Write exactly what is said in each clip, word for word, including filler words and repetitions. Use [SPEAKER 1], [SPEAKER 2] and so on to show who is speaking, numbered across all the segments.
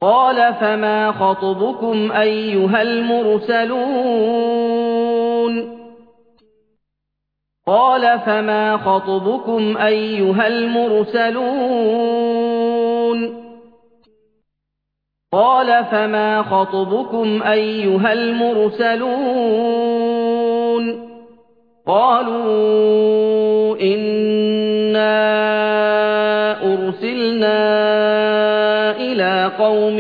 [SPEAKER 1] قَالَ فَمَا خَطْبُكُمْ أَيُّهَا الْمُرْسَلُونَ قَالَ فَمَا خَطْبُكُمْ أَيُّهَا الْمُرْسَلُونَ قَالَ فَمَا خَطْبُكُمْ أَيُّهَا الْمُرْسَلُونَ قَالُوا إِنَّا أُرْسِلْنَا إِلَىٰ قَوْمٍ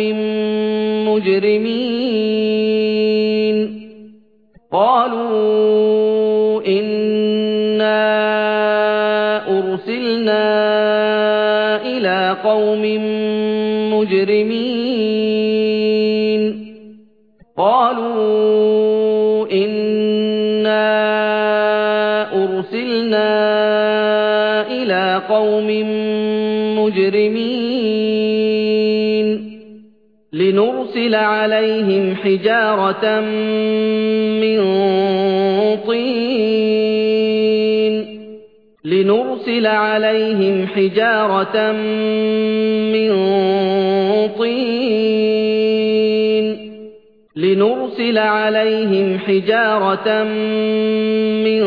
[SPEAKER 1] مُجْرِمِينَ قَالُوا إِنَّا أُرْسِلْنَا إِلَىٰ قَوْمٍ مُجْرِمِينَ قَالُوا إِنَّا أُرْسِلْنَا إِلَىٰ قَوْمٍ مُجْرِمِينَ لِنُرْسِلَ عَلَيْهِمْ حِجَارَةً مِّن طِينٍ لِنُرْسِلَ عَلَيْهِمْ حِجَارَةً مِّن طِينٍ لِنُرْسِلَ عَلَيْهِمْ حِجَارَةً مِّن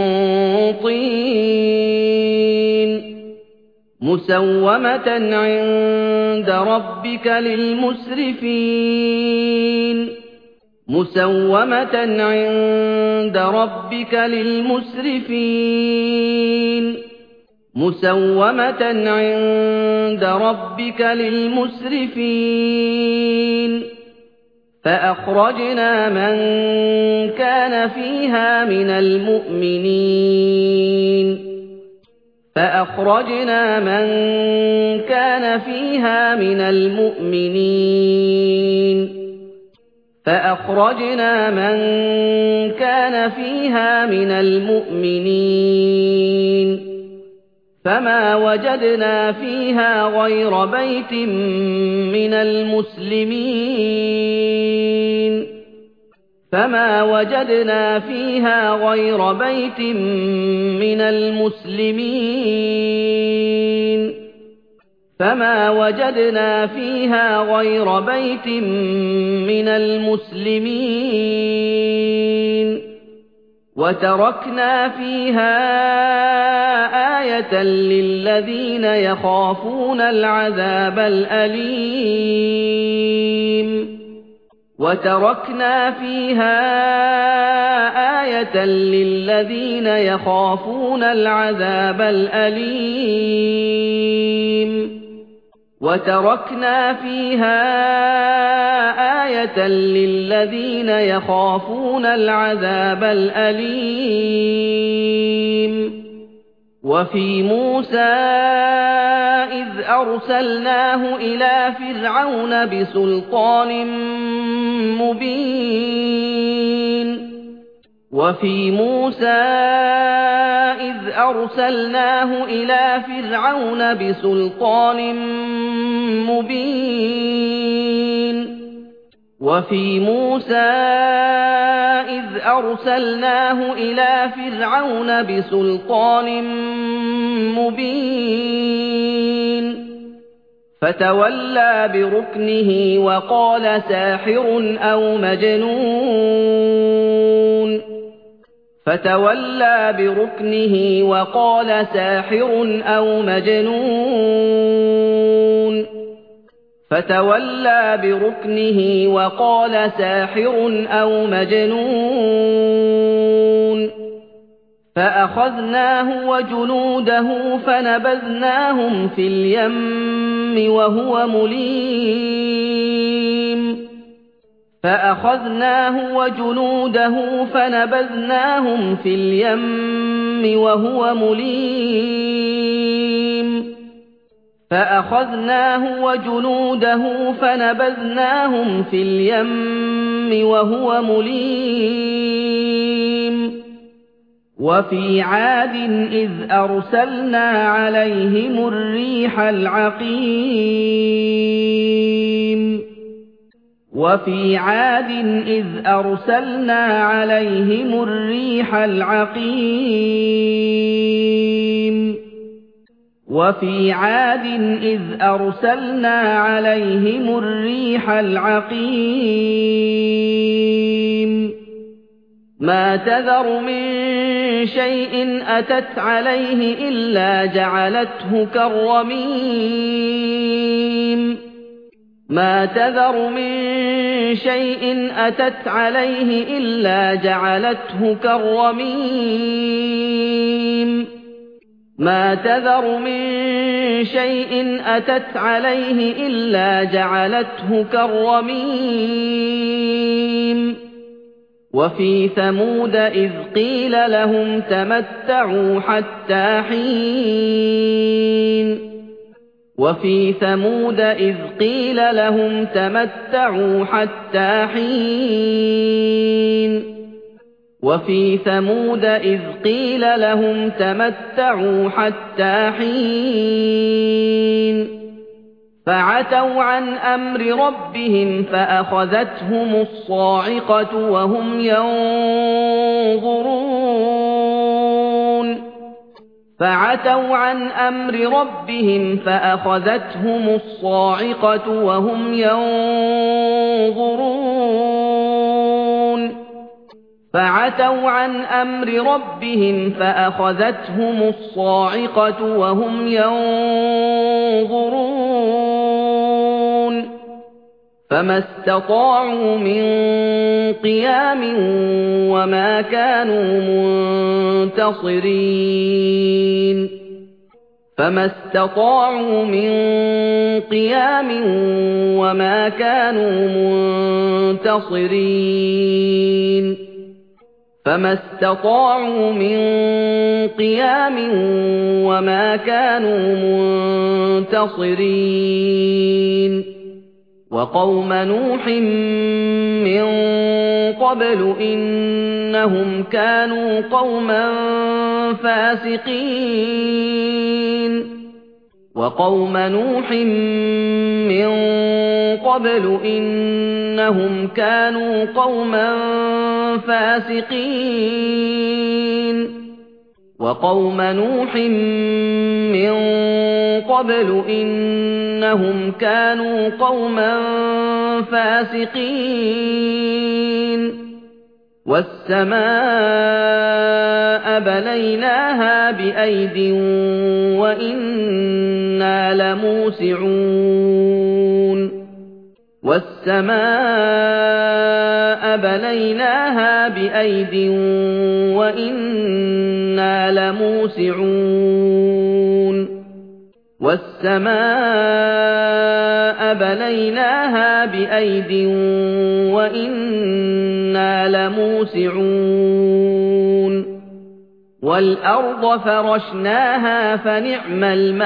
[SPEAKER 1] طِينٍ مُّسَوَّمَةً عِندَ رَبِّكَ لِلْمُسْرِفِينَ مُّسَوَّمَةً عِندَ رَبِّكَ لِلْمُسْرِفِينَ مُّسَوَّمَةً عِندَ رَبِّكَ لِلْمُسْرِفِينَ فَأَخْرَجْنَا مَن كَانَ فِيهَا مِنَ الْمُؤْمِنِينَ فَأَخْرَجْنَا مَن كَانَ فِيهَا مِنَ الْمُؤْمِنِينَ فَأَخْرَجْنَا مَن كَانَ فِيهَا مِنَ الْمُؤْمِنِينَ فَمَا وَجَدْنَا فِيهَا غَيْرَ بَيْتٍ مِّنَ الْمُسْلِمِينَ فَمَا وَجَدْنَا فِيهَا غَيْرَ بَيْتٍ مِّنَ الْمُسْلِمِينَ فَمَا وَجَدْنَا فِيهَا غَيْرَ بَيْتٍ مِّنَ الْمُسْلِمِينَ وَتَرَكْنَا فِيهَا آيَةً لِّلَّذِينَ يَخَافُونَ الْعَذَابَ الْأَلِيمَ وَتَرَكْنَا فِيهَا آيَةً لِّلَّذِينَ يَخَافُونَ الْعَذَابَ الْأَلِيمَ وَتَرَكْنَا فِيهَا آيَةً لِّلَّذِينَ يَخَافُونَ الْعَذَابَ الْأَلِيمَ وَفِي مُوسَىٰ إِذْ أَرْسَلْنَاهُ إِلَىٰ فِرْعَوْنَ بِسُلْطَانٍ مُّبِينٍ وَفِي مُوسَىٰ إِذْ أَرْسَلْنَاهُ إِلَىٰ فِرْعَوْنَ بِسُلْطَانٍ مُّبِينٍ وَفِي مُوسَىٰ إِذْ أَرْسَلْنَاهُ إِلَىٰ فِرْعَوْنَ بِسُلْطَانٍ مُّبِينٍ فَتَوَلَّىٰ بِرُكْنِهِ وَقَالَ سَاحِرٌ أَوْ مَجْنُونٌ فَتَوَلَّىٰ بِرُكْنِهِ وَقَالَ سَاحِرٌ أَوْ مَجْنُونٌ فَتَوَلَّىٰ بِرُكْنِهِ وَقَالَ سَاحِرٌ أَوْ مَجْنُونٌ فَأَخَذْنَاهُ وَجُنُودَهُ فَنَبَذْنَاهُمْ فِي الْيَمِّ وَهُوَ مُلِيمٌ فَأَخَذْنَاهُ وَجُنُودَهُ فَنَبَذْنَاهُمْ فِي الْيَمِّ وَهُوَ مُلِيمٌ فَأَخَذْنَاهُ وَجُنُودَهُ فَنَبَذْنَاهُمْ فِي الْيَمِّ وَهُوَ مُلِيمٌ وَفِي عَادٍ إِذْ أَرْسَلْنَا عَلَيْهِمُ الرِّيحَ الْعَقِيمَ وَفِي عَادٍ إِذْ أَرْسَلْنَا عَلَيْهِمُ الرِّيحَ الْعَقِيمَ وَفِي عَادٍ إِذْ أَرْسَلْنَا عَلَيْهِمُ الرِّيحَ الْعَقِيمَ مَا تَذَرُ مِن شَيْءٍ أَتَتْ عَلَيْهِ إِلَّا جَعَلَتْهُ كَالرَّمِيمِ مَا تَذَرُ مِن شَيْءٍ أَتَتْ عَلَيْهِ إِلَّا جَعَلَتْهُ كَالرَّمِيمِ مَا تَذَرُ مِن شَيْءٍ أَتَتْ عَلَيْهِ إِلَّا جَعَلَتْهُ كَالرَّمِيمِ وَفِي ثَمُودَ إِذْ قِيلَ لَهُمْ تَمَتَّعُوا حَتَّىٰ حِينٍ وَفِي ثَمُودَ إِذْ قِيلَ لَهُمْ تَمَتَّعُوا حَتَّىٰ حِينٍ وَفِي ثَمُودَ إِذْ قِيلَ لَهُمْ تَمَتَّعُوا حَتَّىٰ حِينٍ فَعَتَوْا عَنْ أَمْرِ رَبِّهِمْ فَأَخَذَتْهُمُ الصَّاعِقَةُ وَهُمْ يَنظُرُونَ فَعَتَوْا عَنْ أَمْرِ رَبِّهِمْ فَأَخَذَتْهُمُ الصَّاعِقَةُ وَهُمْ يَنظُرُونَ فَعَتَوْا عَنْ أَمْرِ رَبِّهِمْ فَأَخَذَتْهُمُ الصَّاعِقَةُ وَهُمْ يَنظُرُونَ فَمَا اسْتَطَاعُوا مِن قِيَامٍ وَمَا كَانُوا مُنتَصِرِينَ فَمَا اسْتَطَاعُوا مِن قِيَامٍ وَمَا كَانُوا مُنتَصِرِينَ فَمَا اسْتَطَاعُوا مِن قِيَامٍ وَمَا كَانُوا مُنتَصِرِينَ وَقَوْمَ نُوحٍ مِّن قَبْلُ إِنَّهُمْ كَانُوا قَوْمًا فَاسِقِينَ وَقَوْمَ نُوحٍ مِّن قَبْلُ إِنَّهُمْ كَانُوا قَوْمًا فَاسِقِينَ وَقَوْمَ نُوحٍ مِّن قَبْلُ إِنَّهُمْ كَانُوا قَوْمًا فَاسِقِينَ وَالسَّمَاءَ بَنَيْنَاهَا بِأَيْدٍ وَإِنَّا لَمُوسِعُونَ وَالسَّمَاءَ بَنَيْنَاهَا بِأَيْدٍ وَإِنَّا لَمُوسِعُونَ وَالسَّمَاءَ بَنَيْنَاهَا بِأَيْدٍ وَإِنَّا لَمُوسِعُونَ وَالْأَرْضَ فَرَشْنَاهَا فَنِعْمَ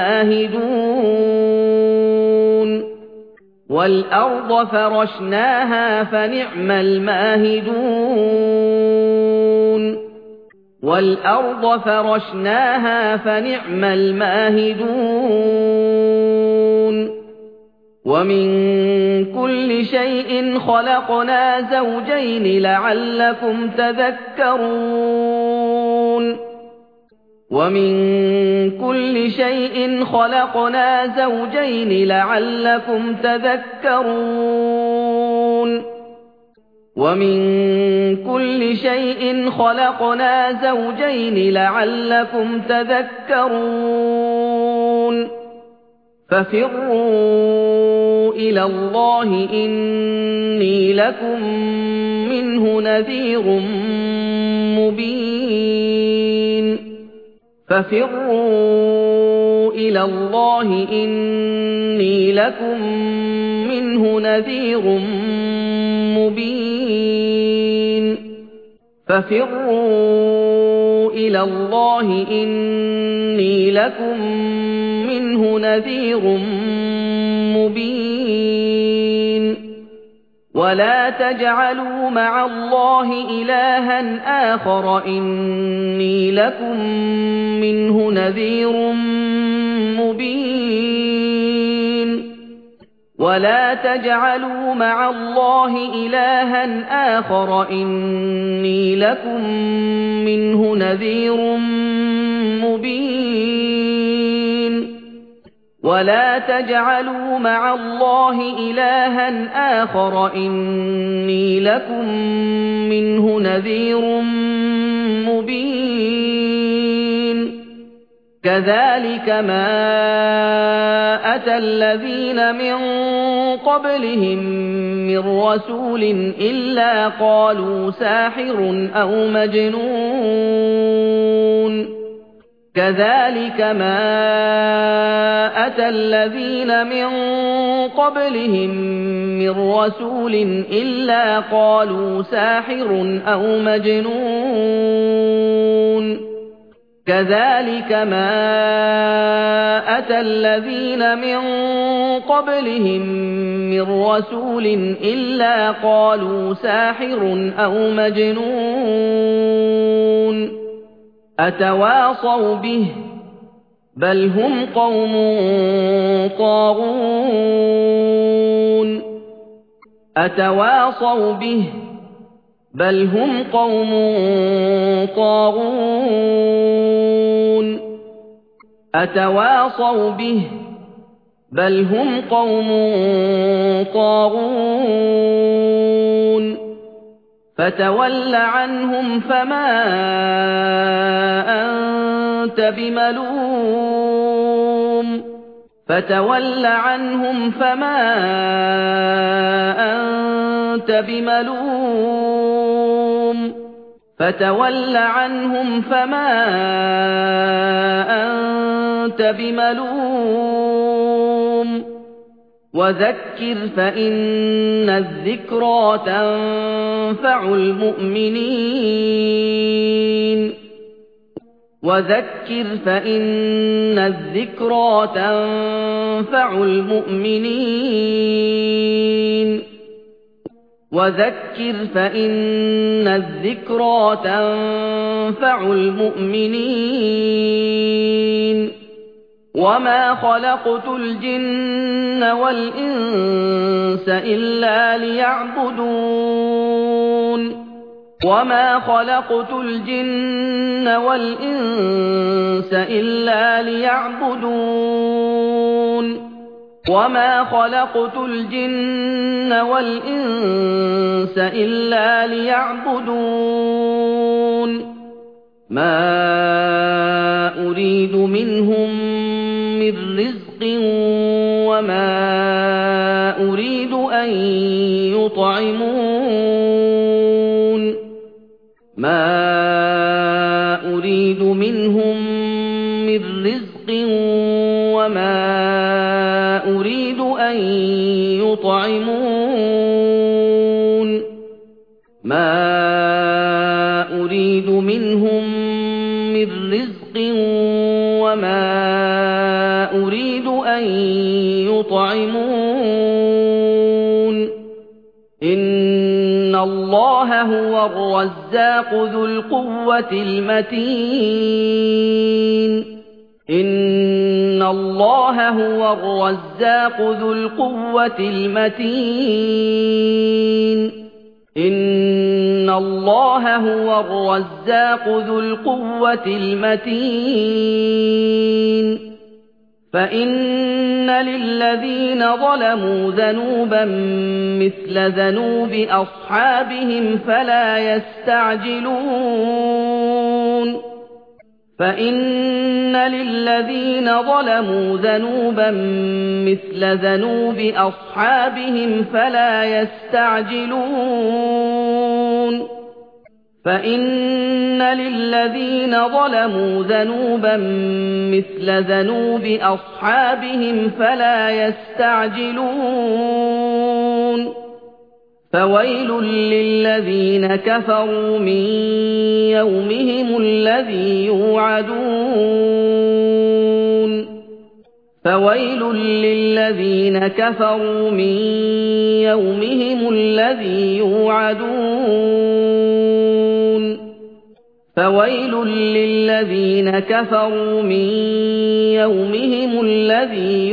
[SPEAKER 1] الْمَاهِدُونَ وَالْأَرْضَ فَرَشْنَاهَا فَنِعْمَ الْمَاهِدُونَ وَالْأَرْضَ فَرَشْنَاهَا فَنِعْمَ الْمَاهِدُونَ وَمِن كُلِّ شَيْءٍ خَلَقْنَا زَوْجَيْنِ لَعَلَّكُمْ تَذَكَّرُونَ وَمِن كُلِّ شَيْءٍ خَلَقْنَا زَوْجَيْنِ لَعَلَّكُمْ تَذَكَّرُونَ وَمِن كُلِّ شَيْءٍ خَلَقْنَا زَوْجَيْنِ لَعَلَّكُمْ تَذَكَّرُونَ فَفِرُّوا إِلَى اللَّهِ إِنِّي لَكُم مِّنْهُ نَذِيرٌ مُّبِينٌ فَفِرُّوا إِلَى اللَّهِ إِنِّي لَكُم مِّنْهُ نَذِيرٌ مُّبِينٌ فَفِرُّوا إِلَى اللَّهِ إِنِّي لَكُم مِّنْهُ نَذِيرٌ مُّبِينٌ وَلَا تَجْعَلُوا مَعَ اللَّهِ إِلَٰهًا آخَرَ إِنِّي لَكُم مِّنْهُ نَذِيرٌ مُّبِينٌ وَلَا تَجْعَلُوا مَعَ اللَّهِ إِلَٰهًا آخَرَ إِنِّي لَكُم مِّنْهُ نَذِيرٌ مُّبِينٌ ولا تجعلوا مع الله إلها آخر إني لكم منه نذير مبين كذلك ما أتى الذين من قبلهم من رسول إلا قالوا ساحر أو مجنون كذلك ما أتى الذين من قبلهم من رسول إلا قالوا ساحر أو مجنون كذلك ما أتى الذين من قبلهم من رسول إلا قالوا ساحر أو مجنون أتواصوا به بل هم قوم طاغون أتواصوا به بل هم قوم طاغون أتواصوا به بل هم قوم طاغون فتول عنهم فما أنت بملوم فتول عنهم فما أنت بملوم فتول عنهم فما أنت بملوم وذكر فإن الذكرى تنفع المؤمنين وذكر فإن الذكرى تنفع المؤمنين وذكر فإن الذكرى تنفع المؤمنين وما خلقت الجن والإنس إلا ليعبدون وما خلقت الجن والإنس إلا ليعبدون وما خلقت الجن والإنس إلا ليعبدون ما أريد منهم من رزق وما أريد أن يطعمون ما أريد منهم من رزق وما أريد أن يطعمون ما أريد منهم من رزق وما أريد أن يطعمون إن الله هو الرزاق ذو القوة المتين إن الله هو الرزاق ذو القوة المتين إن الله هو الرزاق ذو القوة المتين فإن للذين ظلموا ذنوبا مثل ذنوب أصحابهم فلا يستعجلون فإن للذين ظلموا ذنوبا مثل ذنوب أصحابهم فلا يستعجلون فإن للذين ظلموا ذنوبا مثل ذنوب أصحابهم فلا يستعجلون فويل للذين كفروا من يومهم الذي يوعدون فويل للذين كفروا من يومهم الذي يوعدون فويل للذين كفروا من يومهم الذي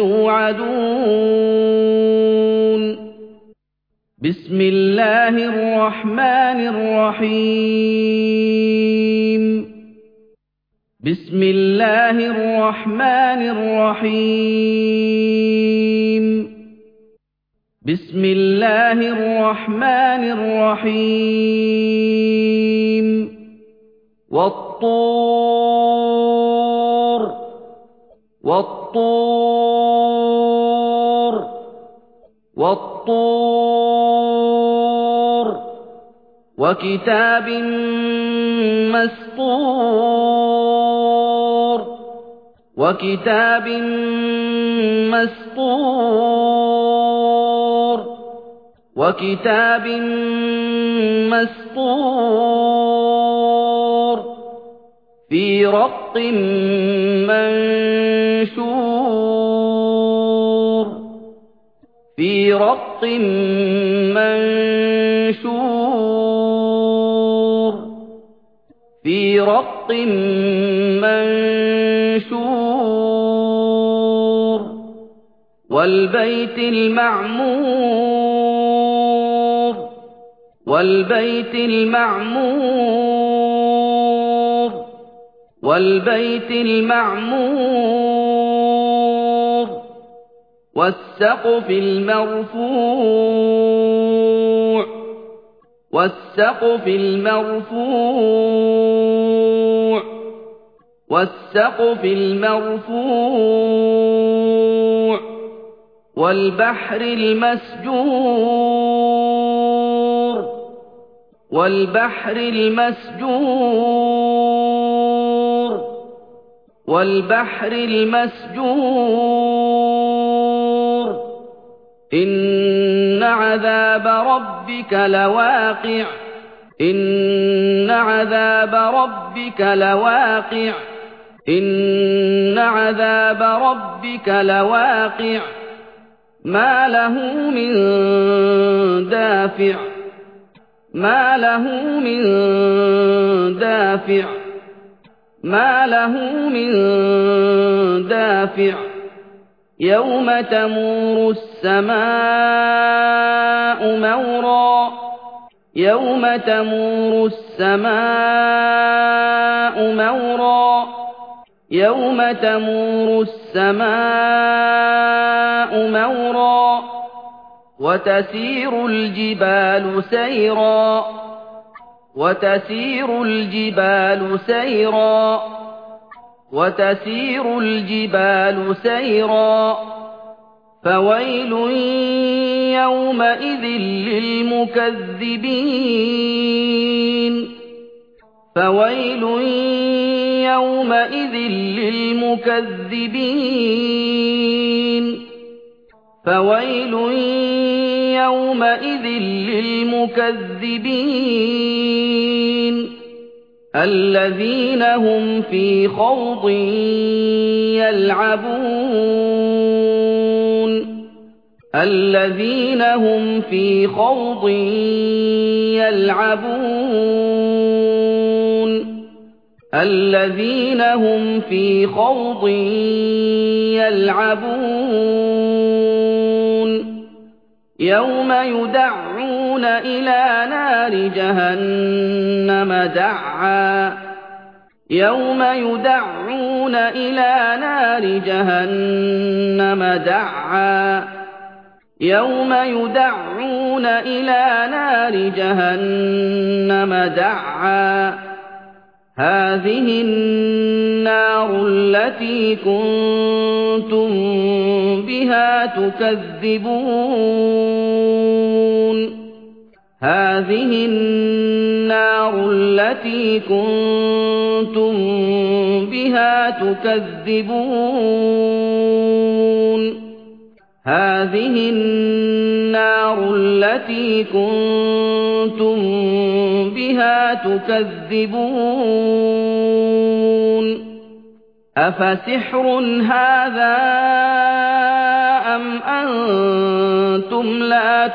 [SPEAKER 1] يوعدون بسم الله الرحمن الرحيم بسم الله الرحمن الرحيم بسم الله الرحمن الرحيم والطور والطور والطور وكتاب مسطور وكتاب مسطور وكتاب مسطور في رق منشور في رق منشور في رق منشور والبيت المعمور والبيت المعمور والبيت المعمور والسقف المرفوع والسقف المرفوع والسقف المرفوع والبحر المسجور والبحر المسجور والبحر المسجور إن عذاب ربك لواقع إن عذاب ربك لواقع إن عذاب ربك لواقع ما له من دافع ما له من دافع ما له من دافع يوم تمور السماء مورا يوم تمور السماء مورا يوم تمور السماء مورا وتسير الجبال سيرا وتسير الجبال سيرا وتسير الجبال سيرا فويل يومئذ للمكذبين فويل يومئذ للمكذبين فويل يومئذ للمكذبين الذين هم في خوض يلعبون الذين هم في خوض يلعبون الذين هم في خوض يلعبون يوم يدعون إلى نار جهنم دعا يوم يدعون إلى نار جهنم دعا يوم يدعون إلى نار جهنم دعا هذه النار التي كنتم بها تكذبون هذه النار التي كنتم بها تكذبون هذه النار التي كنتم بها تكذبون أفسحر هذا أم أنتم لا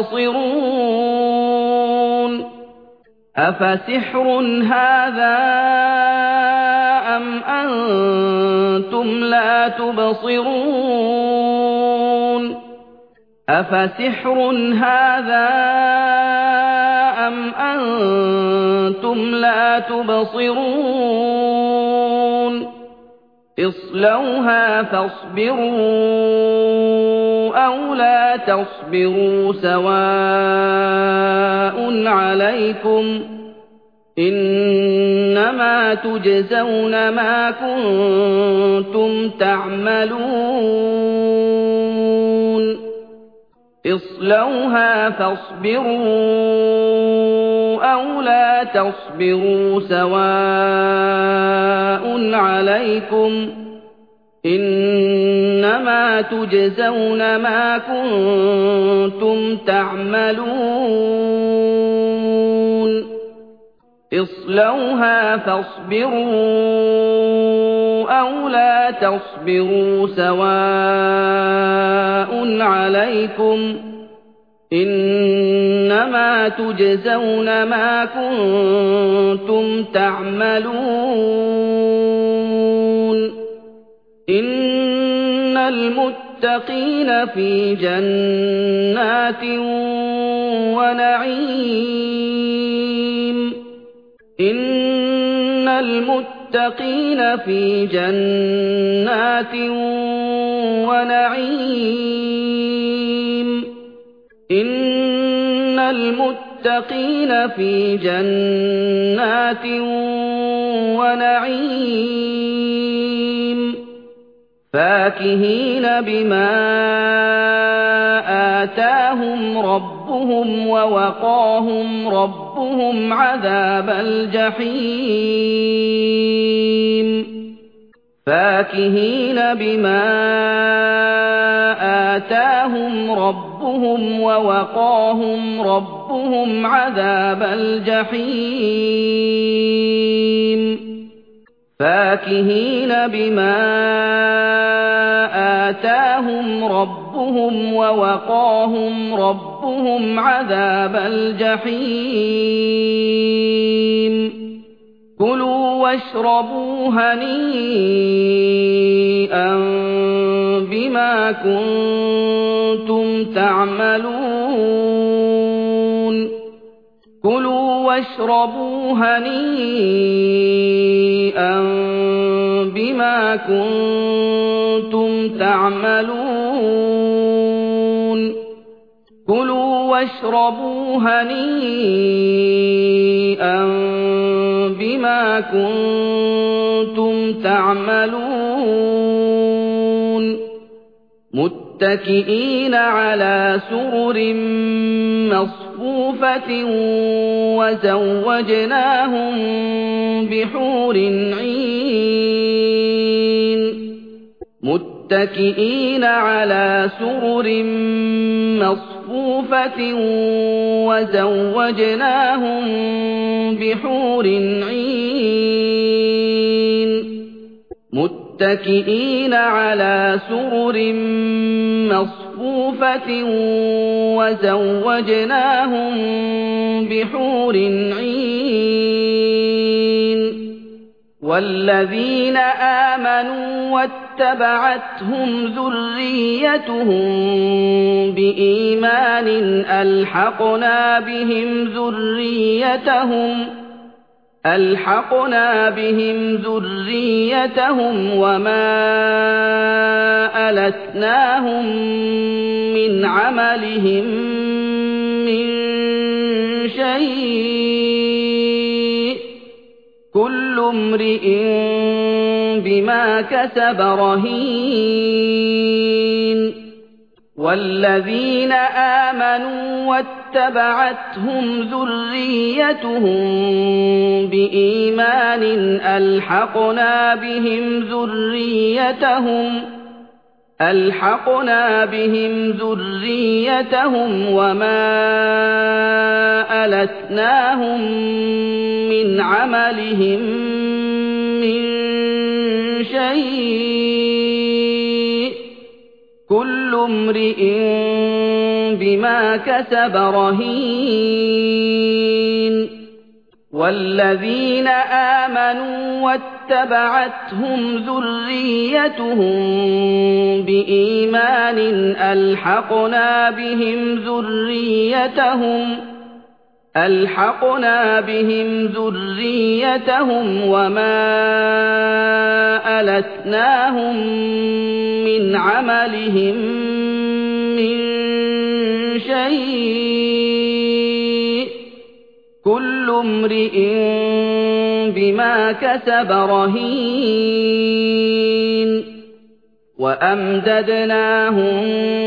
[SPEAKER 1] تبصرون أفسحر هذا أم أنتم لا تبصرون أفسحر هذا أم أنتم لا تبصرون اصْلَوْهَا فَاصْبِرُوا أَوْ لَا تَصْبِرُوا سَوَاءٌ عَلَيْكُمْ ۖ إِنَّمَا تُجْزَوْنَ مَا كُنتُمْ تَعْمَلُونَ اصْلَوْهَا فَاصْبِرُوا أَوْ لَا تَصْبِرُوا سَوَاءٌ عَلَيْكُمْ ۖ إِنَّمَا تُجْزَوْنَ مَا كُنتُمْ تَعْمَلُونَ اصْلَوْهَا فَاصْبِرُوا أَوْ لَا تَصْبِرُوا سَوَاءٌ عَلَيْكُمْ ۖ إِنَّمَا تُجْزَوْنَ مَا كُنتُمْ تَعْمَلُونَ إِنَّ الْمُتَّقِينَ فِي جَنَّاتٍ وَنَعِيمٍ إِنَّ الْمُتَّقِينَ فِي جَنَّاتٍ وَنَعِيمٍ إِنَّ الْمُتَّقِينَ فِي جَنَّاتٍ وَنَعِيمٍ فَاكِهِينَ بِمَا آتَاهُمْ رَبُّهُمْ وَوَقَاهُمْ رَبُّهُمْ عَذَابَ الْجَحِيمِ فَاكِهِينَ بِمَا آتَاهُمْ رَبُّهُمْ وَوَقَاهُمْ رَبُّهُمْ عَذَابَ الْجَحِيمِ فَاكِهِينَ بِمَا آتَاهُمْ رَبُّهُمْ وَوَقَاهُمْ رَبُّهُمْ عَذَابَ الْجَحِيمِ كُلُوا وَاشْرَبُوا هَنِيئًا بِمَا كُنتُمْ تَعْمَلُونَ كُلُوا وَاشْرَبُوا هَنِيئًا بِمَا كُنتُمْ تَعْمَلُونَ كُلُوا وَاشْرَبُوا هَنِيئًا بِمَا كُنتُمْ تَعْمَلُونَ مُتَّكِئِينَ عَلَىٰ سُرُرٍ مَّصْفُوفَةٍ وَزَوَّجْنَاهُم بِحُورٍ عِينٍ مُتَّكِئِينَ عَلَىٰ سُرُرٍ مَّصْفُوفَةٍ وَزَوَّجْنَاهُم بِحُورٍ عِينٍ مُتَّكِئِينَ عَلَىٰ سُرُرٍ مَّصْفُوفَةٍ وَزَوَّجْنَاهُم بِحُورٍ عِينٍ وَالَّذِينَ آمَنُوا وَاتَّبَعَتْهُمْ ذُرِّيَّتُهُم بِإِيمَانٍ أَلْحَقْنَا بِهِمْ ذُرِّيَّتَهُمْ أَلْحَقْنَا بِهِمْ ذُرِّيَّتَهُمْ وَمَا أَلَتْنَاهُم مِّنْ عَمَلِهِم مِّن شَيْءٍ ۚ كُلُّ امْرِئٍ بِمَا كَسَبَ رَهِينٌ وَالَّذِينَ آمَنُوا وَاتَّبَعَتْهُمْ ذُرِّيَّتُهُم بِإِيمَانٍ أَلْحَقْنَا بِهِمْ ذُرِّيَّتَهُمْ أَلْحَقْنَا بِهِمْ ذُرِّيَّتَهُمْ وَمَا أَلَتْنَاهُم مِّنْ عَمَلِهِم مِّن شَيْءٍ ۚ كُلُّ امْرِئٍ بِمَا كَسَبَ رَهِينٌ وَالَّذِينَ آمَنُوا وَاتَّبَعَتْهُمْ ذُرِّيَّتُهُم بِإِيمَانٍ أَلْحَقْنَا بِهِمْ ذُرِّيَّتَهُمْ ألحقنا بهم ذريتهم وما ألتناهم من عملهم من شيء كل امرئ بما كسب رهين وأمددناهم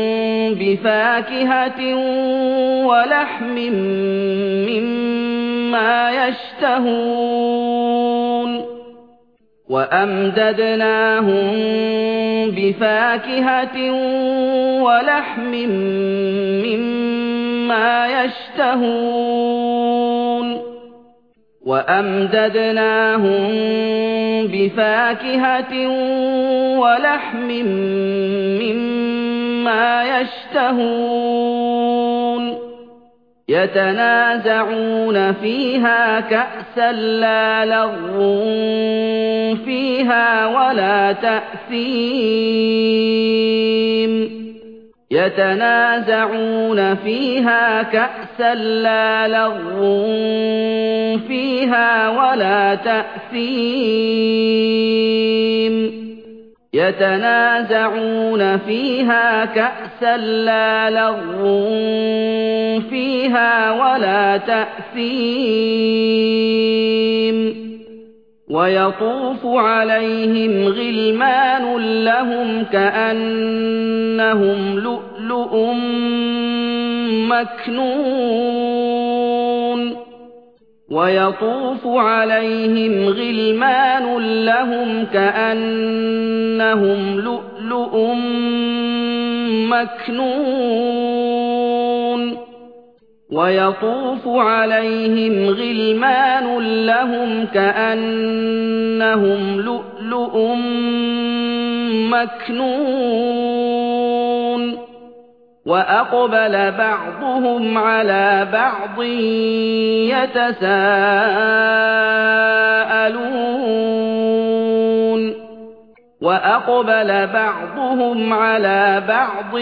[SPEAKER 1] بفاكهة ولحم مما يشتهون وأمددناهم بفاكهة ولحم مما يشتهون وأمددناهم بفاكهة ولحم مما يشتهون يتنازعون فيها كأسا لا لغو فيها ولا تأثيم يتنازعون فيها كأسا لا لغو فيها ولا تأثيم يتنازعون فيها كأسا لا لغو فيها ولا تأثيم ويطوف عليهم غلمان لهم كأنهم لؤلؤ مكنون ويطوف عليهم غلمان لهم كأنهم لؤلؤ مكنون ويطوف عليهم غلمان لهم كأنهم لؤلؤ مكنون وأقبل بعضهم على بعض يتساءلون وأقبل بعضهم على بعض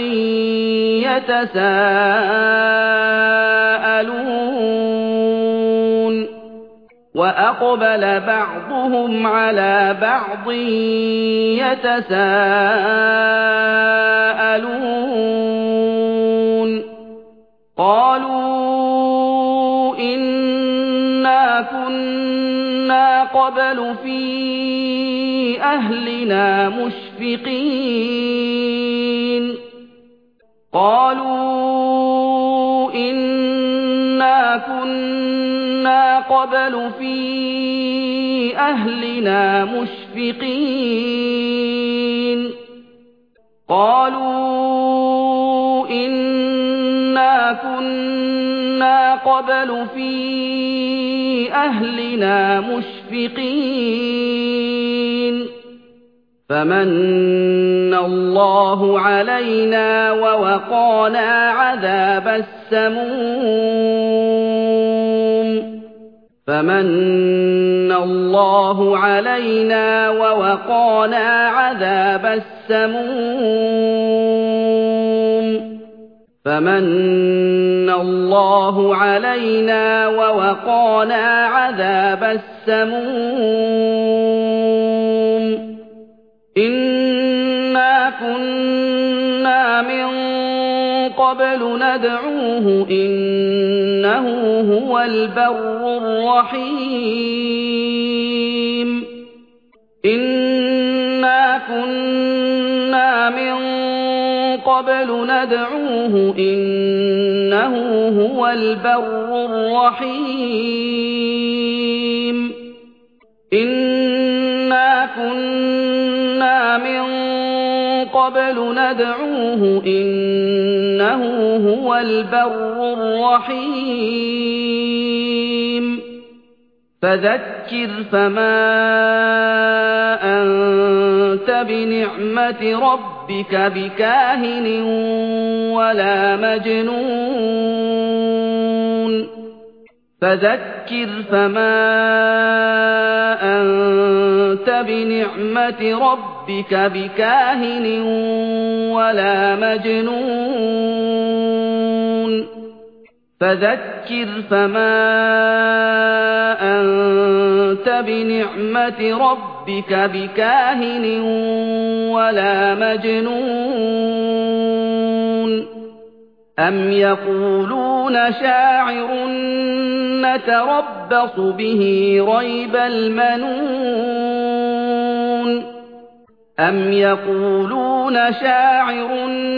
[SPEAKER 1] يتساءلون وأقبل بعضهم على بعض يتساءلون قالوا إنا كنا قبل في أهلنا مشفقين قالوا إنا كنا قبل في أهلنا مشفقين قالوا إنا كنا قبل في أهلنا مشفقين فمن الله علينا ووقانا عذاب السموم فمن الله علينا ووقانا عذاب السموم فمن الله علينا ووقانا عذاب السموم إنا كنا من قبل ندعوه إنه هو البر الرحيم إنا كنا من قبل ندعوه إنه هو البر الرحيم إنا كنا من قبل ندعوه إنه هو البر الرحيم فذكر فما أنت بنعمة ربك بكاهن ولا مجنون فذكر فما أنت بنعمة ربك بكاهن ولا مجنون فذكر فما أنت بنعمة ربك بكاهن ولا مجنون أم يقولون شاعر نتربص به ريب المنون أم يقولون شاعر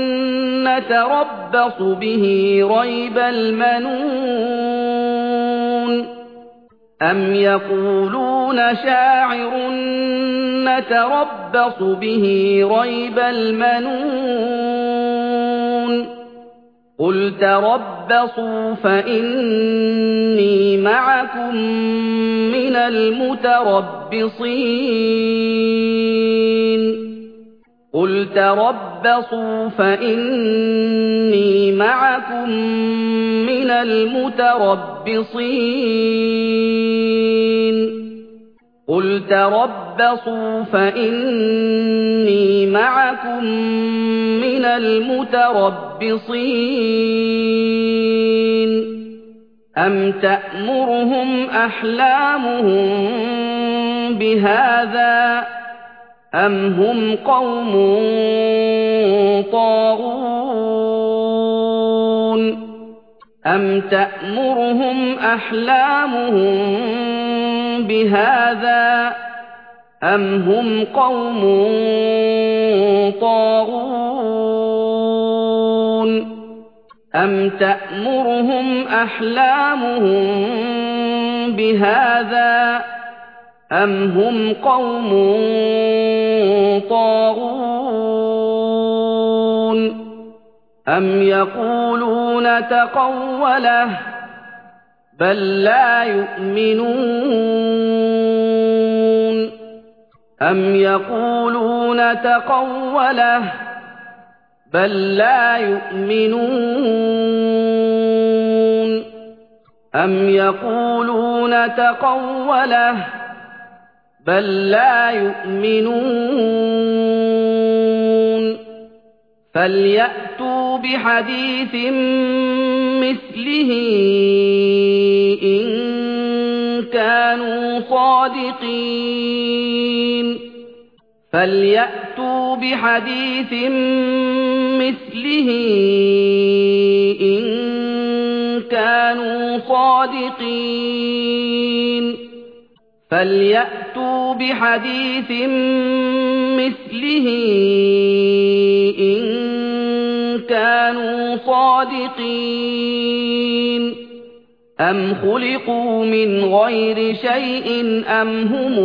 [SPEAKER 1] نتربص به ريب المنون أم يقولون شاعر نتربص به ريب المنون قل تربصوا فإني معكم من المتربصين قل تربصوا فإني معكم من المتربصين قل تربصوا فإني معكم من المتربصين أم تأمرهم أحلامهم بهذا أم هم قوم طاغون أم تأمرهم أحلامهم بهذا أم هم قوم طاغون أم تأمرهم أحلامهم بهذا أم هم قوم طاغون أم يقولون تقوله بل لا يؤمنون أم يقولون تقوله بل لا يؤمنون أم يقولون تقوله بل لا يؤمنون فليأتوا بحديث مثله إن كانوا صادقين فليأتوا بحديث مثله إن كانوا صادقين فليأتوا بحديث مثله إن كانوا صادقين أم خلقوا من غير شيء أم هم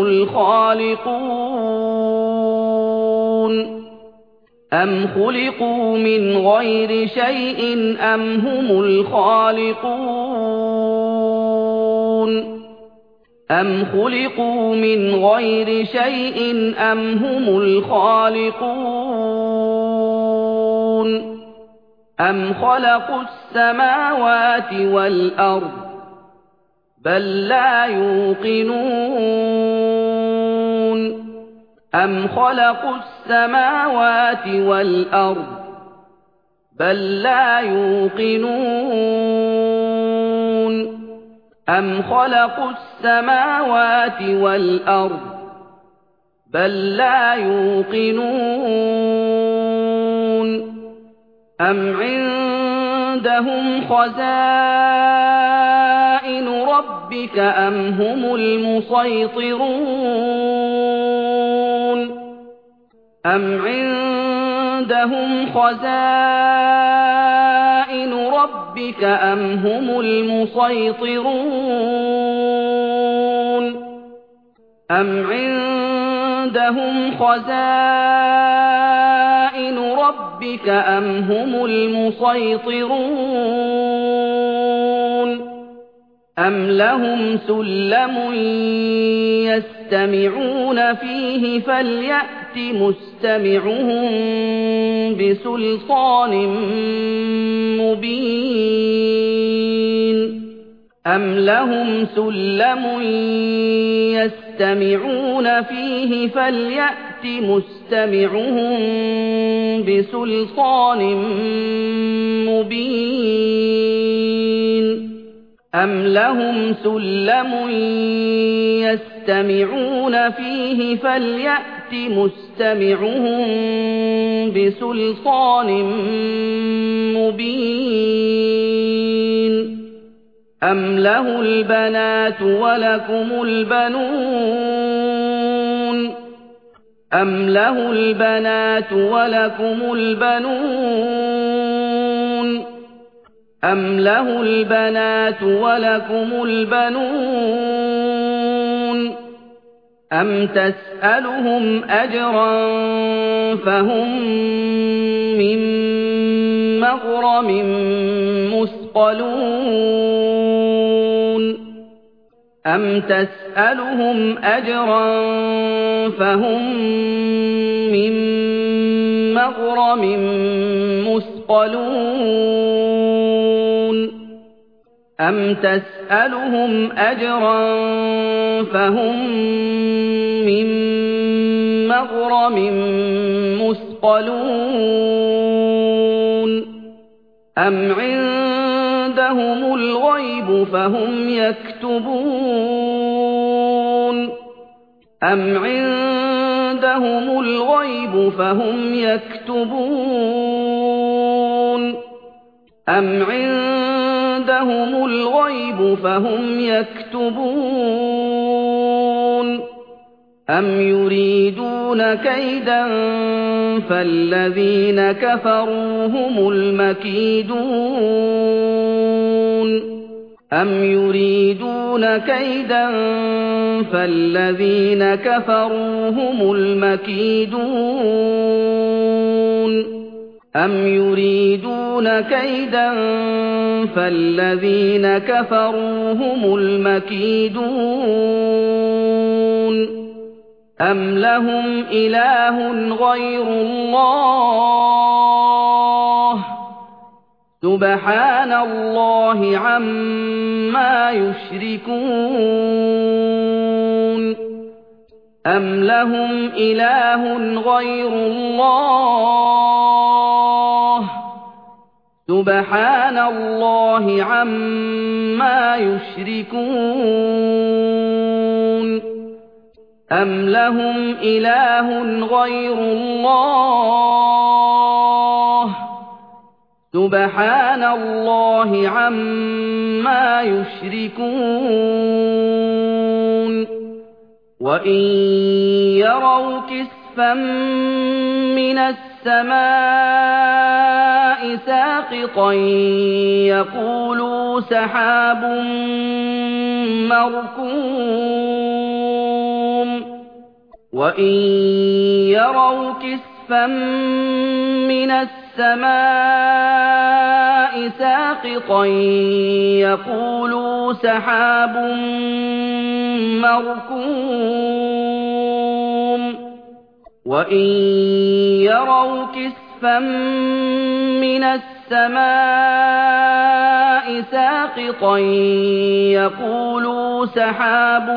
[SPEAKER 1] الخالقون أم خلقوا من غير شيء أم هم الخالقون أم خلقوا من غير شيء أم هم الخالقون أم خلقوا السماوات والأرض بل لا يوقنون أم خلقوا السماوات والأرض بل لا يوقنون أم خلقوا السماوات والأرض بل لا يوقنون أم عندهم خزائن ربك أم هم المسيطرون أم عندهم خزائن ربك أم هم المسيطرون أم عندهم خزائن ربك أم هم المسيطرون أم لهم سلم يستمعون فيه فليأت مستمعهم بسلطان مبين أم لهم سلم يستمعون فيه فليأت مستمعهم بسلطان مبين أَمْ لَهُمْ سُلَّمٌ يَسْتَمِعُونَ فِيهِ فَلْيَأْتِ مُسْتَمِعُهُم بِسُلْطَانٍ مُّبِينٍ أَمْ لَهُ الْبَنَاتُ وَلَكُمُ الْبَنُونَ أَمْ لَهُ الْبَنَاتُ وَلَكُمُ الْبَنُونَ أَمْ لَهُ الْبَنَاتُ وَلَكُمُ الْبَنُونَ أَمْ تَسْأَلُهُمْ أَجْرًا فَهُم مِّن مَّغْرَمٍ مُّثْقَلُونَ أَمْ تَسْأَلُهُمْ أَجْرًا فَهُم مِّن مَّغْرَمٍ مُّثْقَلُونَ أَمْ تَسْأَلُهُمْ أَجْرًا فَهُم مِّن مَّغْرَمٍ مُّثْقَلُونَ أَمْ عِندَهُمُ الْغَيْبُ فَهُمْ يَكْتُبُونَ أَمْ عِندَهُمُ الْغَيْبُ فَهُمْ يَكْتُبُونَ أَمْ عِندَهُمُ الْغَيْبُ فَهُمْ يَكْتُبُونَ أَمْ يُرِيدُونَ كَيْدًا فَالَّذِينَ كَفَرُوا هُمُ الْمَكِيدُونَ أَمْ يُرِيدُونَ كَيْدًا فَالَّذِينَ كَفَرُوا هُمُ الْمَكِيدُونَ أَمْ يُرِيدُونَ كَيْدًا فَالَّذِينَ كَفَرُوا هُمُ الْمَكِيدُونَ أَمْ لَهُمْ إِلَٰهٌ غَيْرُ اللَّهِ سُبْحَانَ اللَّهِ عَمَّا يُشْرِكُونَ أَمْ لَهُمْ إِلَٰهٌ غَيْرُ اللَّهِ سُبْحَانَ اللَّهِ عَمَّا يُشْرِكُونَ أَمْ لَهُمْ إِلَٰهٌ غَيْرُ اللَّهِ سُبْحَانَ اللَّهِ عَمَّا يُشْرِكُونَ وَإِن يَرَوْا كِسْفًا مِّنَ السَّمَاءِ سَاقِطًا يَقُولُوا سَحَابٌ مَّرْكُومٌ وَإِن يَرَوْا كِسْفًا مِّنَ السَّمَاءِ سَاقِطًا يَقُولُوا سَحَابٌ مَّرْكُومٌ وَإِن يَرَوْا كِسْفًا مِّنَ السَّمَاءِ سَاقِطًا يَقُولُوا سَحَابٌ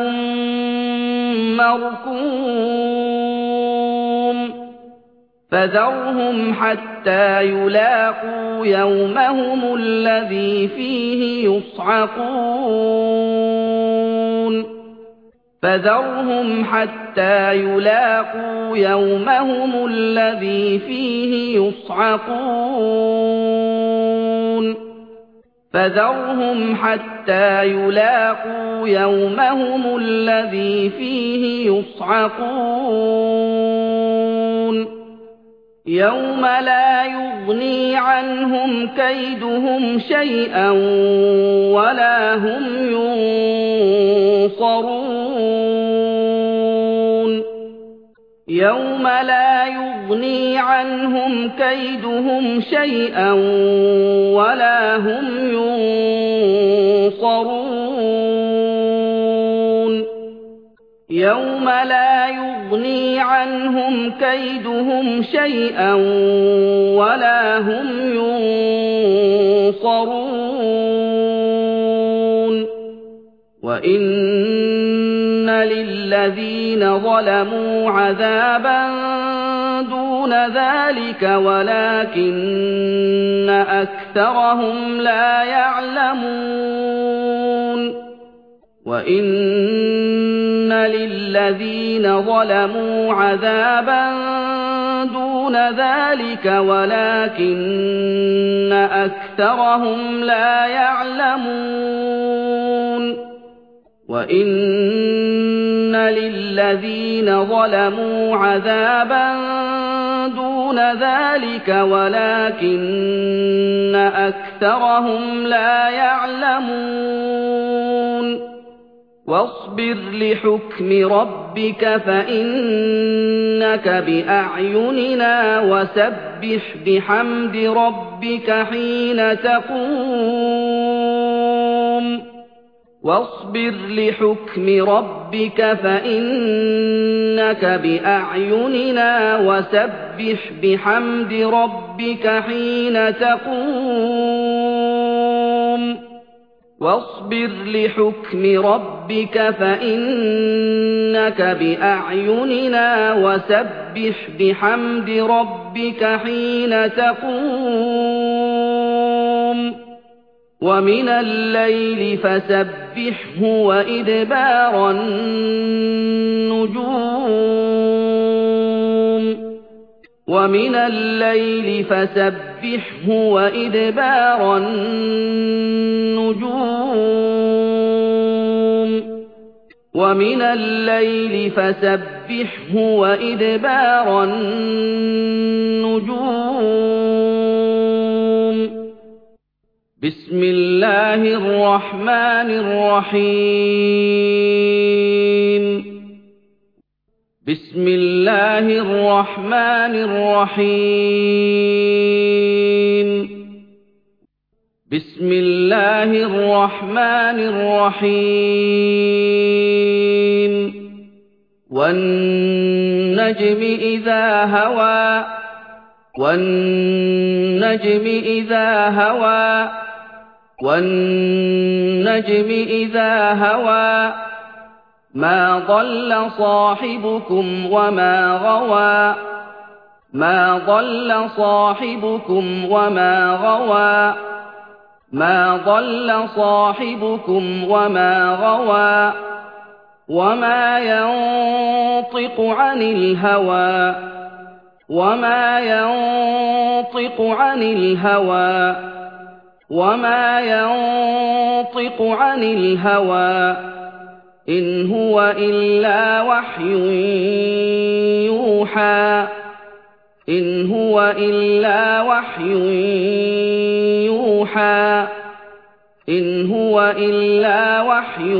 [SPEAKER 1] مَّرْكُومٌ فَذَرْهُمْ حَتَّىٰ يُلَاقُوا يَوْمَهُمُ الَّذِي فِيهِ يُصْعَقُونَ فَذَرْهُمْ حَتَّىٰ يُلَاقُوا يَوْمَهُمُ الَّذِي فِيهِ يُصْعَقُونَ فَذَرْهُمْ حَتَّىٰ يُلَاقُوا يَوْمَهُمُ الَّذِي فِيهِ يُصْعَقُونَ يَوْمَ لَا يُغْنِي عَنْهُمْ كَيْدُهُمْ شَيْئًا وَلَا هُمْ يُنصَرُونَ يَوْمَ لَا يُغْنِي عَنْهُمْ كَيْدُهُمْ شَيْئًا وَلَا هُمْ يُنصَرُونَ يَوْمَ لَا يُغْنِي عَنْهُمْ كَيْدُهُمْ شَيْئًا وَلَا هُمْ يُنصَرُونَ وَإِنَّ لِلَّذِينَ ظَلَمُوا عَذَابًا دُونَ ذَلِكَ وَلَٰكِنَّ أَكْثَرَهُمْ لَا يَعْلَمُونَ أَكْثَرَهُمْ لَا يَعْلَمُونَ وَإِنَّ لِلَّذِينَ ظَلَمُوا عَذَابًا دُونَ ذَلِكَ وَلَكِنَّ أَكْثَرَهُمْ لَا يَعْلَمُونَ وَإِنَّ لِلَّذِينَ ظَلَمُوا عَذَابًا دُونَ ذَلِكَ وَلَكِنَّ أَكْثَرَهُمْ لَا يَعْلَمُونَ وَاصْبِرْ لِحُكْمِ رَبِّكَ فَإِنَّكَ بِأَعْيُنِنَا وَسَبِّحْ بِحَمْدِ رَبِّكَ حِينَ تَقُومُ وَاصْبِرْ لِحُكْمِ رَبِّكَ فَإِنَّكَ بِأَعْيُنِنَا وَسَبِّحْ بِحَمْدِ رَبِّكَ حِينَ تَقُومُ وَاصْبِرْ لِحُكْمِ رَبِّكَ فَإِنَّكَ بِأَعْيُنِنَا وَسَبِّحْ بِحَمْدِ رَبِّكَ حِينَ تَقُومُ وَمِنَ اللَّيْلِ فَسَبِّحْهُ وَإِدْبَارَ النُّجُومِ وَمِنَ اللَّيْلِ فَسَبِّحْهُ وَإِدْبَارَ النُّجُومِ وَمِنَ اللَّيْلِ فَسَبِّحْهُ وَإِدْبَارَ النُّجُومِ بسم الله الرحمن الرحيم بسم الله الرحمن الرحيم بسم الله الرحمن الرحيم والنجم إذا هوى والنجم إذا هوى وَالنَّجْمِ إِذَا هَوَى مَا ضَلَّ صَاحِبُكُمْ وَمَا غَوَى مَا ضَلَّ صَاحِبُكُمْ وَمَا غَوَى مَا ضَلَّ صَاحِبُكُمْ وَمَا غَوَى وَمَا يَنطِقُ عَنِ الْهَوَى وَمَا يَنطِقُ عَنِ الْهَوَى وَمَا يَنطِقُ عَنِ الْهَوَى إِنْ هُوَ إِلَّا وَحْيٌ يُوحَى إِنْ هُوَ إِلَّا وَحْيٌ يُوحَى إِنْ هُوَ إِلَّا وَحْيٌ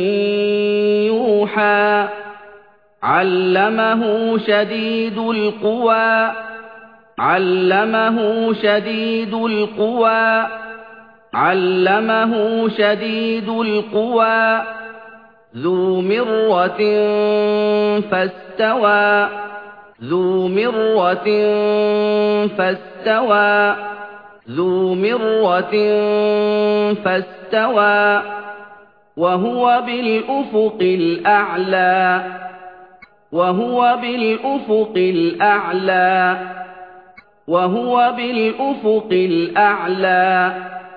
[SPEAKER 1] يُوحَى عَلَّمَهُ شَدِيدُ الْقُوَى عَلَّمَهُ شَدِيدُ الْقُوَى عَلَّمَهُ شَدِيدُ الْقُوَى ذُو مِرَّةٍ فَاسْتَوَى ذُو مِرَّةٍ فَاسْتَوَى ذُو مِرَّةٍ فَاسْتَوَى وَهُوَ بِالْأُفُقِ الْأَعْلَى وَهُوَ بِالْأُفُقِ الْأَعْلَى وَهُوَ بِالْأُفُقِ الْأَعْلَى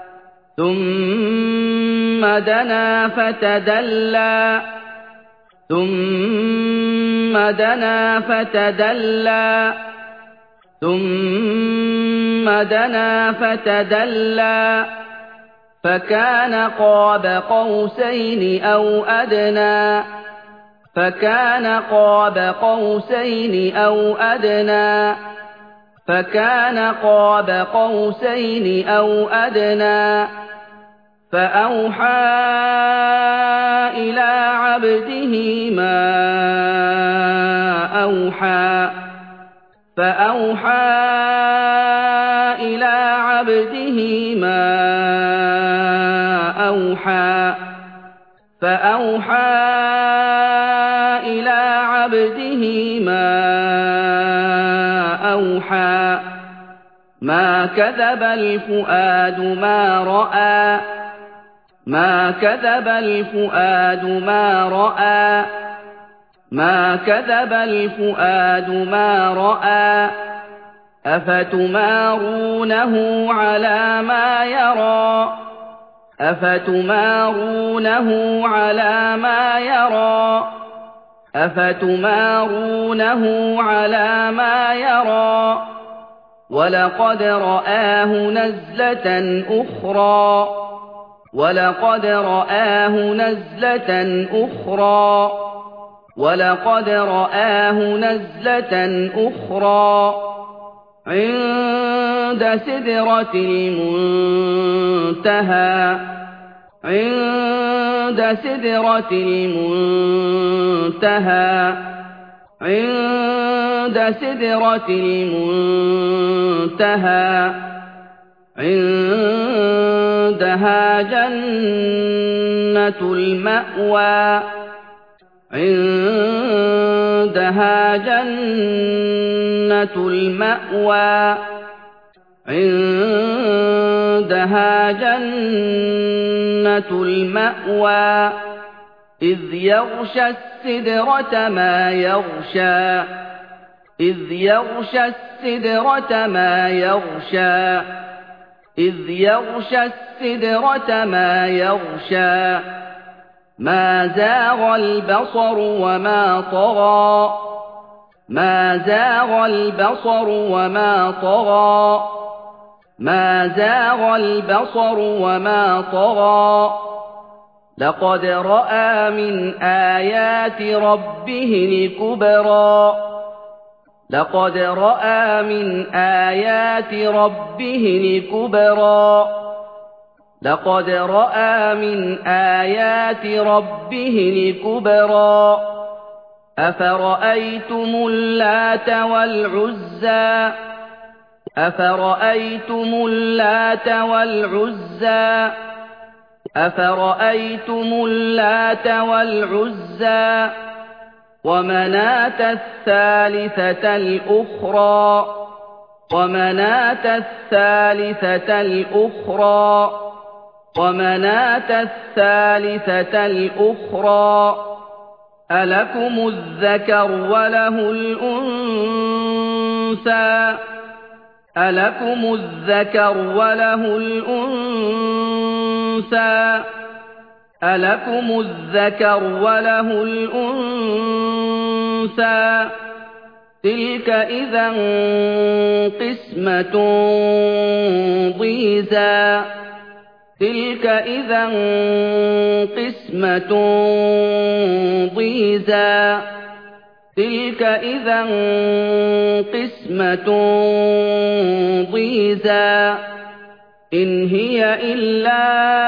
[SPEAKER 1] ثُمَّ دَنَا فَتَدَلَّى ثُمَّ دَنَا فَتَدَلَّى ثُمَّ دَنَا فَتَدَلَّى فَكَانَ قَابَ قَوْسَيْنِ أَوْ أَدْنَىٰ فَكَانَ قَابَ قَوْسَيْنِ أَوْ أَدْنَىٰ فَكَانَ قَابَ قَوْسَيْنِ أَوْ أَدْنَىٰ فَأَوْحَىٰ إِلَىٰ عَبْدِهِ مَا أَوْحَىٰ فَأَوْحَىٰ إِلَىٰ عَبْدِهِ مَا أَوْحَىٰ فَأَوْحَىٰ إِلَىٰ عَبْدِهِ مَا أَوْحَىٰ مَا كَذَبَ الْفُؤَادُ مَا رَأَىٰ مَا كَذَبَ الْفُؤَادُ مَا رَأَىٰ مَا كَذَبَ الْفُؤَادُ مَا رَأَىٰ أَفَتُمَارُونَهُ عَلَىٰ مَا يَرَىٰ أفتمارونه على ما يرى أفتمارونه على ما يرى ولقد رآه نزلة أخرى ولقد رآه نزلة أخرى ولقد رآه نزلة أخرى عند سدرة المنتهى عند سدرة المنتهى عند سدرة المنتهى عندها جنة المأوى عندها جنة المأوى عندها جنة المأوى إذ يغشى السدرة ما يغشى إذ يغشى السدرة ما يغشى إذ يغشى السدرة ما يغشى ما زاغ البصر وما طغى ما زاغ البصر وما طغى ما زاغ البصر وما طغى لقد رأى من آيات ربه الكبرى لقد رأى من آيات ربه الكبرى لقد رأى من آيات ربه الكبرى أفرأيتم اللات والعزى أفرأيتم اللات والعزى أفرأيتم اللات والعزى ومناة الثالثة الأخرى ومناة الثالثة الأخرى ومناة الثالثة الأخرى ألكم الذكر وله الأنثى ألكم الذكر وله الأنثى ألكم الذكر وله الأنثى تلك إذا قسمة ضيزى تلك إذا قسمة ضيزى تلك إذا قسمة ضيزى إن هي إلا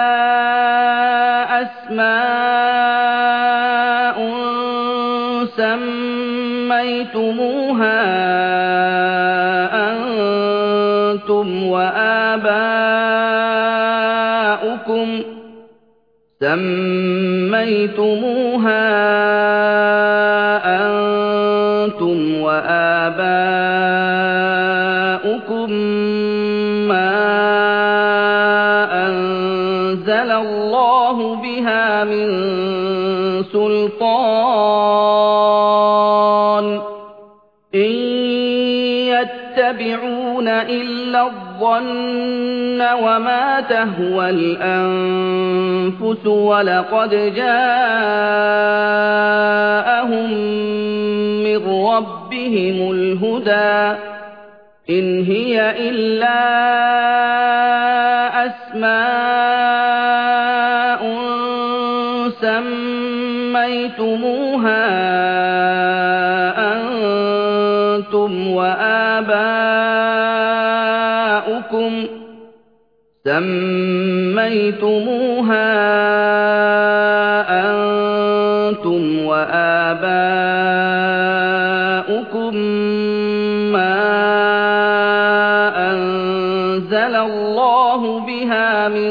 [SPEAKER 1] أسماء سميتموها أنتم وآباؤكم سميتموها أنتم وآباؤكم ما أنزل الله بها من سلطان إن يتبعون إلا الظن وما تهوى الأنفس ولقد جاءهم من ربهم الهدى إن هي إلا أسماء سميتموها أنتم وآباؤكم سميتموها أنتم وآباؤكم ما أنزل الله بها من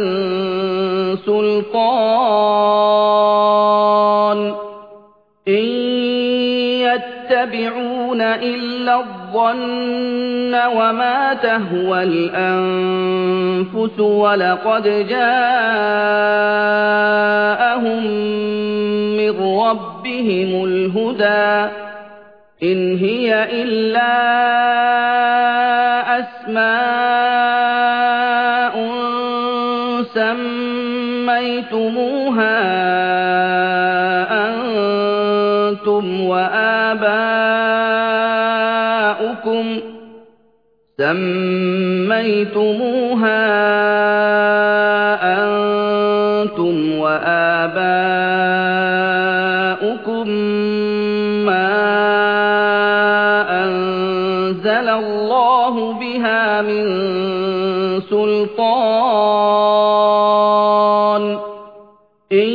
[SPEAKER 1] سلطان إن يتبعون إلا الظن وما تهوى الأنفس ولقد جاءهم من ربهم الهدى إن هي إلا أسماء سميتموها سميتموها أنتم وآباؤكم سميتموها أنتم وآباؤكم ما أنزل الله بها من سلطان إن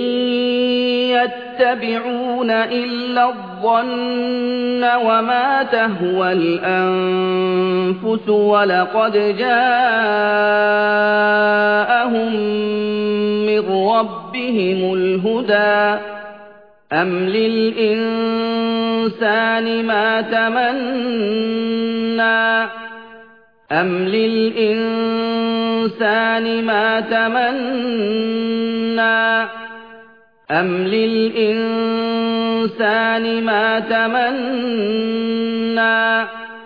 [SPEAKER 1] يتبعون إلا الظن وما تهوى الأنفس ولقد جاءهم من ربهم الهدى أم للإنسان ما تمنى أم للإنسان ما تمنى أم للإنسان ما تمنى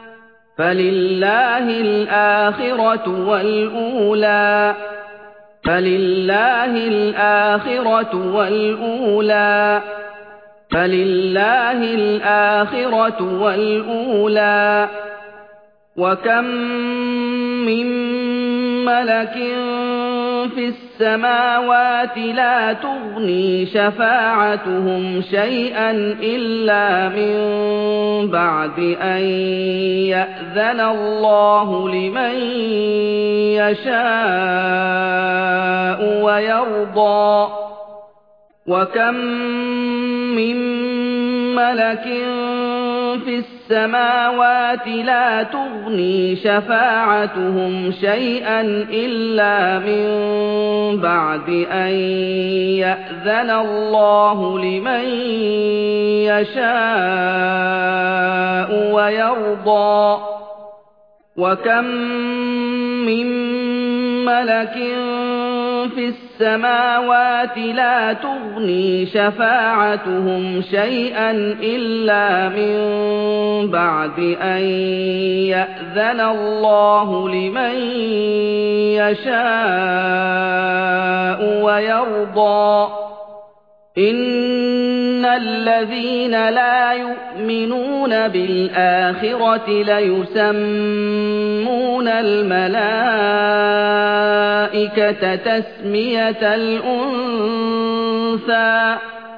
[SPEAKER 1] فلله الآخرة والأولى فلله الآخرة والأولى فلله الآخرة والأولى وكم من ملك في السماوات لا تغني شفاعتهم شيئا إلا من بعد أن يأذن الله لمن يشاء ويرضى وكم من ملك في السماوات لا تغني شفاعتهم شيئا إلا من بعد أن يأذن الله لمن يشاء ويرضى وكم من ملك في السماوات لا تغني شفاعتهم شيئا إلا من بعد أن يأذن الله لمن يشاء ويرضى إن الذين لا يؤمنون بالآخرة ليسمون الملائكة تسمية الأنثى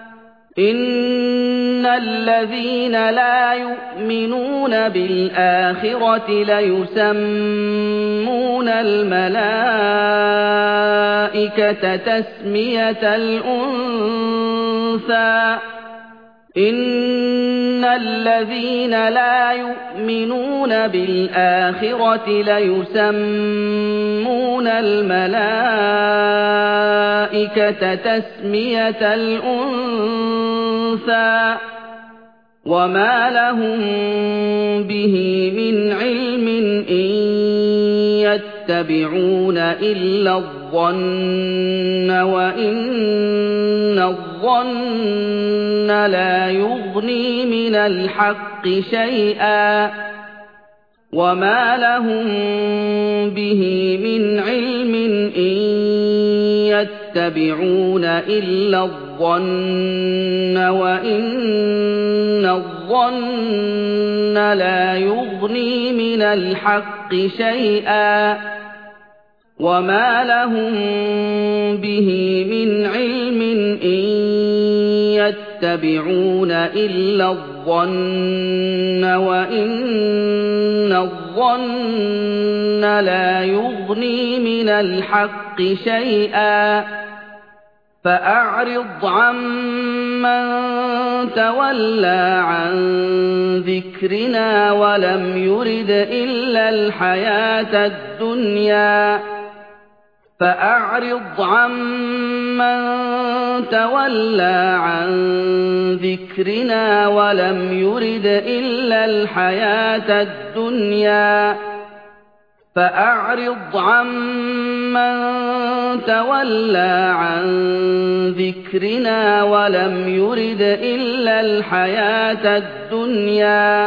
[SPEAKER 1] إن الذين لا يؤمنون بالآخرة ليسمون الملائكة تسمية الأنثى إن الذين لا يؤمنون بالآخرة ليسمون الملائكة تسمية الأنثى وما لهم به من علم إن يتبعون إلا الظن وإن الظن لا يغني من الحق شيئا وما لهم به من علم إن يتبعون إلا الظن وإن الظن لا يغني من الحق شيئا وما لهم به من علم إن يتبعون إلا الظن وإن الظن لا يغني من الحق شيئا فأعرض عمن تولى عن ذكرنا ولم يرد إلا الحياة الدنيا فأعرض عمن تولى عن ذكرنا ولم يرد إلا الحياة الدنيا فأعرض عمن تولى عن ذكرنا ولم يرد إلا الحياة الدنيا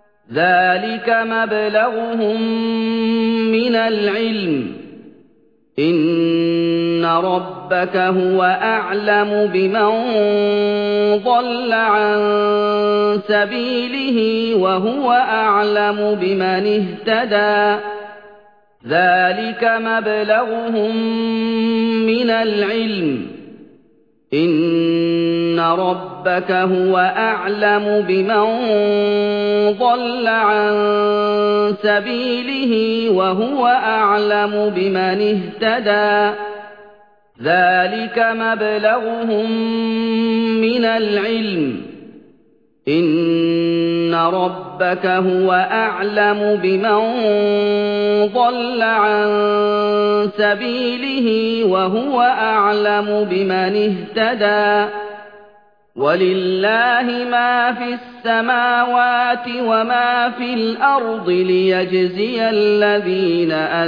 [SPEAKER 1] ذلك مبلغهم من العلم إِنَّ رَبَّكَ هُوَ أَعْلَمُ بِمَن ضَلَّ عَن سَبِيلِهِ وَهُوَ أَعْلَمُ بِمَنِ اهْتَدَىٰ ذَٰلِكَ مَبْلَغُهُم مِّنَ الْعِلْمِ ۚ إِنَّ رَبَّكَ هُوَ أَعْلَمُ بِمَن ضَلَّ عَن سَبِيلِهِ وَهُوَ أَعْلَمُ بِمَنِ اهْتَدَىٰ ذَٰلِكَ مَبْلَغُهُم مِّنَ الْعِلْمِ ۚ إِنَّ رَبَّكَ هُوَ أَعْلَمُ بِمَن ضَلَّ عَن سَبِيلِهِ وَهُوَ أَعْلَمُ بِمَنِ اهْتَدَىٰ وَلِلَّهِ مَا فِي السَّمَاوَاتِ وَمَا فِي الْأَرْضِ لِيَجْزِيَ الَّذِينَ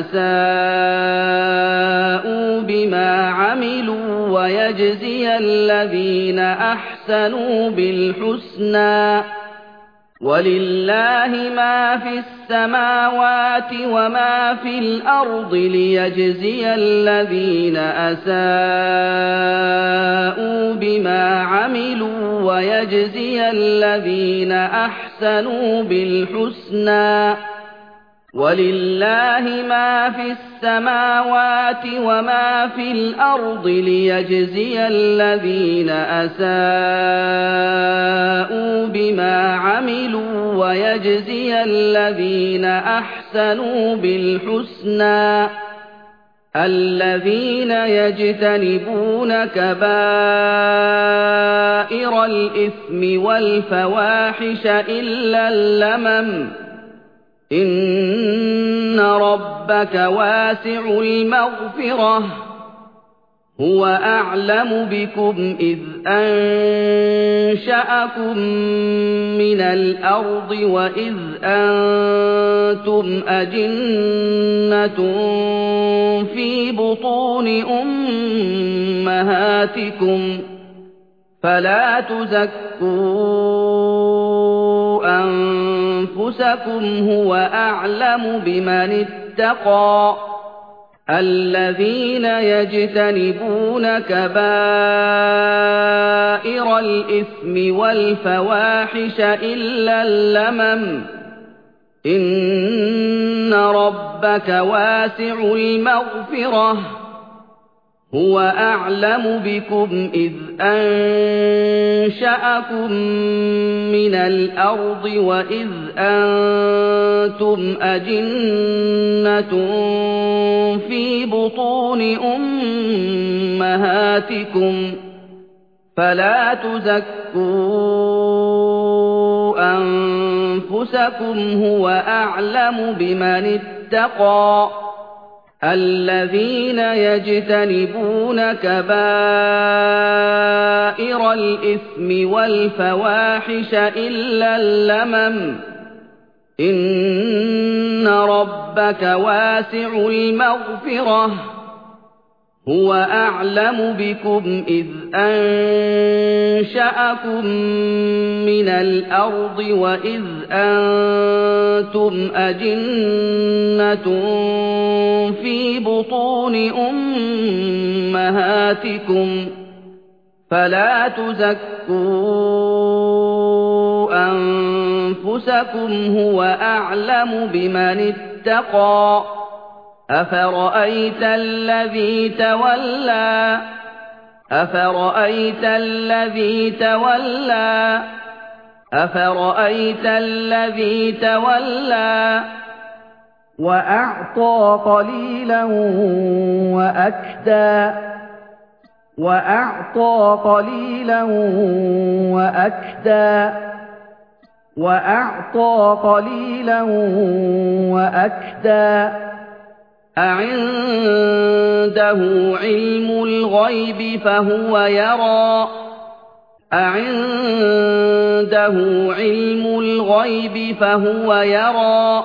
[SPEAKER 1] أَسَاءُوا بِمَا عَمِلُوا وَيَجْزِيَ الَّذِينَ أَحْسَنُوا بِالْحُسْنَىٰ وَلِلَّهِ مَا فِي السَّمَاوَاتِ وَمَا فِي الْأَرْضِ لِيَجْزِيَ الَّذِينَ أَسَاءُوا بِمَا عَمِلُوا وَيَجْزِيَ الَّذِينَ أَحْسَنُوا بِالْحُسْنَىٰ وَلِلَّهِ مَا فِي السَّمَاوَاتِ وَمَا فِي الْأَرْضِ لِيَجْزِيَ الَّذِينَ أَسَاءُوا بِمَا عَمِلُوا وَيَجْزِيَ الَّذِينَ أَحْسَنُوا بِالْحُسْنَىٰ الَّذِينَ يَجْتَنِبُونَ كَبَائِرَ الْإِثْمِ وَالْفَوَاحِشَ إِلَّا اللَّمَمَ ۚ إِنَّ رَبَّكَ وَاسِعُ الْمَغْفِرَةِ ۚ هُوَ أَعْلَمُ بِكُمْ إِذْ أَنشَأَكُم مِّنَ الْأَرْضِ وَإِذْ أَنتُمْ أَجِنَّةٌ فِي بُطُونِ أُمَّهَاتِكُمْ ۖ فَلَا تُزَكُّوا أَنفُسَكُمْ هُوَ أَعْلَمُ بِمَنِ اتَّقَىٰ الَّذِينَ يَجْتَنِبُونَ كَبَائِرَ الْإِثْمِ وَالْفَوَاحِشَ إِلَّا اللَّمَمَ ۚ إِنَّ رَبَّكَ وَاسِعُ الْمَغْفِرَةِ ۚ هُوَ أَعْلَمُ بِكُمْ إِذْ أَنشَأَكُم مِّنَ الْأَرْضِ وَإِذْ أَنتُمْ أَجِنَّةٌ فِي بُطُونِ أُمَّهَاتِكُمْ ۖ فَلَا تُزَكُّوا أَنفُسَكُمْ هُوَ أَعْلَمُ بِمَنِ اتَّقَىٰ الَّذِينَ يَجْتَنِبُونَ كَبَائِرَ الْإِثْمِ وَالْفَوَاحِشَ إِلَّا اللَّمَمَ ۚ إِنَّ رَبَّكَ وَاسِعُ الْمَغْفِرَةِ ۚ هُوَ أَعْلَمُ بِكُمْ إِذْ أَنشَأَكُم مِّنَ الْأَرْضِ وَإِذْ أَنتُمْ أَجِنَّةٌ فِي بُطُونِ أُمَّهَاتِكُمْ ۖ فَلَا تُزَكُّوا أَنفُسَكُمْ هُوَ أَعْلَمُ بِمَنِ اتَّقَىٰ أَفَرَأَيْتَ الَّذِي تَوَلَّىٰ أَفَرَأَيْتَ الَّذِي تَوَلَّىٰ أَفَرَأَيْتَ الَّذِي تَوَلَّىٰ وَأَعْطَىٰ قَلِيلًا وَأَكْدَىٰ وَأَعْطَىٰ قَلِيلًا وَأَكْدَىٰ وَأَعْطَىٰ قَلِيلًا وَأَكْدَىٰ أَعِندَهُ عِلْمُ الْغَيْبِ فَهُوَ يَرَىٰ أَعِندَهُ عِلْمُ الْغَيْبِ فَهُوَ يَرَىٰ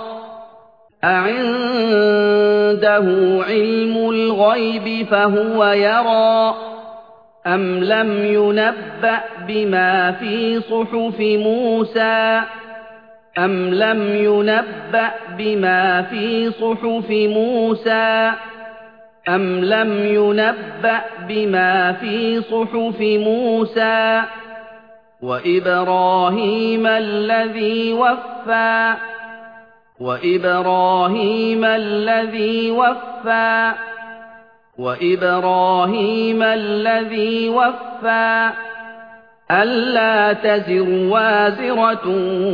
[SPEAKER 1] أَعِندَهُ عِلْمُ الْغَيْبِ فَهُوَ يَرَىٰ أَمْ لَمْ يُنَبَّأْ بِمَا فِي صُحُفِ مُوسَىٰ أَمْ لَمْ يُنَبَّأْ بِمَا فِي صُحُفِ مُوسَىٰ أَمْ لَمْ يُنَبَّأْ بِمَا فِي صُحُفِ مُوسَىٰ وَإِبْرَاهِيمَ الَّذِي وَفَّىٰ وَإِبْرَاهِيمَ الَّذِي وَفَّىٰ وَإِبْرَاهِيمَ الَّذِي وَفَّىٰ أَلَّا تَزِرُ وَازِرَةٌ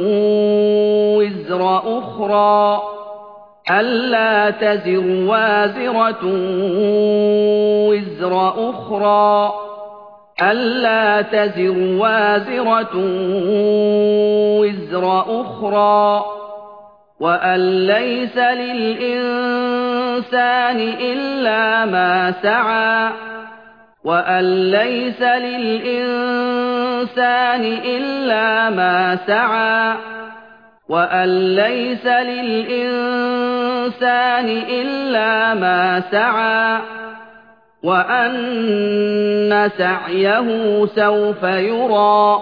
[SPEAKER 1] وِزْرَ أُخْرَىٰ أَلَّا تَزِرُ وَازِرَةٌ وِزْرَ أُخْرَىٰ أَلَّا تَزِرُ وَازِرَةٌ وِزْرَ أُخْرَىٰ وَأَن لَّيْسَ لِلْإِنسَانِ إِلَّا مَا سَعَىٰ وَأَن لَّيْسَ لِلْإِنسَانِ إِلَّا مَا سَعَىٰ وَأَن لَّيْسَ لِلْإِنسَانِ إِلَّا مَا سَعَىٰ وَأَنَّ سَعْيَهُ سَوْفَ يُرَىٰ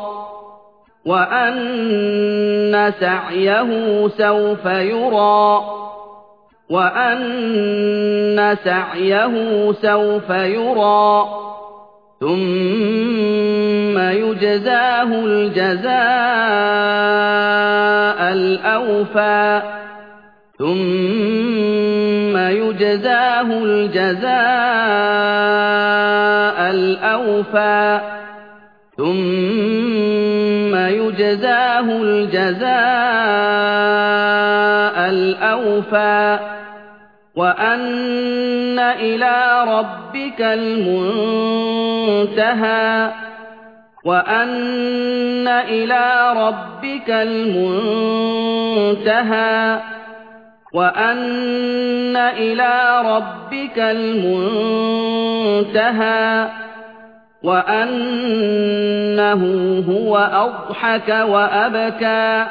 [SPEAKER 1] وَأَنَّ سَعْيَهُ سَوْفَ يُرَىٰ وَأَنَّ سَعْيَهُ سَوْفَ يُرَىٰ ثُمَّ يُجْزَاهُ الْجَزَاءَ الْأَوْفَىٰ ثُمَّ يُجْزَاهُ الْجَزَاءَ الْأَوْفَىٰ ثُمَّ يُجْزَاهُ الْجَزَاءَ الْأَوْفَىٰ وَأَنَّ إِلَىٰ رَبِّكَ الْمُنتَهَىٰ وَأَنَّ إِلَىٰ رَبِّكَ الْمُنتَهَىٰ وَأَنَّ إِلَىٰ رَبِّكَ الْمُنتَهَىٰ وَأَنَّهُ هُوَ أَضْحَكَ وَأَبْكَىٰ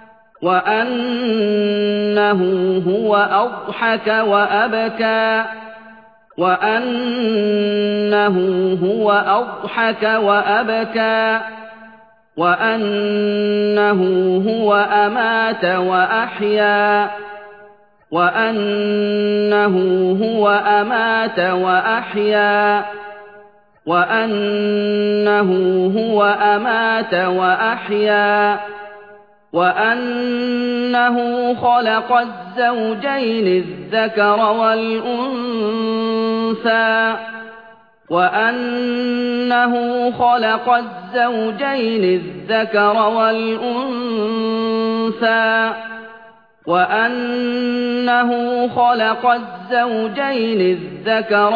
[SPEAKER 1] وَأَنَّهُ هُوَ أَضْحَكَ وَأَبْكَىٰ وَأَنَّهُ هُوَ أَضْحَكَ وَأَبْكَىٰ وَأَنَّهُ هُوَ أَمَاتَ وَأَحْيَا وَأَنَّهُ هُوَ أَمَاتَ وَأَحْيَا وَأَنَّهُ هُوَ أَمَاتَ وَأَحْيَا وَأَنَّهُ خَلَقَ الزَّوْجَيْنِ الذَّكَرَ وَالْأُنثَىٰ وَأَنَّهُ خَلَقَ الزَّوْجَيْنِ الذَّكَرَ وَالْأُنثَىٰ وَأَنَّهُ خَلَقَ الزَّوْجَيْنِ الذَّكَرَ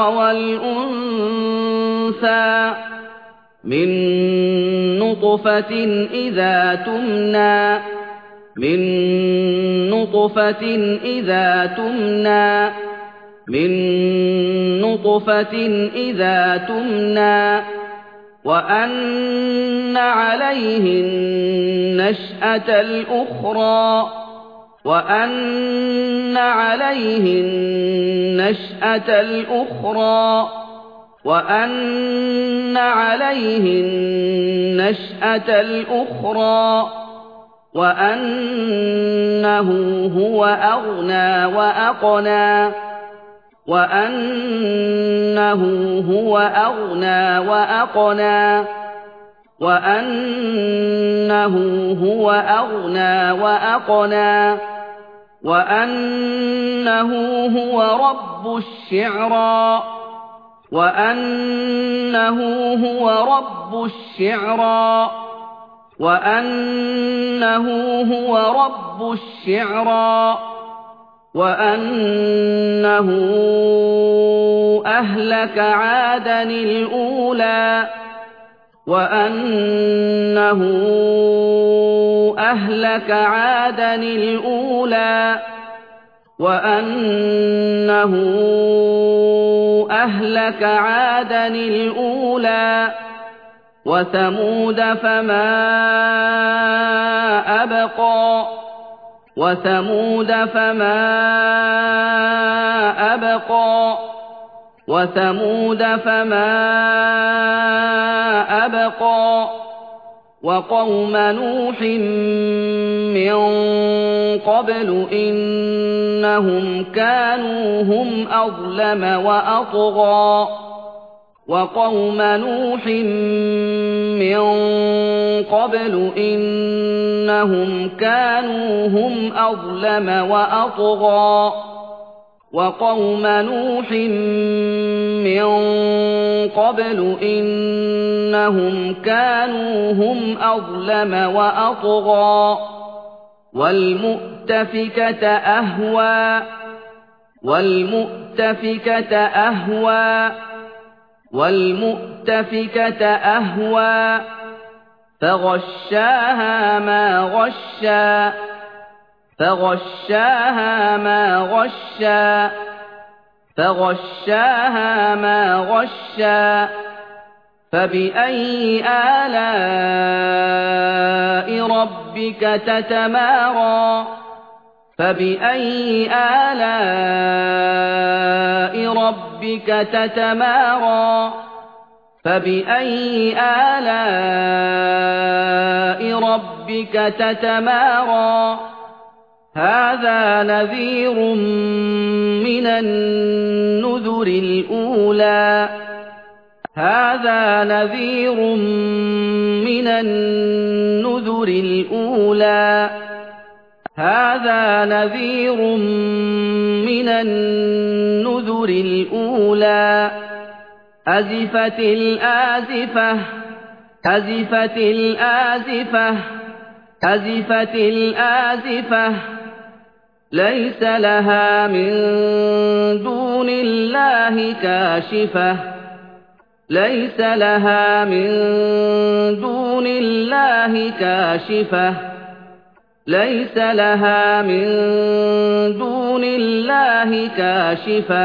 [SPEAKER 1] وَالْأُنثَىٰ مِن نُّطْفَةٍ إِذَا تُمْنَىٰ مِن نُّطْفَةٍ إِذَا تُمْنَىٰ مِن نُّطْفَةٍ إِذَا تُمْنَىٰ وَأَنَّ عَلَيْهِ النَّشْأَةَ الْأُخْرَىٰ وَأَنَّ عَلَيْهِ النَّشْأَةَ الْأُخْرَىٰ وَأَنَّ عَلَيْهِ النَّشْأَةَ الْأُخْرَىٰ وَأَنَّهُ هُوَ أَغْنَىٰ وَأَقْنَىٰ وَأَنَّهُ هُوَ أَغْنَىٰ وَأَقْنَىٰ وَأَنَّهُ هُوَ أَغْنَىٰ وَأَقْنَىٰ وَأَنَّهُ هُوَ رَبُّ الشِّعْرَىٰ وَأَنَّهُ هُوَ رَبُّ الشِّعْرَىٰ وَأَنَّهُ هُوَ رَبُّ الشِّعْرَىٰ وَأَنَّهُ أَهْلَكَ عَادًا الْأُولَىٰ وَأَنَّهُ أَهْلَكَ عَادًا الْأُولَىٰ وَأَنَّهُ أَهْلَكَ عَادًا الْأُولَىٰ وَثَمُودَ فَمَا أَبْقَىٰ وَثَمُودَ فَمَا أَبْقَىٰ وَثَمُودَ فَمَا أَبْقَىٰ وقوم نوح من قبل إنهم كانوا هم أظلم وأطغى وقوم نوح من قبل إنهم كانوا هم أظلم وأطغى وقوم نوح من قبل إنهم كانوا هم أظلم وأطغى والمؤتفكة أهوى والمؤتفكة أهوى والمؤتفكة أهوى فغشاها ما غشا فغشاها ما غشا فغشاها ما غشا فبأي آلاء ربك تتمارى فبأي آلاء ربك تتمارى فبأي آلاء ربك تتمارى هذا نذير من النذر الأولى هذا نذير من النذر الأولى هذا نذير من النذر الأولى أزفت الآزفة أزفت الآزفة أزفت الآزفة ليس لها من دون الله كاشفة ليس لها من دون الله كاشفة ليس لها من دون الله كاشفة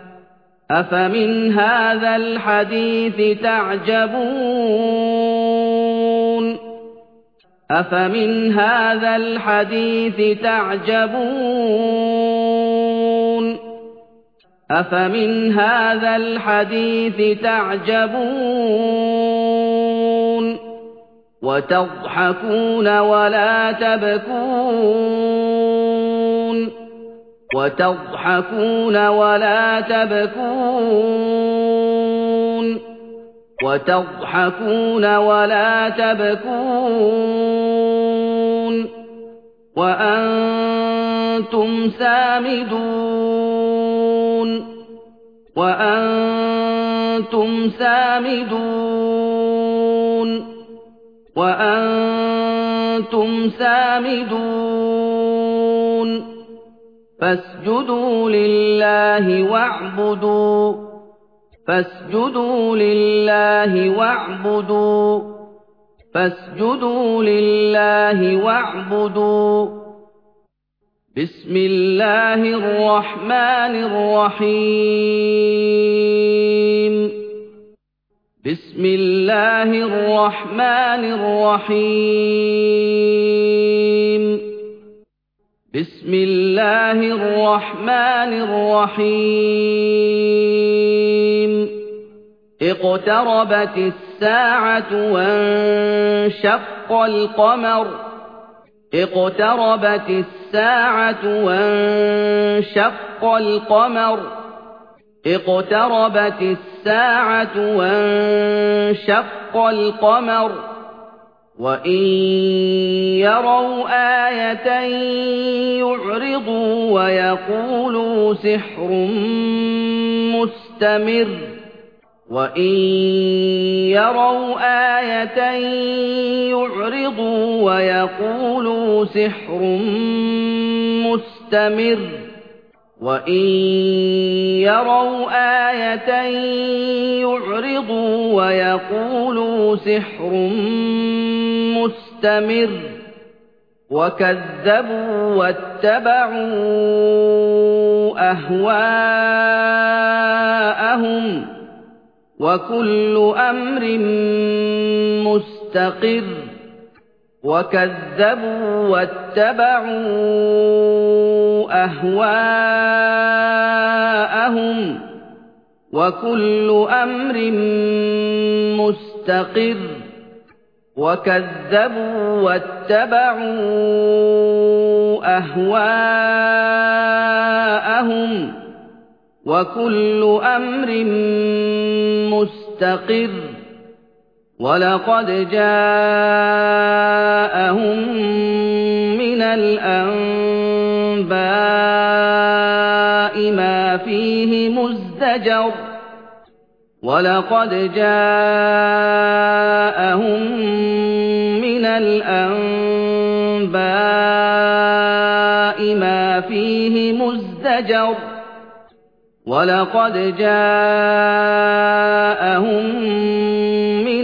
[SPEAKER 1] أفمن هذا الحديث تعجبون أفمن هذا الحديث تعجبون أفمن هذا الحديث تعجبون وتضحكون ولا تبكون وتضحكون ولا تبكون وتضحكون ولا تبكون وأنتم سامدون وأنتم سامدون وأنتم سامدون فاسجدوا لله واعبدوا فاسجدوا لله واعبدوا فاسجدوا لله واعبدوا بسم الله الرحمن الرحيم بسم الله الرحمن الرحيم بسم الله الرحمن الرحيم اقتربت الساعة وانشق القمر اقتربت الساعة وانشق القمر اقتربت الساعة وانشق القمر وإن يروا آية يعرضوا ويقولوا سحر مستمر وإن يروا آية يعرضوا ويقولوا سحر مستمر وإن يروا آية يعرضوا ويقولوا سحر مستمر وكذبوا واتبعوا أهواءهم وكل أمر مستقر وكذبوا واتبعوا أهواءهم وكل أمر مستقر وَكَذَّبُوا وَاتَّبَعُوا أَهْوَاءَهُمْ ۚ وَكُلُّ أَمْرٍ مُّسْتَقِرٌّ ۚ وَلَقَدْ جَاءَهُم مِّنَ الْأَنبَاءِ مَا فِيهِ مُزْدَجَرٌ وَلَقَدْ جَاءَهُم مِّنَ الْأَنبَاءِ مَا فِيهِ مُزْدَجَرٌ وَلَقَدْ جَاءَهُم مِّنَ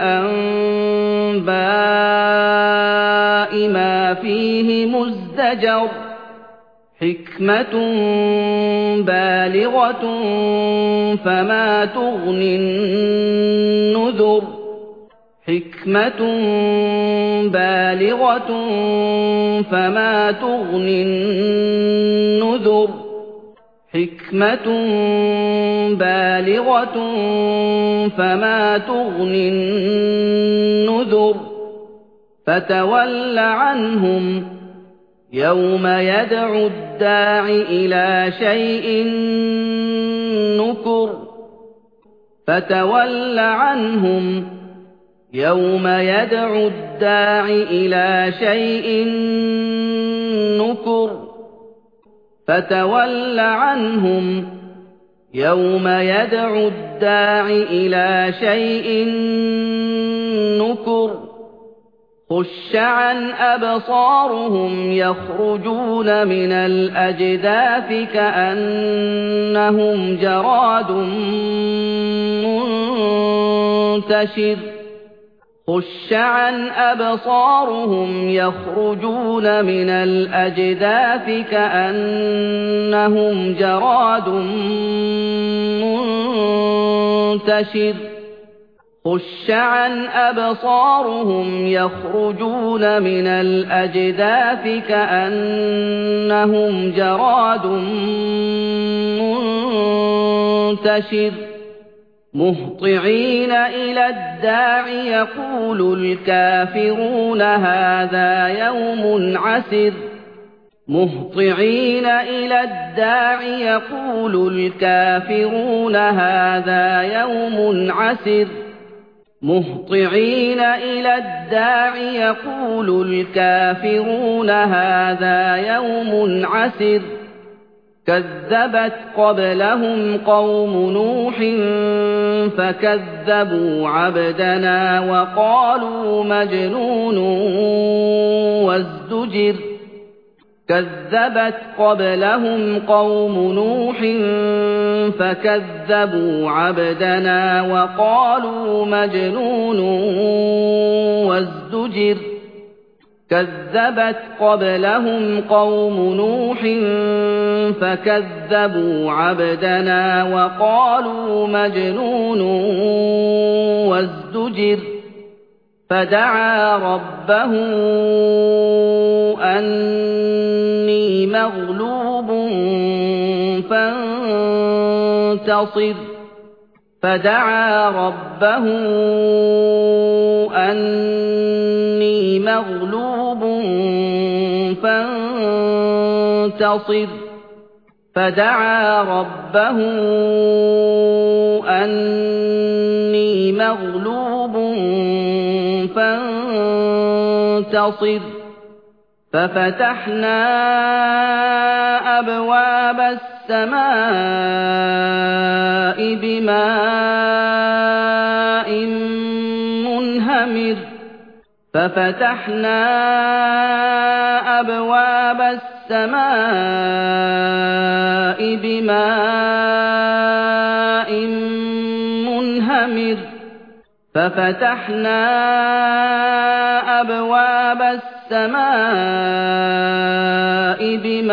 [SPEAKER 1] الْأَنبَاءِ مَا فِيهِ مُزْدَجَرٌ حِكْمَةٌ بَالِغَةٌ فَمَا تُغْنِ النُّذُرُ حِكْمَةٌ بَالِغَةٌ فَمَا تُغْنِ النُّذُرُ حِكْمَةٌ بَالِغَةٌ فَمَا تُغْنِ النُّذُرُ فَتَوَلَّ عَنْهُمْ يَوْمَ يَدْعُ الدَّاعِ إِلَىٰ شَيْءٍ نُّكُرٍ فَتَوَلَّ عَنْهُمْ يَوْمَ يَدْعُ الدَّاعِ إِلَىٰ شَيْءٍ نُّكُرٍ فَتَوَلَّ عَنْهُمْ يَوْمَ يَدْعُ الدَّاعِ إِلَىٰ شَيْءٍ نُّكُرٍ خُشَّ عَنْ أَبْصَارُهُمْ يَخْرُجُونَ مِنَ الْأَجْدَاثِ كَأَنَّهُمْ جَرَادٌ مُّنتَشِرٌ خُشَّ عَنْ أَبْصَارُهُمْ يَخْرُجُونَ مِنَ الْأَجْدَاثِ كَأَنَّهُمْ جَرَادٌ مُّنتَشِرٌ خُشَّ عَنْ أَبْصَارُهُمْ يَخْرُجُونَ مِنَ الْأَجْدَاثِ كَأَنَّهُمْ جَرَادٌ مُّنتَشِرٌ مُهْطِعِينَ إِلَى الدَّاعِ يَقُولُ الْكَافِرُونَ هَٰذَا يَوْمٌ عَسِرٌ مُهْطِعِينَ إِلَى الدَّاعِ يَقُولُ الْكَافِرُونَ هَٰذَا يَوْمٌ عَسِرٌ مُهْطِعِينَ إِلَى الدَّاعِ يَقُولُ الْكَافِرُونَ هَٰذَا يَوْمٌ عَسِرٌ كَذَّبَتْ قَبْلَهُمْ قَوْمُ نُوحٍ فَكَذَّبُوا عَبْدَنَا وَقَالُوا مَجْنُونٌ وَازْدُجِرَ كَذَّبَتْ قَبْلَهُمْ قَوْمُ نُوحٍ فَكَذَّبُوا عَبْدَنَا وَقَالُوا مَجْنُونٌ وَازْدُجِرَ كَذَّبَتْ قَبْلَهُمْ قَوْمُ نُوحٍ فَكَذَّبُوا عَبْدَنَا وَقَالُوا مَجْنُونٌ وَازْدُجِرَ فَدَعَا رَبَّهُ أَنِّي مَغْلُوبٌ فَانتَصِرْ فَدَعَا رَبَّهُ أَنِّي مَغْلُوبٌ فَانتَصِرْ فَدَعَا رَبَّهُ أَنِّي مَغْلُوبٌ فَانتَصِرْ فَفَتَحْنَا أَبْوَابَ السَّمَاءِ بِمَاءٍ مُّنْهَمِرٍ فَفَتَحْنَا أَبْوَابَ السَّمَاءِ بِمَاءٍ مُّنْهَمِرٍ فَفَتَحْنَا أَبْوَابَ السَّمَاءِ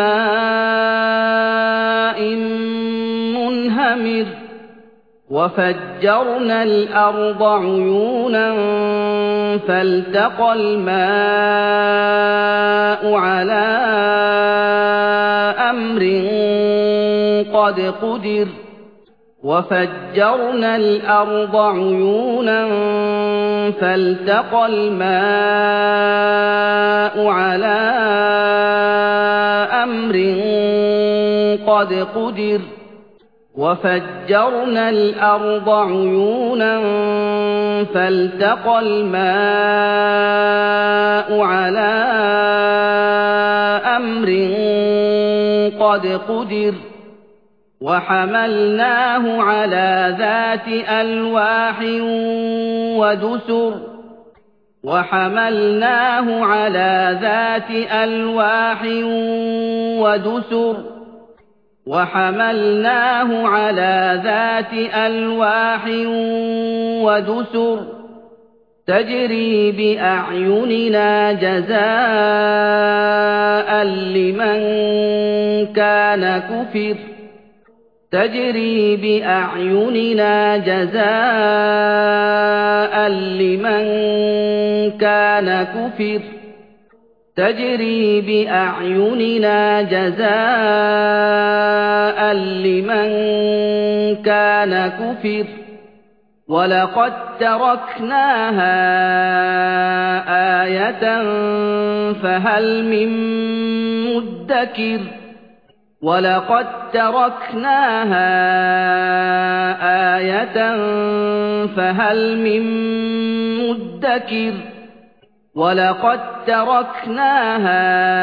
[SPEAKER 1] بِمَاءٍ مُّنْهَمِرٍ وَفَجَّرْنَا الْأَرْضَ عُيُونًا فَالْتَقَى الْمَاءُ عَلَىٰ أَمْرٍ قَدْ قُدِرَ وَفَجَّرْنَا الْأَرْضَ عُيُونًا فَالْتَقَى الْمَاءُ عَلَىٰ أَمْرٍ قَدْ قُدِرَ وَفَجَّرْنَا الْأَرْضَ عُيُونًا فَالْتَقَى الْمَاءُ عَلَىٰ أَمْرٍ قَدْ قُدِرَ وَحَمَلْنَاهُ عَلَىٰ ذَاتِ أَلْوَاحٍ وَدُسُرٍ وَحَمَلْنَاهُ عَلَىٰ ذَاتِ أَلْوَاحٍ وَدُسُرٍ وَحَمَلْنَاهُ عَلَىٰ ذَاتِ أَلْوَاحٍ وَدُسُرٍ تَجْرِي بِأَعْيُنِنَا جَزَاءً لِّمَن كَانَ كُفِرَ تَجْرِي بِأَعْيُنِنَا جَزَاءً لِّمَن كَانَ كُفِرَ تَجْرِي بِأَعْيُنِنَا جَزَاءً لِّمَن كَانَ كُفِرَ وَلَقَد تَّرَكْنَاهَا آيَةً فَهَلْ مِن مُّدَّكِرٍ وَلَقَد تَّرَكْنَاهَا آيَةً فَهَلْ مِن مُّدَّكِرٍ وَلَقَد تَّرَكْنَاهَا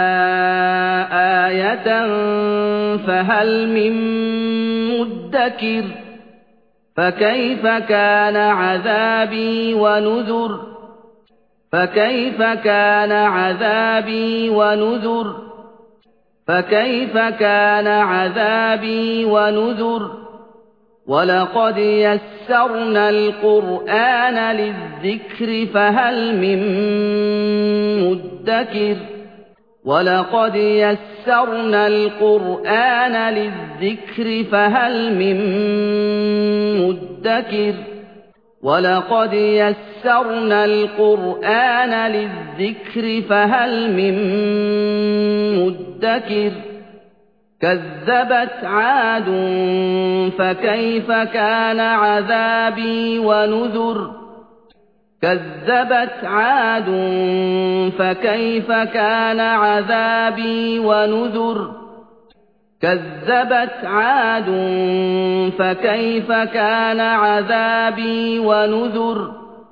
[SPEAKER 1] آيَةً فَهَلْ مِن مُّدَّكِرٍ فَكَيْفَ كَانَ عَذَابِي وَنُذُرِ فَكَيْفَ كَانَ عَذَابِي وَنُذُرِ فَكَيْفَ كَانَ عَذَابِي وَنُذُرِ وَلَقَدْ يَسَّرْنَا الْقُرْآنَ لِلذِّكْرِ فَهَلْ مِن مُّدَّكِرٍ وَلَقَدْ يَسَّرْنَا الْقُرْآنَ لِلذِّكْرِ فَهَلْ مِن مُّدَّكِرٍ وَلَقَدْ يَسَّرْنَا الْقُرْآنَ لِلذِّكْرِ فَهَلْ مِن مُّدَّكِرٍ كَذَّبَتْ عَادٌ فَكَيْفَ كَانَ عَذَابِي وَنُذُرِ كَذَّبَتْ عَادٌ فَكَيْفَ كَانَ عَذَابِي وَنُذُرِ كَذَّبَتْ عَادٌ فَكَيْفَ كَانَ عَذَابِي وَنُذُرِ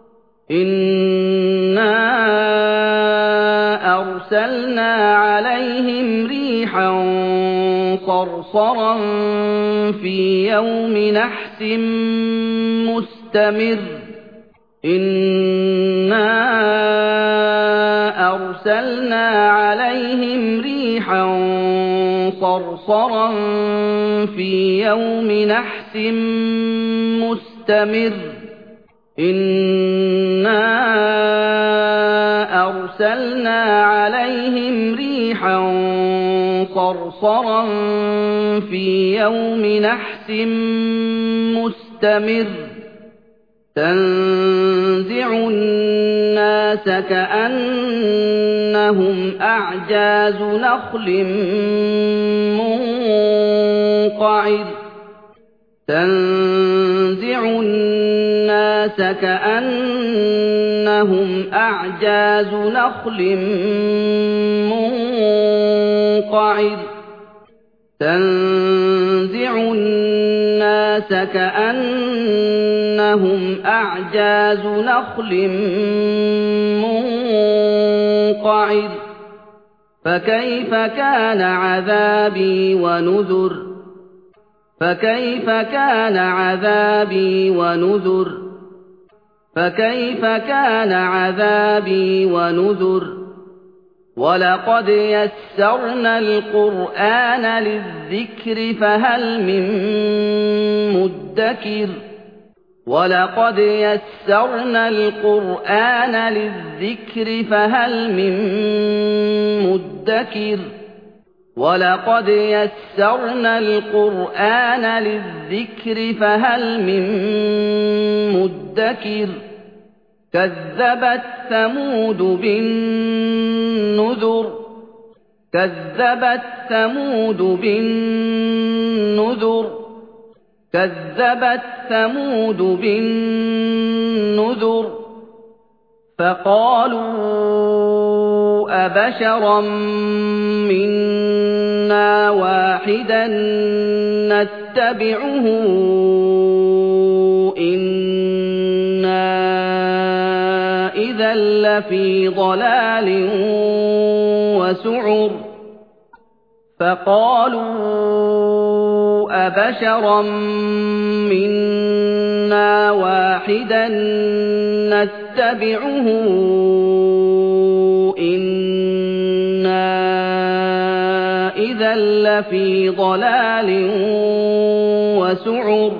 [SPEAKER 1] إِنَّا أَرْسَلْنَا عَلَيْهِمْ رِيحًا صَرْصَرًا فِي يَوْمِ نَحْسٍ مُّسْتَمِرٍّ إِنَّا أَرْسَلْنَا عَلَيْهِمْ رِيحًا صَرْصَرًا فِي يَوْمِ نَحْسٍ مُّسْتَمِرٍّ إِنَّا أَرْسَلْنَا عَلَيْهِمْ رِيحًا صَرْصَرًا فِي يَوْمِ نَحْسٍ مُّسْتَمِرٍّ تَنزِعُ النَّاسَ كَأَنَّهُمْ أَعْجَازُ نَخْلٍ مُّنقَعِرٍ تَنزِعُ النَّاسَ كَأَنَّهُمْ أَعْجَازُ نَخْلٍ مُّنقَعِرٍ تَنزِعُ النَّاسَ كَأَنَّهُمْ أَعْجَازُ نَخْلٍ مُّنقَعِرٍ فَكَيْفَ كَانَ عَذَابِي وَنُذُرِ فَكَيْفَ كَانَ عَذَابِي وَنُذُرِ فَكَيْفَ كَانَ عَذَابِي وَنُذُرِ وَلَقَدْ يَسَّرْنَا الْقُرْآنَ لِلذِّكْرِ فَهَلْ مِن مُّدَّكِرٍ وَلَقَدْ يَسَّرْنَا الْقُرْآنَ لِلذِّكْرِ فَهَلْ مِن مُّدَّكِرٍ وَلَقَدْ يَسَّرْنَا الْقُرْآنَ لِلذِّكْرِ فَهَلْ مِن مُّدَّكِرٍ كَذَّبَتْ ثَمُودُ بِالنُّذُرِ كَذَّبَتْ ثَمُودُ بِالنُّذُرِ كذبت ثمود بالنذر فقالوا أبشرا منا واحدا نتبعه إنا إذا لفي ضلال وسعر فقالوا أبشرا منا واحدا نتبعه إنا إذا لفي ضلال وسعر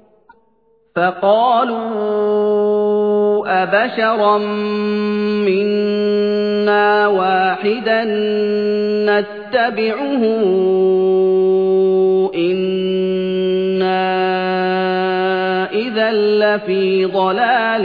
[SPEAKER 1] فقالوا أبشرا منا واحدا نتبعه إنا إذا لفي ضلال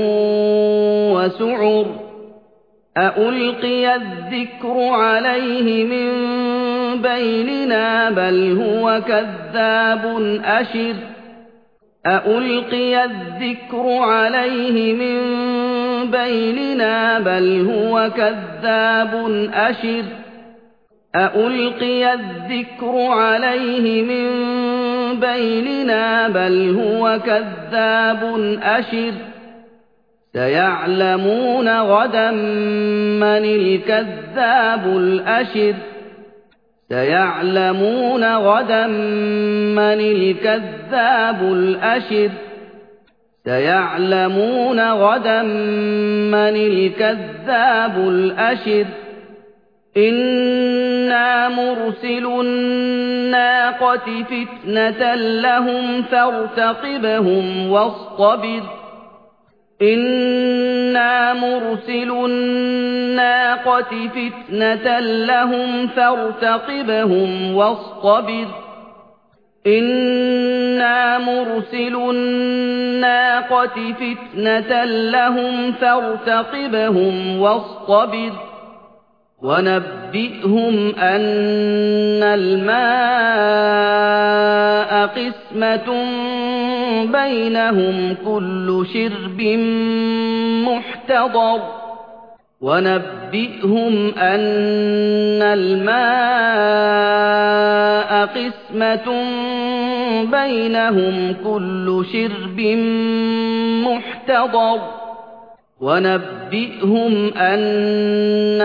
[SPEAKER 1] وسعر أألقي الذكر عليه من بيننا بل هو كذاب أشر أألقي الذكر عليه من بيننا بل هو كذاب أشر أألقي الذكر عليه من بيننا بل هو كذاب أشر سيعلمون غدا من الكذاب الأشر سيعلمون غدا من الكذاب الأشر سيعلمون غدا من الكذاب الأشر إنا مرسل الناقة فتنة لهم فارتقبهم واصطبر إنا مرسل الناقة فتنة لهم فارتقبهم واصطبر إنا مرسل الناقة فتنة لهم فارتقبهم واصطبر ونبئهم أن الماء قسمة بينهم كل شرب محتضر ونبئهم أن الماء قسمة بينهم كل شرب محتضر ونبئهم أن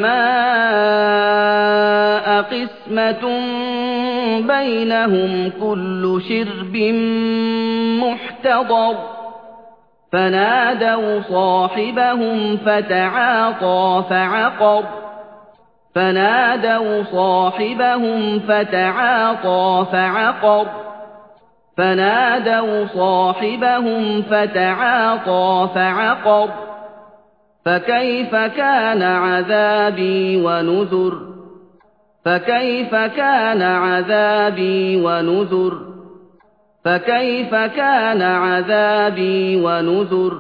[SPEAKER 1] الماء قسمة بينهم كل شرب محتضر فنادوا صاحبهم فتعاطى فعقر فنادوا صاحبهم فتعاطى فعقر فنادوا صاحبهم فتعاطى فعقر فكيف كان عذابي ونذر فكيف كان عذابي ونذر فكيف كان عذابي ونذر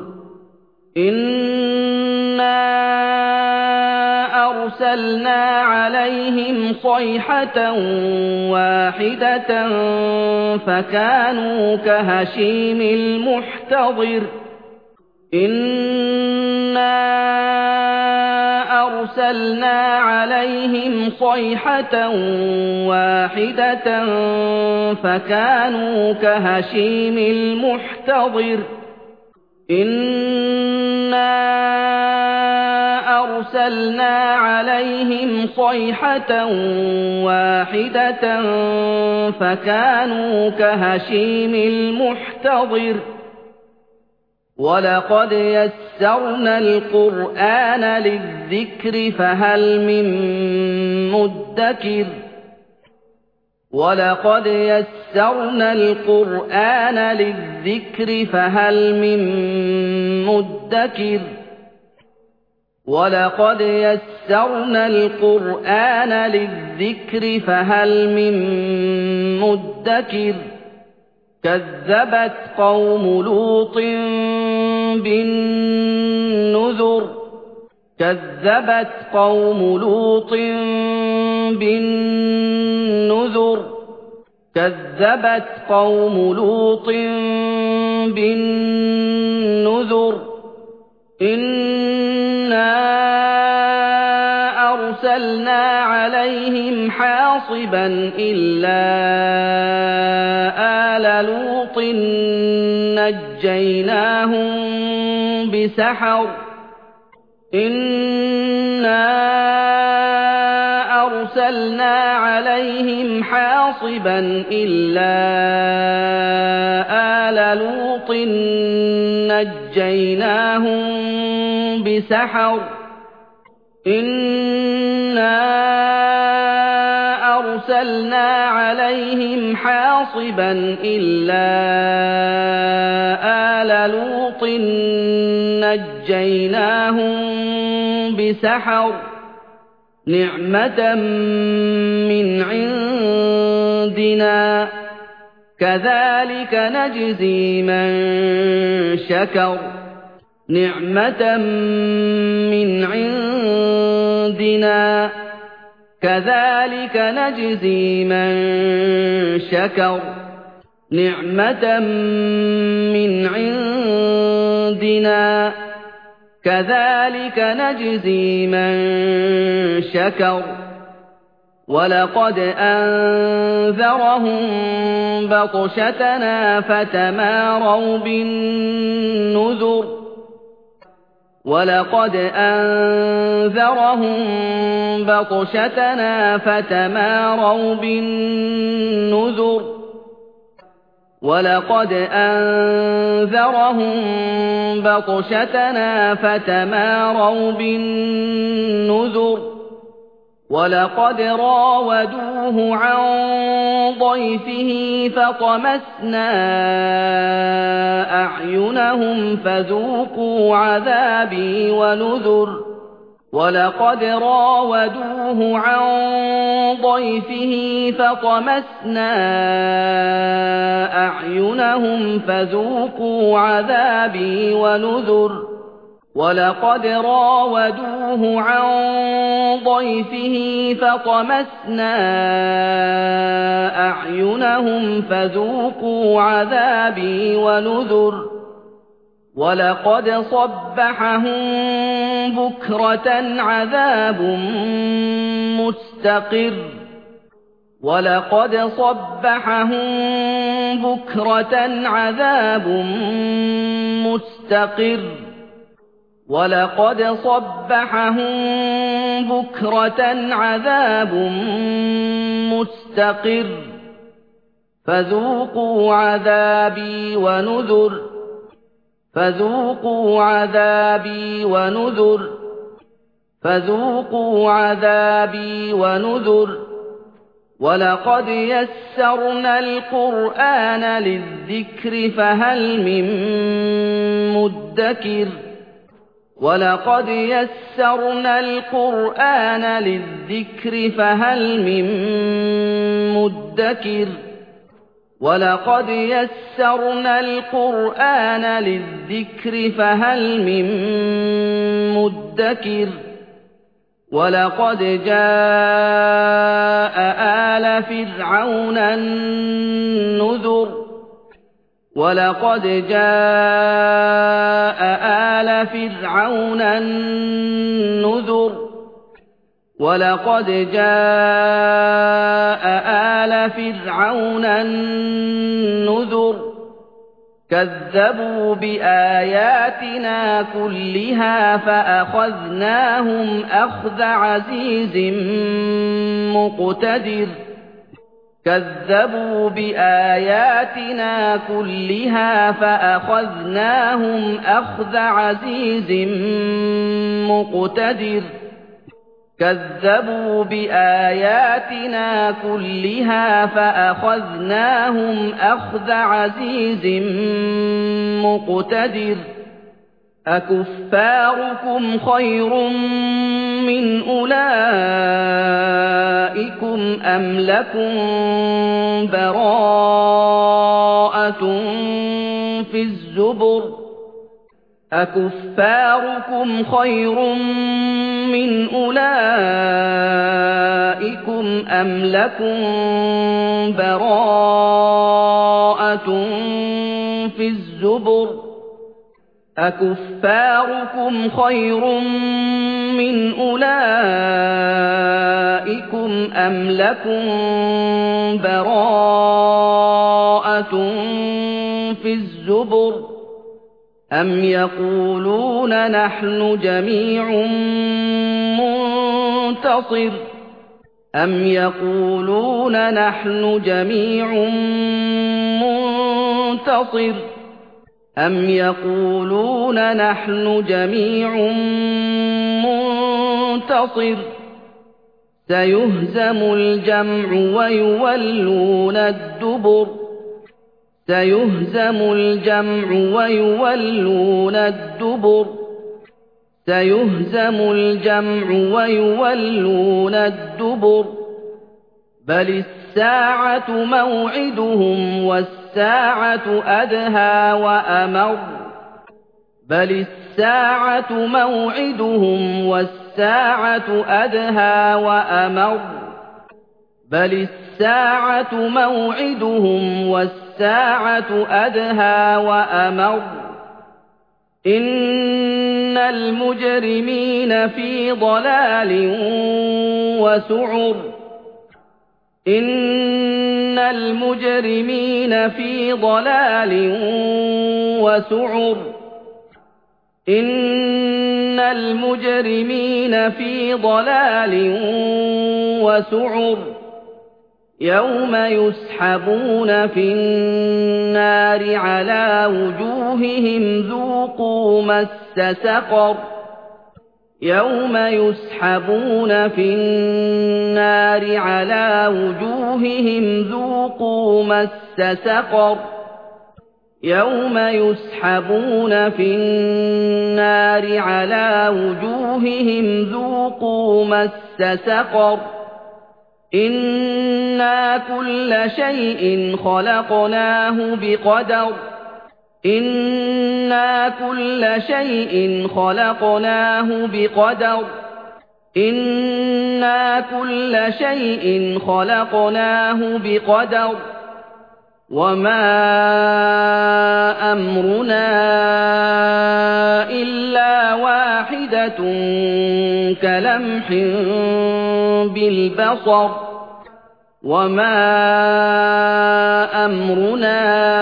[SPEAKER 1] إنا أرسلنا عليهم صيحة واحدة فكانوا كهشيم المحتضر إنا أرسلنا عليهم صيحة واحدة فكانوا كهشيم المحتضر إنا أرسلنا عليهم صيحة واحدة فكانوا كهشيم المحتضر ولقد يسرنا القرآن للذكر فهل من مدكر ولقد يسرنا القرآن للذكر فهل من مدكر ولقد يسرنا القرآن للذكر فهل من مدكر كذبت قوم لوط بالنذر كذبت قوم لوط بالنذر كذبت قوم لوط بالنذر إنا أرسلنا عليهم حاصبا إلا آل لوط نجيناهم بسحر إنا أرسلنا عليهم حاصبا إلا آل لوط نجيناهم بسحر إنا أرسلنا عليهم حاصبا إلا آل لوط نجيناهم بسحر نعمة من عندنا كذلك نجزي من شكر نعمة من عندنا كذلك نجزي من شكر نعمة من عندنا كذلك نجزي من شكر ولقد أنذرهم بطشتنا فتماروا بالنذر ولقد أنذرهم بطشتنا فتماروا بالنذر ولقد أنذرهم بطشتنا فتماروا بالنذر ولقد راودوه عن ضيفه فطمسنا أعينهم فذوقوا عذابي ونذر ولقد راودوه عن ضيفه فطمسنا أعينهم فذوقوا عذابي ونذر ولقد راودوه عن ضيفه فطمسنا أعينهم فذوقوا عذابي ونذر ولقد صبحهم بكرة عذاب مستقر ولقد صبحهم بكرة عذاب مستقر ولقد صبحهم بكرة عذاب مستقر فذوقوا عذابي ونذر فذوقوا عذابي ونذر فذوقوا عذابي ونذر ولقد يسرنا القرآن للذكر فهل من مدكر ولقد يسرنا القرآن للذكر فهل من مدكر ولقد يسرنا القرآن للذكر فهل من مدكر ولقد جاء آل فرعون النذر ولقد جاء آل فرعون النذر ولقد جاء آل فرعون النذر كذبوا بآياتنا كلها فأخذناهم أخذ عزيز مقتدر كذبوا بآياتنا كلها فأخذناهم أخذ عزيز مقتدر كذبوا بآياتنا كلها فأخذناهم أخذ عزيز مقتدر أكفاركم خير من أولئكم أم لكم براءة في الزبر أكفاركم خير مِّنْ أُولَٰئِكُمْ أَمْ لَكُم بَرَاءَةٌ فِي الزُّبُرِ أَكُفَّارُكُمْ خَيْرٌ مِّنْ أُولَٰئِكُمْ أَمْ لَكُم بَرَاءَةٌ فِي الزُّبُرِ أَمْ يَقُولُونَ نَحْنُ جَمِيعٌ مُّنتَصِرٌ أَمْ يَقُولُونَ نَحْنُ جَمِيعٌ مُّنتَصِرٌ أَمْ يَقُولُونَ نَحْنُ جَمِيعٌ مُّنتَصِرٌ سَيُهْزَمُ الْجَمْعُ وَيُوَلُّونَ الدُّبُرَ سَيُهْزَمُ الْجَمْعُ وَيُوَلُّونَ الدُّبُرَ سَيُهْزَمُ الْجَمْعُ وَيُوَلُّونَ الدُّبُرَ بَلِ السَّاعَةُ مَوْعِدُهُمْ وَالسَّاعَةُ أَدْهَىٰ وَأَمَرُّ بَلِ السَّاعَةُ مَوْعِدُهُمْ وَالسَّاعَةُ أَدْهَىٰ وَأَمَرُّ بَلِ السَّاعَةُ مَوْعِدُهُمْ وَالسَّاعَةُ أَدْهَىٰ وَأَمَرُّ إِنَّ الْمُجْرِمِينَ فِي ضَلَالٍ وَسُعُرٍ إِنَّ الْمُجْرِمِينَ فِي ضَلَالٍ وَسُعُرٍ إِنَّ الْمُجْرِمِينَ فِي ضَلَالٍ وَسُعُرٍ يَوْمَ يُسْحَبُونَ فِي النَّارِ عَلَىٰ وُجُوهِهِمْ ذُوقُوا مَسَّ سَقَرَ يَوْمَ يُسْحَبُونَ فِي النَّارِ عَلَىٰ وُجُوهِهِمْ ذُوقُوا مَسَّ سَقَرَ يَوْمَ يُسْحَبُونَ فِي النَّارِ عَلَىٰ وُجُوهِهِمْ ذُوقُوا مَسَّ سَقَرَ إِنَّا كُلَّ شَيْءٍ خَلَقْنَاهُ بِقَدَرٍ إِنَّا كُلَّ شَيْءٍ خَلَقْنَاهُ بِقَدَرٍ إِنَّا كُلَّ شَيْءٍ خَلَقْنَاهُ بِقَدَرٍ وَمَا أَمْرُنَا إِلَّا وَاحِدَةٌ كَلَمْحٍ بِالْبَصَرِ وَمَا أَمْرُنَا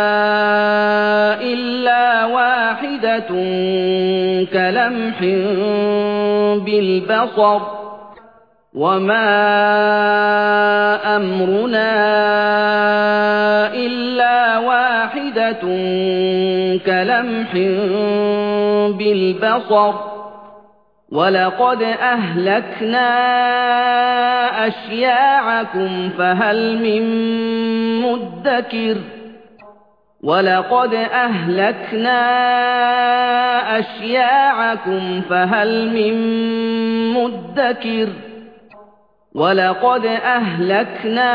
[SPEAKER 1] إِلَّا وَاحِدَةٌ كَلَمْحٍ بِالْبَصَرِ وَمَا أَمْرُنَا إِلَّا وَاحِدَةٌ كَلَمْحٍ بِالْبَصَرِ وَلَقَدْ أَهْلَكْنَا أَشْيَاعَكُمْ فَهَلْ مِن مُّدَّكِرٍ وَلَقَدْ أَهْلَكْنَا أَشْيَاعَكُمْ فَهَلْ مِن مُّدَّكِرٍ وَلَقَدْ أَهْلَكْنَا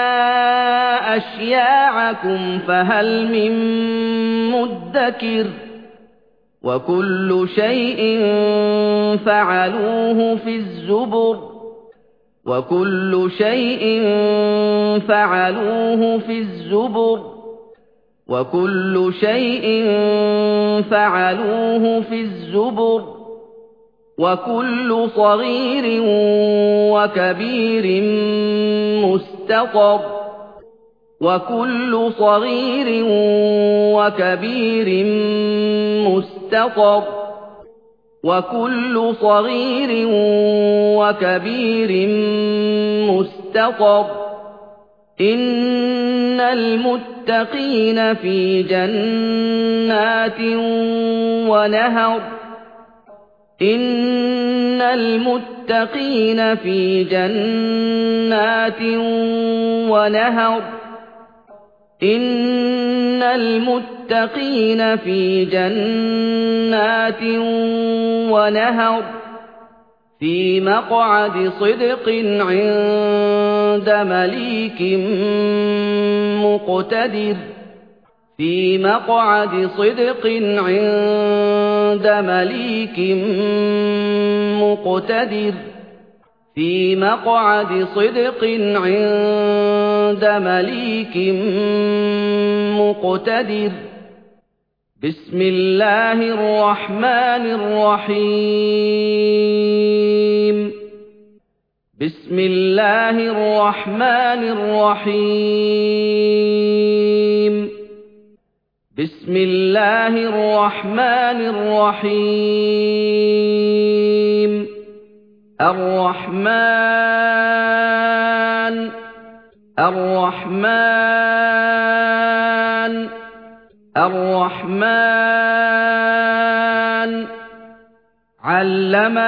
[SPEAKER 1] أَشْيَاعَكُمْ فَهَلْ مِن مُّدَّكِرٍ وَكُلُّ شَيْءٍ فَعَلُوهُ فِي الزُّبُرِ وَكُلُّ شَيْءٍ فَعَلُوهُ فِي الزُّبُرِ وَكُلُّ شَيْءٍ فَعَلُوهُ فِي الزُّبُرِ وَكُلُّ صَغِيرٍ وَكَبِيرٍ مُسْتَطَرٌ وَكُلُّ صَغِيرٍ وَكَبِيرٍ مُسْتَطَرٌ وَكُلُّ صَغِيرٍ وَكَبِيرٍ مُسْتَطَرٌ إِنَّ الْمُتَّقِينَ فِي جَنَّاتٍ وَنَهَرٍ إِنَّ الْمُتَّقِينَ فِي جَنَّاتٍ وَنَهَرٍ إِنَّ الْمُتَّقِينَ فِي جَنَّاتٍ وَنَهَرٍ فِي مَقْعَدِ صِدْقٍ عِندَ مَلِيكٍ مُّقْتَدِرٍ في مقعد صدق عند مليك مقتدر في مقعد صدق عند مليك مقتدر بسم الله الرحمن الرحيم بسم الله الرحمن الرحيم بسم الله الرحمن الرحيم الرحمن الرحمن الرحمن علم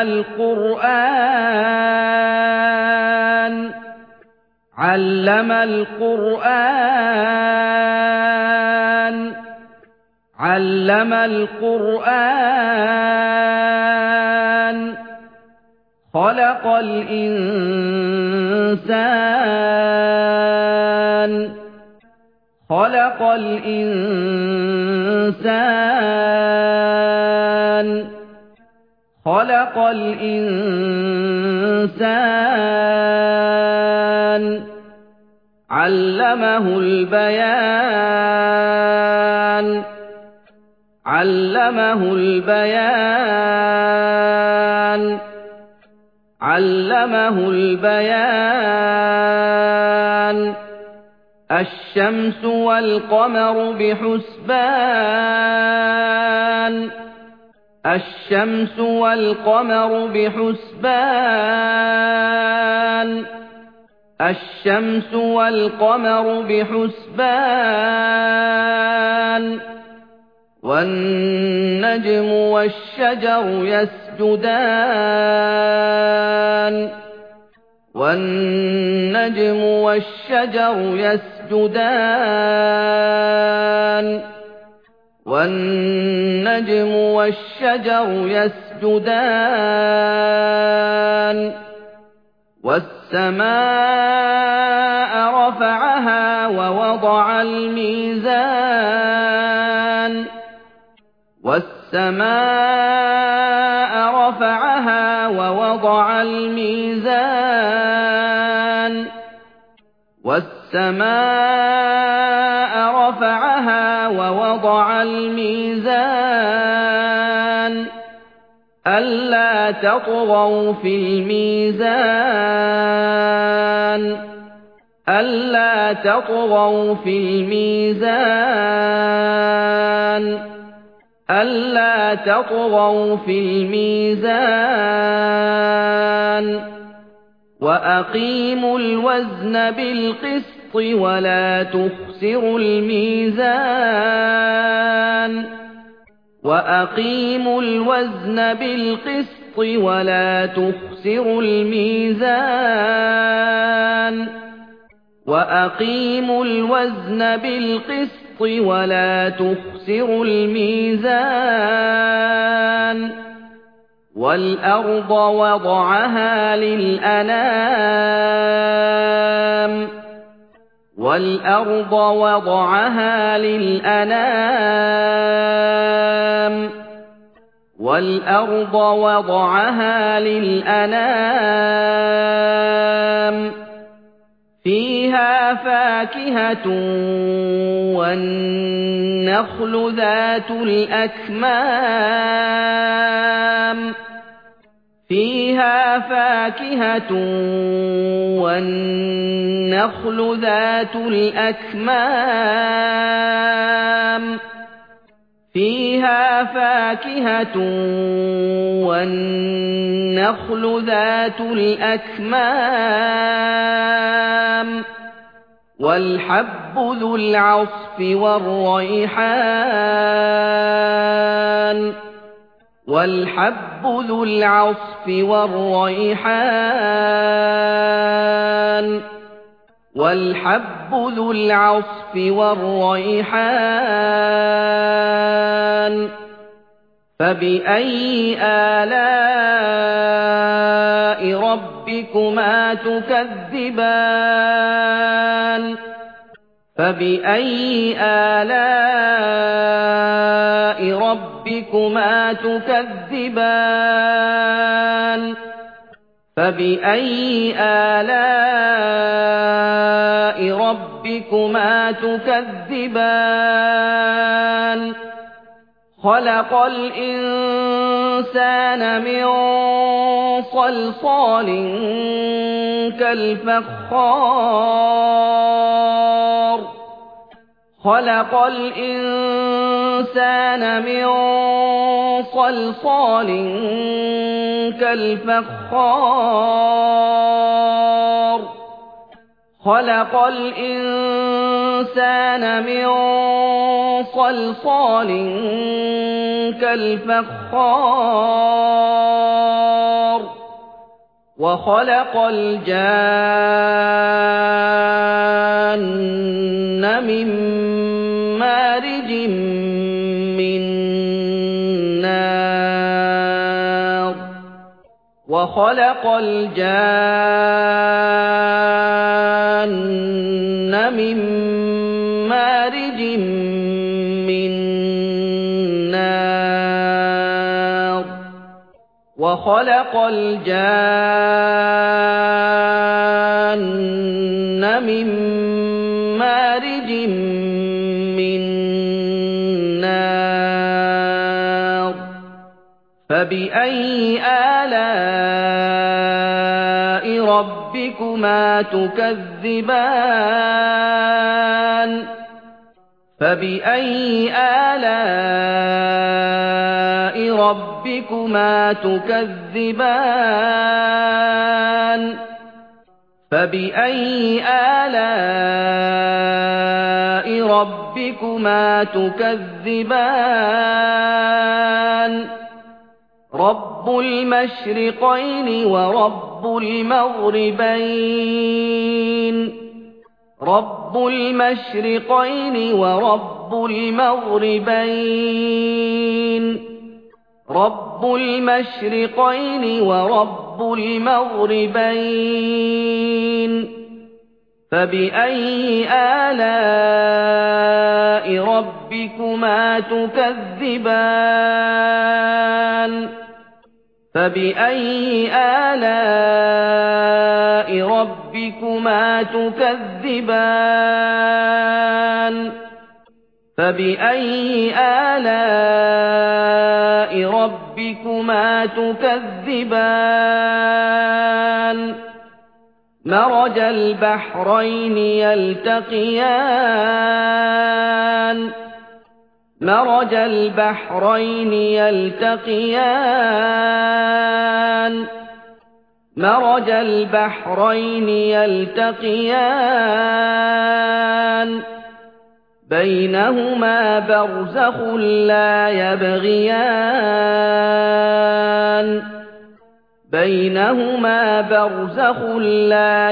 [SPEAKER 1] القرآن علم القرآن علم القرآن خلق الإنسان خلق الإنسان خلق الإنسان علمه البيان علمه البيان علمه البيان الشمس والقمر بحسبان الشمس والقمر بحسبان الشمس والقمر بحسبان والنجم والشجر يسجدان والنجم والشجر يسجدان والنجم والشجر يسجدان والسماء رفعها ووضع الميزان والسماء رفعها ووضع الميزان والسماء رفعها ووضع الميزان ألا تطغوا في الميزان ألا تطغوا في الميزان ألا تطغوا في الميزان وأقيموا الوزن بالقسط ولا تخسروا الميزان وأقيموا الوزن بالقسط ولا تخسروا الميزان وأقيموا الوزن بالقسط ولا تخسروا الميزان والأرض وضعها للأنام والأرض وضعها للأنام والأرض وضعها للأنام فيها فاكهة والنخل ذات الأكمام فيها فاكهة والنخل ذات الأكمام فيها فاكهة والنخل ذات الأكمام والحب ذو العصف والريحان والحب ذو العصف والريحان والحب ذو العصف والريحان فبأي آلاء ربكما تكذبان فَبِأَيِّ آلَاءِ رَبِّكُمَا تُكَذِّبَانِ فَبِأَيِّ آلَاءِ رَبِّكُمَا تُكَذِّبَانِ خَلَقَ الْإِنسَانَ مِن صَلْصَالٍ كَالْفَخَّارِ خَلَقَ الْإِنسَانَ مِن صَلْصَالٍ كَالْفَخَّارِ خَلَقَ الْإِنسَانَ مِن صَلْصَالٍ كَالْفَخَّارِ وَخَلَقَ الْجَانَّ مِن مَّارِجٍ مِّن نَّارٍ وَخَلَقَ الْجَانَّ مِن مَّارِجٍ مِّن نَّارٍ وَخَلَقَ الْجَانَّ مِن مَّارِجٍ مِّن نَّارٍ فَبِأَيِّ آلَاءِ رَبِّكُمَا تُكَذِّبَانِ فَبِأَيِّ آلَاءِ رَبِّكُمَا تُكَذِّبَانِ فَبِأَيِّ آلَاءِ رَبِّكُمَا تُكَذِّبَانِ رَبُّ الْمَشْرِقَيْنِ وَرَبُّ الْمَغْرِبَيْنِ رَبُّ الْمَشْرِقَيْنِ وَرَبُّ الْمَغْرِبَيْنِ رَبُّ الْمَشْرِقَيْنِ وَرَبُّ الْمَغْرِبَيْنِ فَبِأَيِّ آلَاءِ رَبِّكُمَا تُكَذِّبَانِ فَبِأَيِّ آلَاءِ رَبِّكُمَا تُكَذِّبَانِ فَبِأَيِّ آلَاءِ رَبِّكُمَا تُكَذِّبَانِ مَرَجَ الْبَحْرَيْنِ يَلْتَقِيَانِ مَرَجَ الْبَحْرَيْنِ يَلْتَقِيَانِ مَرَجَ الْبَحْرَيْنِ يَلْتَقِيَانِ بَيْنَهُمَا بَرْزَخٌ لَّا يَبْغِيَانِ بَيْنَهُمَا بَرْزَخٌ لَّا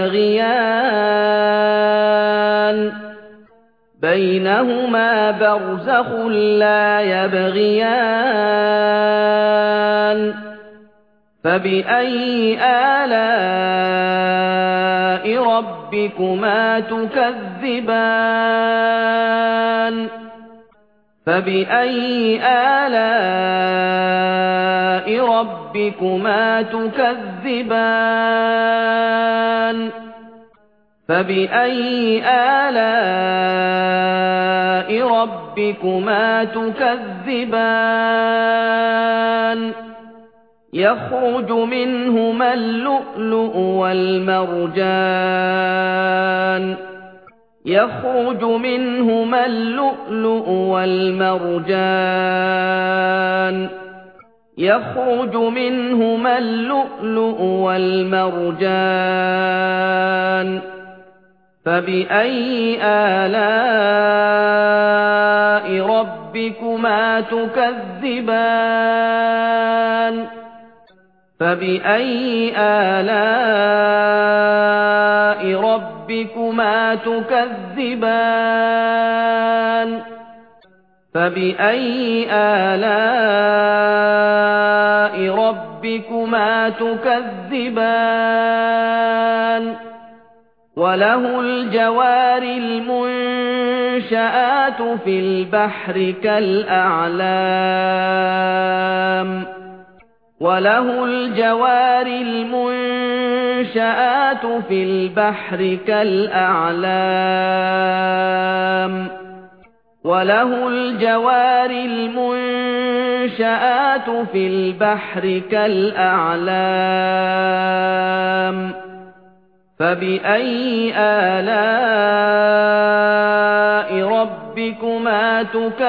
[SPEAKER 1] يَبْغِيَانِ بَيْنَهُمَا بَرْزَخٌ لَّا يَبْغِيَانِ فَبِأَيِّ آلَاءِ رَبِّكُمَا تُكَذِّبَانِ فَبِأَيِّ آلَاءِ رَبِّكُمَا تُكَذِّبَانِ فَبِأَيِّ آلَاءِ رَبِّكُمَا تُكَذِّبَانِ يَخْرُجُ مِنْهُمَا اللُّؤْلُؤُ وَالْمَرْجَانُ يَخْرُجُ مِنْهُمَا اللُّؤْلُؤُ وَالْمَرْجَانُ يَخْرُجُ مِنْهُمَا اللُّؤْلُؤُ وَالْمَرْجَانُ فَبِأَيِّ آلَاءِ رَبِّكُمَا تُكَذِّبَانِ فَبِأَيِّ آلَاءِ رَبِّكُمَا تُكَذِّبَانِ فَبِأَيِّ آلَاءِ رَبِّكُمَا تُكَذِّبَانِ وله الجوار المنشآت في البحر كالأعلام وله الجوار المنشآت في البحر كالأعلام وله الجوار المنشآت في البحر كالأعلام فبأي آلاء ربكما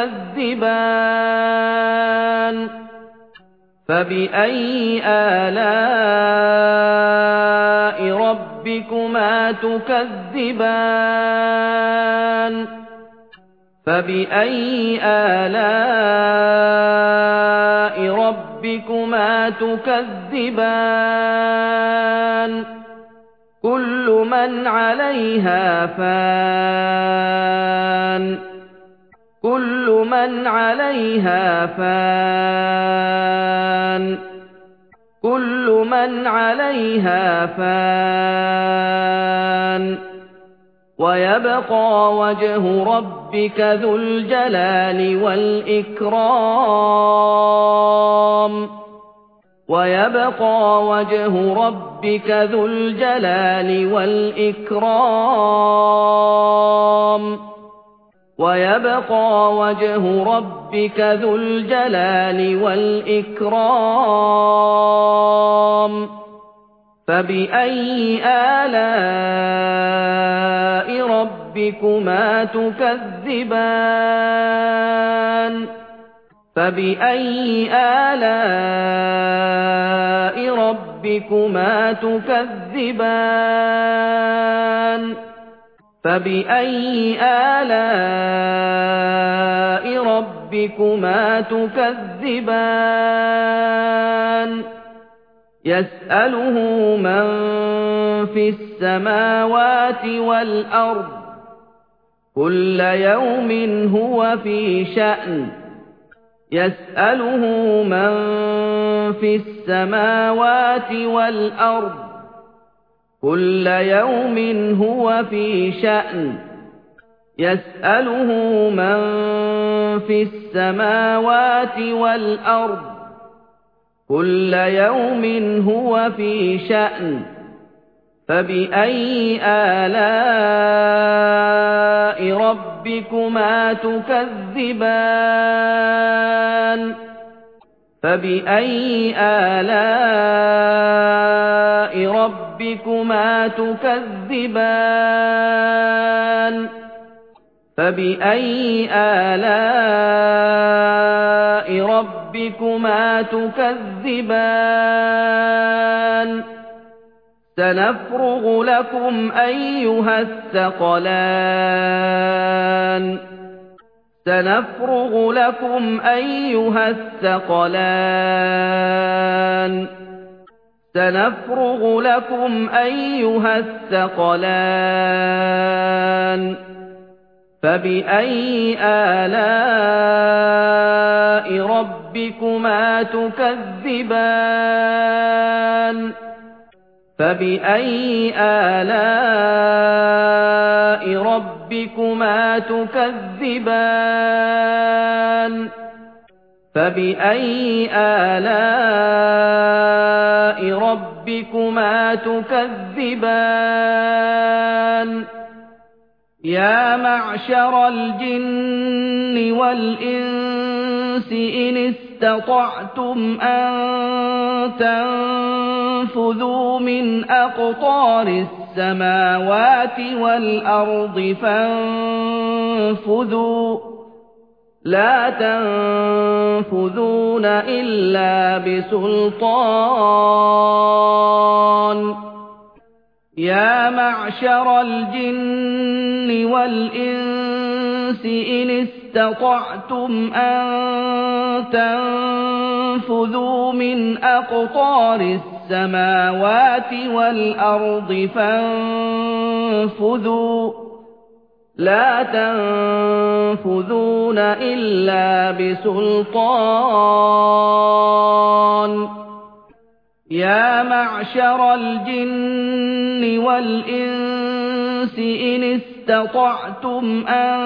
[SPEAKER 1] تكذبان فبأي آلاء ربكما تكذبان فبأي آلاء ربكما تكذبان كل من عليها فان كل من عليها فان كل من عليها فان ويبقى وجه ربك ذو الجلال والإكرام ويبقى وجه ربك ذو الجلال والإكرام ويبقى وجه ربك ذو الجلال والإكرام فبأي آلاء ربكما تكذبان فبأي آلاء ربكما تكذبان فبأي آلاء ربكما تكذبان يسأله من في السماوات والأرض كل يوم هو في شأن يسأله من في السماوات والأرض كل يوم هو في شأن يسأله من في السماوات والأرض كل يوم هو في شأن فبأي آلاء ربكما تكذبان فبأي آلاء ربكما تكذبان فبأي آلاء ربكما تكذبان سنفرغ لكم أيها الثقلان سنفرغ لكم أيها الثقلان سنفرغ لكم أيها الثقلان فبأي آلاء ربكما تكذبان فبأي آلاء ربكما تكذبان فبأي آلاء ربكما تكذبان يا معشر الجن والإنس إن استطعتم أن تنفذوا من أقطار السماوات والأرض فانفذوا لا تنفذون إلا بسلطان يا معشر الجن والإنس إن استطعتم أن تنفذوا من أقطار السماوات والأرض فانفذوا لا تنفذون إلا بسلطان يا معشر الجن والإنس إن استطعتم أن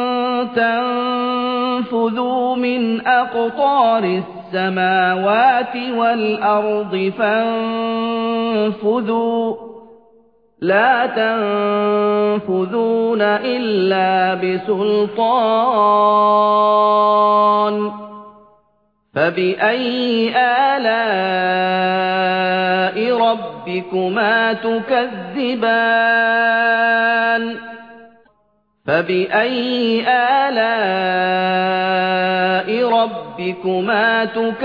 [SPEAKER 1] تنفذوا من أقطار السماوات والأرض فانفذوا لا تنفذون إلا بسلطان فبأي آلاء ربكما تكذبان فبأي آلاء ربكما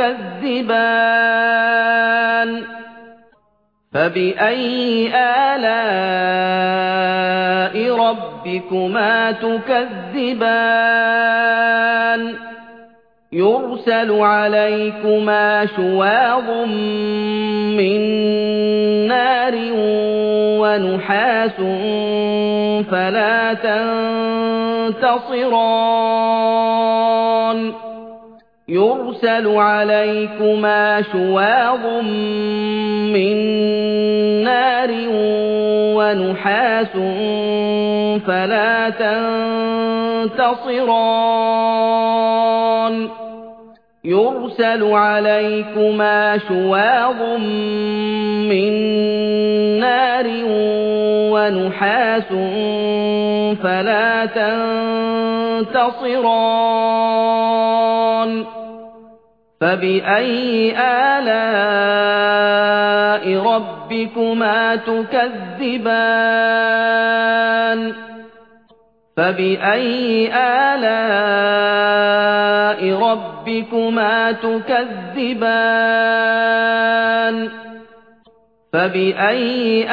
[SPEAKER 1] تكذبان فبأي آلاء ربكما تكذبان يرسل عليكما شواظ من نار ونحاس فلا تنتصران يرسل عليكما شواظ من نار ونحاس فلا تنتصران يرسل عليكما شواظ من نار ونحاس فلا تنتصران فبأي آلاء ربكما تكذبان فبأي آلاء ربكما تكذبان فبأي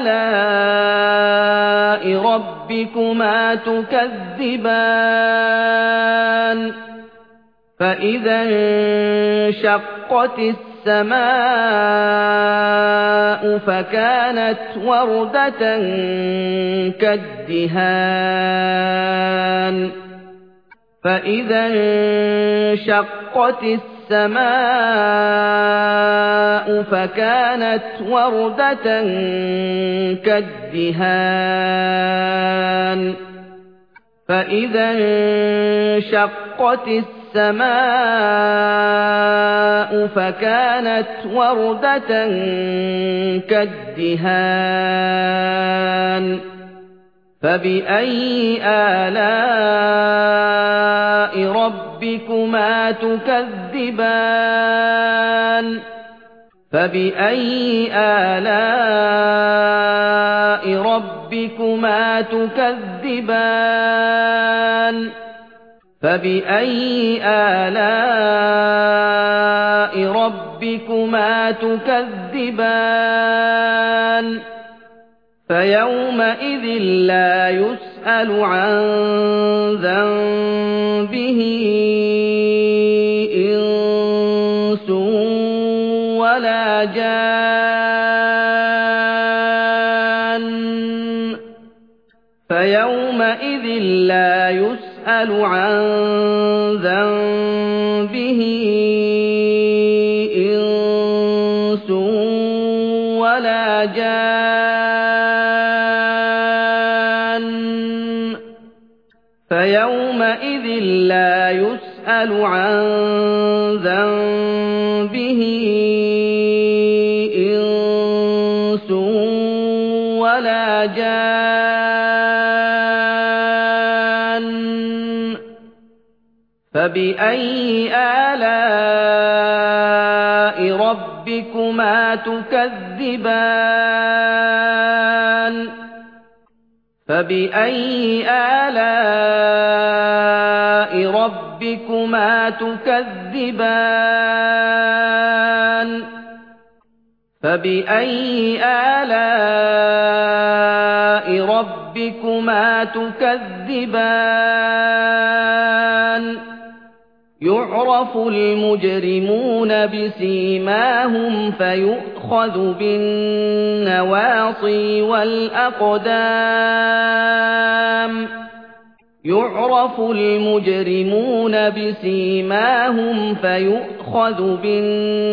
[SPEAKER 1] آلاء ربكما تكذبان فإذا انشقت السماء فكانت وردة كالدهان فإذا انشقت السماء فكانت وردة كالدهان فإذا انشقت السماء فكانت وردة كالدهان فبأي آلاء ربكما تكذبان فبأي آلاء ربكما تكذبان فبأي آلاء ربكما تكذبان فيومئذ لا يسأل عن ذنبه إنس ولا جان فيومئذ لا يسأل عن ذنبه إنس ولا جان فيومئذ لا يسأل عن ذنبه إنس ولا جان فبأي آلاء ربكما تكذبان فبأي آلاء ربكما تكذبان فبأي آلاء ربكما تكذبان يعرف المجرمون بسيماهم فيؤخذ بالنواصي والأقدام يعرف المجرمون بسيماهم فيؤخذ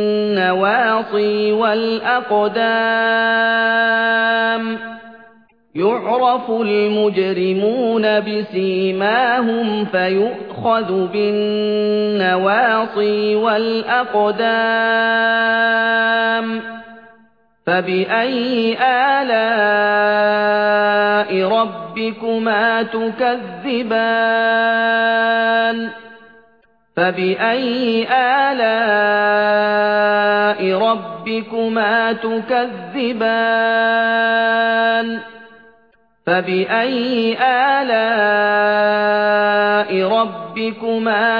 [SPEAKER 1] بالنواصي والأقدام يُعْرَفُ الْمُجْرِمُونَ بِسِيمَاهُمْ فَيُؤْخَذُ بِالنَّوَاصِي وَالْأَقْدَامِ فَبِأَيِّ آلَاءِ رَبِّكُمَا تُكَذِّبَانِ فَبِأَيِّ آلَاءِ رَبِّكُمَا تُكَذِّبَانِ فَبِأَيِّ آلَاءِ رَبِّكُمَا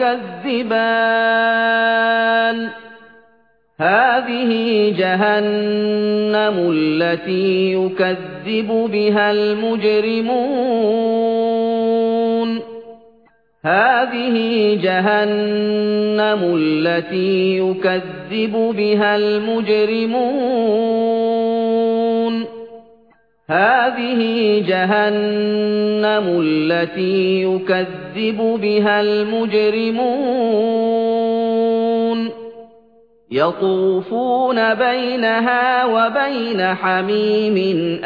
[SPEAKER 1] تُكَذِّبَانِ هَٰذِهِ جَهَنَّمُ الَّتِي يُكَذِّبُ بِهَا الْمُجْرِمُونَ هَٰذِهِ جَهَنَّمُ الَّتِي يُكَذِّبُ بِهَا الْمُجْرِمُونَ هَٰذِهِ جَهَنَّمُ الَّتِي يُكَذِّبُ بِهَا الْمُجْرِمُونَ يَطُوفُونَ بَيْنَهَا وَبَيْنَ حَمِيمٍ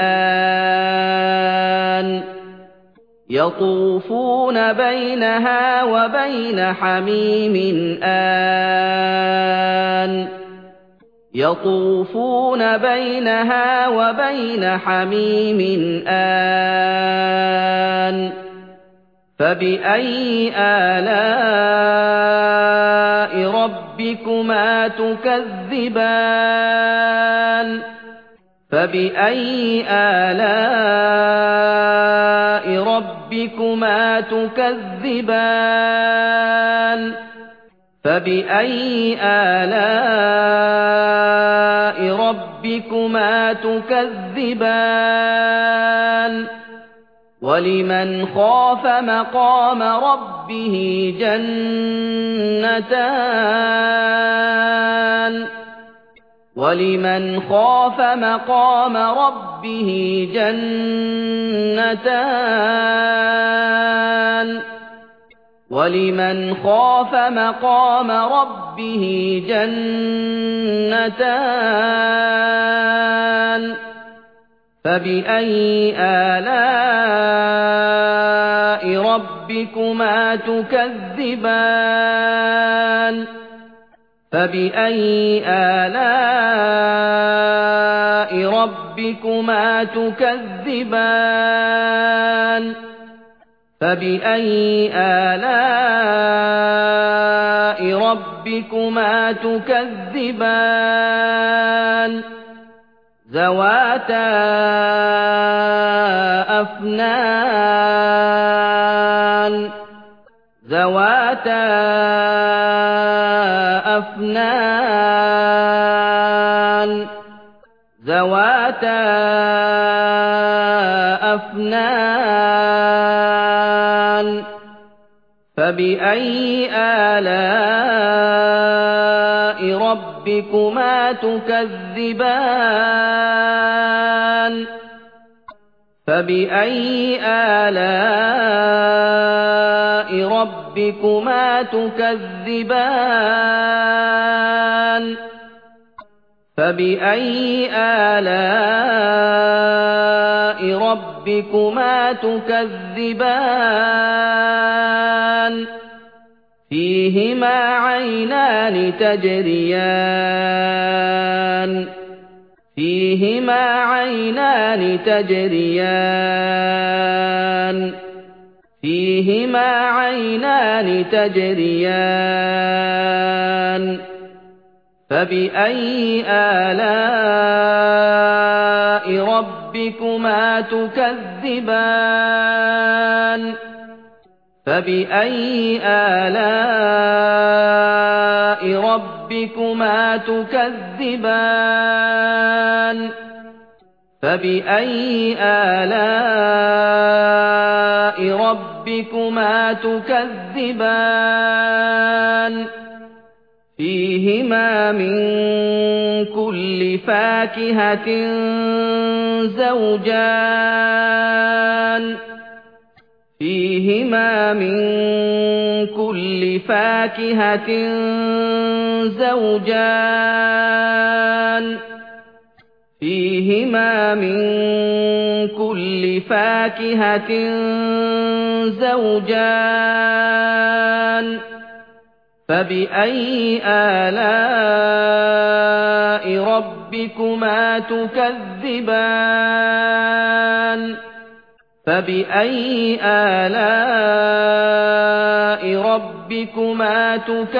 [SPEAKER 1] آنٍ يَطُوفُونَ بَيْنَهَا وَبَيْنَ حَمِيمٍ آنٍ يَطُوفُونَ بَيْنَهَا وَبَيْنَ حَمِيمٍ آنٍ فَبِأَيِّ آلَاءِ رَبِّكُمَا تُكَذِّبَانِ فَبِأَيِّ آلَاءِ رَبِّكُمَا تُكَذِّبَانِ فَبِأَيِّ آلَاءِ رَبِّكُمَا تُكَذِّبَانِ وَلِمَنْ خَافَ مَقَامَ رَبِّهِ جَنَّتَانِ وَلِمَنْ خَافَ مَقَامَ رَبِّهِ جَنَّتَانِ وَلِمَنْ خَافَ مَقَامَ رَبِّهِ جَنَّتَانِ فَبِأَيِّ آلَاءِ رَبِّكُمَا تُكَذِّبَانِ فَبِأَيِّ آلَاءِ رَبِّكُمَا تُكَذِّبَانِ فَبِأَيِّ آلَاءِ رَبِّكُمَا تُكَذِّبَانِ ذَوَاتَا أَفْنَانٍ ذَوَاتَا أَفْنَانٍ ذَوَاتَا أَفْنَانٍ فَبِأَيِّ آلَاءِ رَبِّكُمَا تُكَذِّبَانِ فَبِأَيِّ آلَاءِ رَبِّكُمَا تُكَذِّبَانِ فَبِأَيِّ آلَاءِ رَبِّكُمَا تُكَذِّبَانِ فِيهِمَا عَيْنَانِ تَجْرِيَانِ فِيهِمَا عَيْنَانِ تَجْرِيَانِ فِيهِمَا عَيْنَانِ تَجْرِيَانِ فَبِأَيِّ آلَاءِ رَبِّكُمَا تُكَذِّبَانِ فَبِأَيِّ آلَاءِ رَبِّكُمَا تُكَذِّبَانِ فَبِأَيِّ آلَاءِ رَبِّكُمَا تُكَذِّبَانِ فِيهِمَا مِن كُلِّ فَاكِهَةٍ زَوْجَانِ فِيهِمَا مِن كُلِّ فَاكِهَةٍ زَوْجَانِ فِيهِمَا مِن كُلِّ فَاكِهَةٍ زَوْجَانِ فَبِأَيِّ آلَاءِ رَبِّكُمَا تُكَذِّبَانِ فَبِأَيِّ آلَاءِ رَبِّكُمَا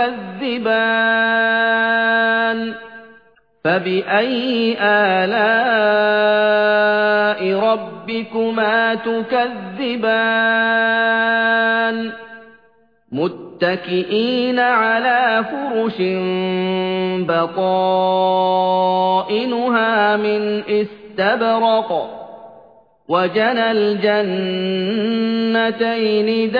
[SPEAKER 1] تُكَذِّبَانِ فَبِأَيِّ آلَاءِ رَبِّكُمَا تُكَذِّبَانِ مُتَّكِئِينَ عَلَى فُرُشٍ بَطَائِنُهَا مِنْ إِسْتَبْرَقٍ وَجَنَى الْجَنَّتَيْنِ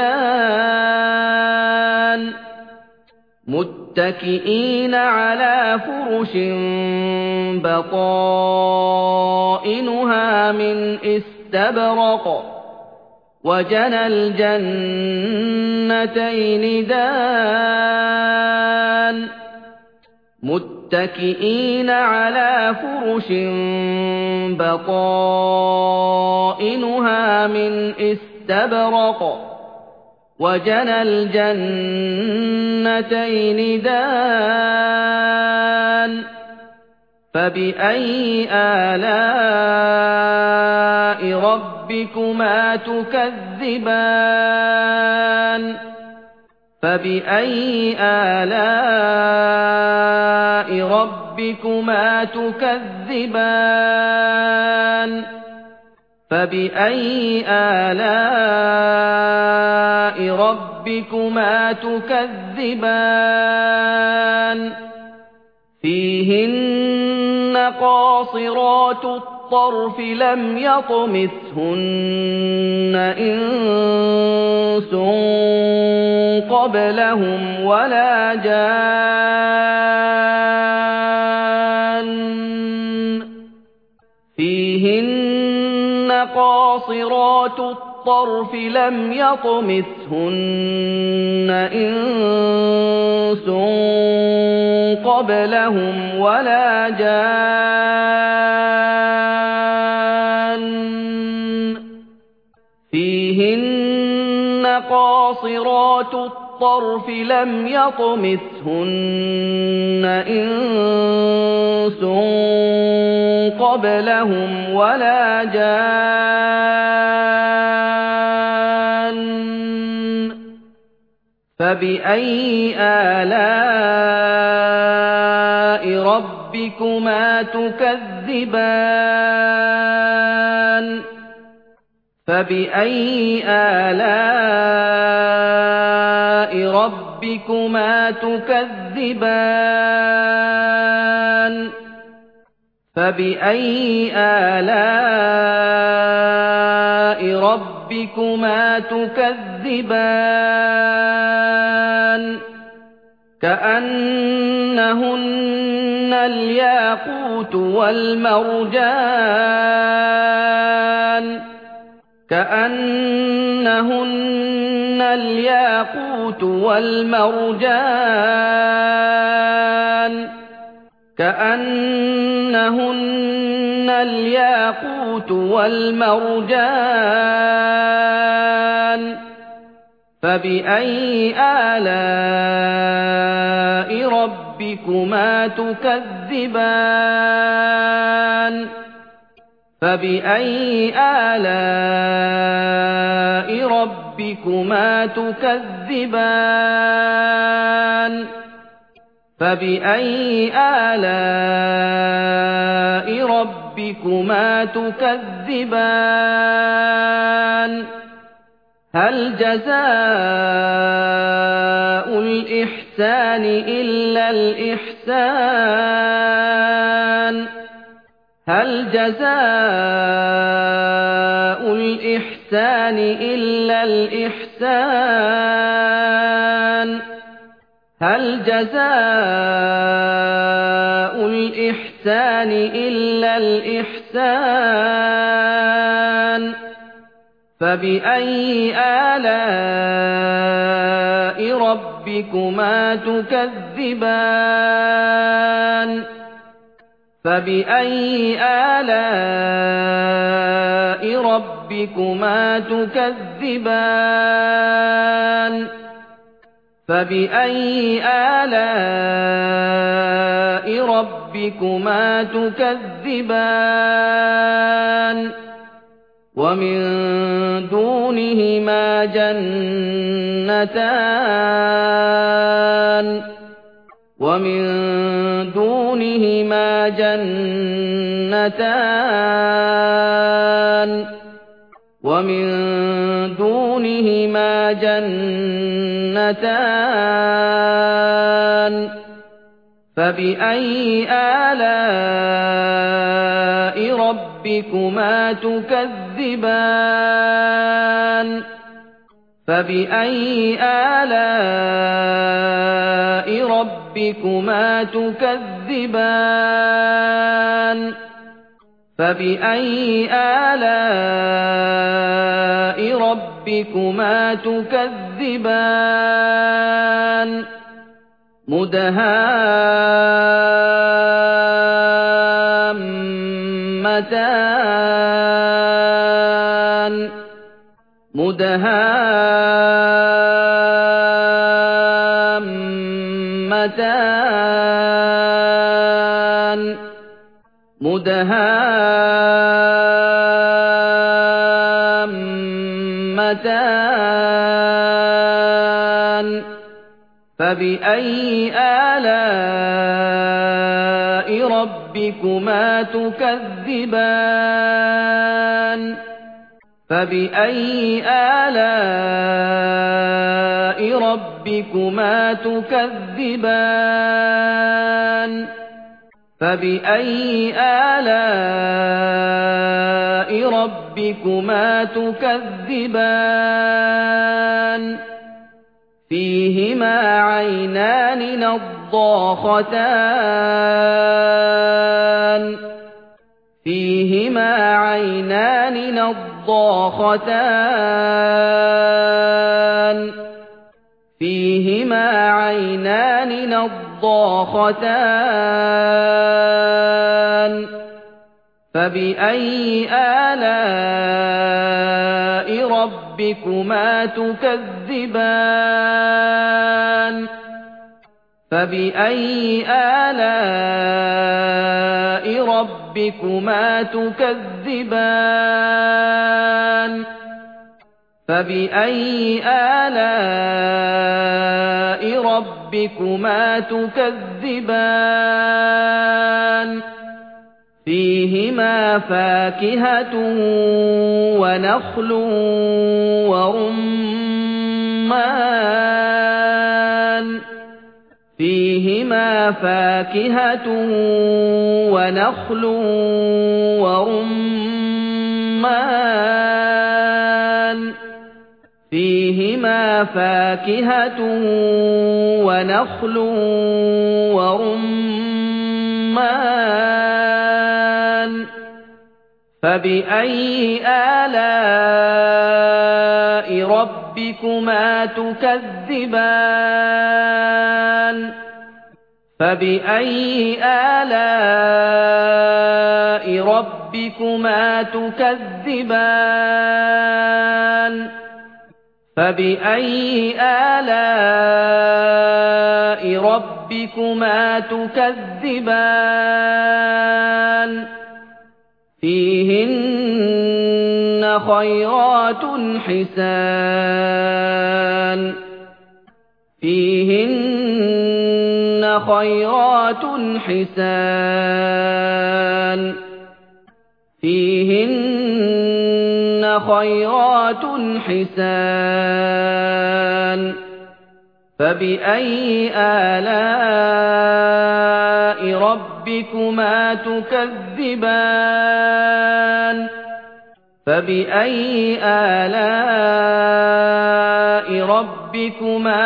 [SPEAKER 1] دَانٍ مُتَّكِئِينَ عَلَى فُرُشٍ بَطَائِنُهَا مِنْ إِسْتَبْرَقٍ وَجَنَى الْجَنَّتَيْنِ دَانٍ مُتَّكِئِينَ عَلَى فُرُشٍ بَطَائِنُهَا مِنْ إِسْتَبْرَقٍ وَجَنَى الْجَنَّتَيْنِ دَانٍ فَبِأَيِّ آلَاءِ رَبِّكُمَا تُكَذِّبَانِ فَبِأَيِّ آلَاءِ رَبِّكُمَا تُكَذِّبَانِ فَبِأَيِّ آلَاءِ رَبِّكُمَا تُكَذِّبَانِ فِيهِنَّ قَاصِرَاتُ الطَّرْفِ لَمْ يَطْمِثْهُنَّ إِنسٌ قَبْلَهُمْ وَلَا جَانٌّ فِيهِنَّ قَاصِرَاتُ الطَّرْفِ لَمْ يَطْمِثْهُنَّ إِنسٌ قَبْلَهُمْ وَلَا جَانٌّ فِيهِنَّ قَاصِرَاتُ الطَّرْفِ لَمْ يَطْمِثْهُنَّ إِنسٌ قَبْلَهُمْ وَلَا جَانٌّ فَبِأَيِّ آلَاءِ رَبِّكُمَا تُكَذِّبَانِ فَبِأَيِّ آلَاءِ رَبِّكُمَا تُكَذِّبَانِ فَبِأَيِّ آلَاءِ رَبِّكُمَا تُكَذِّبَانِ كَأَنَّهُنَّ الْيَاقُوتُ وَالْمَرْجَانُ كَأَنَّهُنَّ الْيَاقُوتُ وَالْمَرْجَانُ كَأَنَّهُنَّ الْيَاقُوتُ وَالْمَرْجَانُ فَبِأَيِّ آلَاءِ رَبِّكُمَا تُكَذِّبَانِ فَبِأَيِّ آلَاءِ رَبِّكُمَا تُكَذِّبَانِ فَبِأَيِّ آلَاءِ رَبِّكُمَا تُكَذِّبَانِ هَلْ جَزَاءُ الْإِحْسَانِ إِلَّا الْإِحْسَانُ هَلْ جَزَاءُ الْإِحْسَانِ إِلَّا الْإِحْسَانُ هَلْ جَزَاءُ الْإِحْسَانِ إِلَّا الْإِحْسَانُ فَبِأَيِّ آلَاءِ رَبِّكُمَا تُكَذِّبَانِ فَبِأَيِّ آلَاءِ رَبِّكُمَا تُكَذِّبَانِ فَبِأَيِّ آلَاءِ رَبِّكُمَا تُكَذِّبَانِ وَمِن دُونِهِمَا جَنَّتَانِ وَمِن دُونِهِمَا جَنَّتَانِ وَمِن دُونِهِمَا جَنَّتَانِ فَبِأَيِّ آلَاءِ رَبِّكُمَا تُكَذِّبَانِ فَبِأَيِّ آلَاءِ رَبِّكُمَا تُكَذِّبَانِ فَبِأَيِّ آلَاءِ رَبِّكُمَا تُكَذِّبَانِ مُدْهَامَّتَانِ مُدْهَامَّتَانِ مُدْهَامَّتَانِ فَبِأَيِّ آلَاءِ رَبِّكُمَا تُكَذِّبَانِ فَبِأَيِّ آلَاءِ رَبِّكُمَا تُكَذِّبَانِ فَبِأَيِّ آلَاءِ رَبِّكُمَا تُكَذِّبَانِ فِيهِمَا عَيْنَانِ نَضَّاخَتَانِ فِيهِمَا عَيْنَانِ نَضَّاخَتَانِ فِيهِمَا عَيْنَانِ نَضَّاخَتَانِ فَبِأَيِّ آلَاءِ رَبِّكُمَا تُكَذِّبَانِ فَبِأَيِّ آلَاءِ رَبِّكُمَا تُكَذِّبَانِ فَبِأَيِّ آلَاءِ رَبِّكُمَا تُكَذِّبَانِ فِيهِمَا فَاكِهَةٌ وَنَخْلٌ وَرُمَّانٌ فِيهِمَا فَاكِهَةٌ وَنَخْلٌ وَرُمَّانٌ فِيهِمَا فَاكِهَةٌ وَنَخْلٌ وَرُمَّانٌ فَبِأَيِّ آلَاءِ رَبِّكُمَا تُكَذِّبَانِ فَبِأَيِّ آلَاءِ رَبِّكُمَا تُكَذِّبَانِ فَبِأَيِّ آلَاءِ رَبِّكُمَا تُكَذِّبَانِ فِيهِنَّ خَيْرَاتٌ حِسَانٌ فِيهِنَّ خَيْرَاتٌ حِسَانٌ فِيهِنَّ خَيْرَاتٌ حِسَانٌ فَبِأَيِّ آلَاءِ رَبِّكُمَا تُكَذِّبَانِ فَبِأَيِّ آلَاءِ رَبِّكُمَا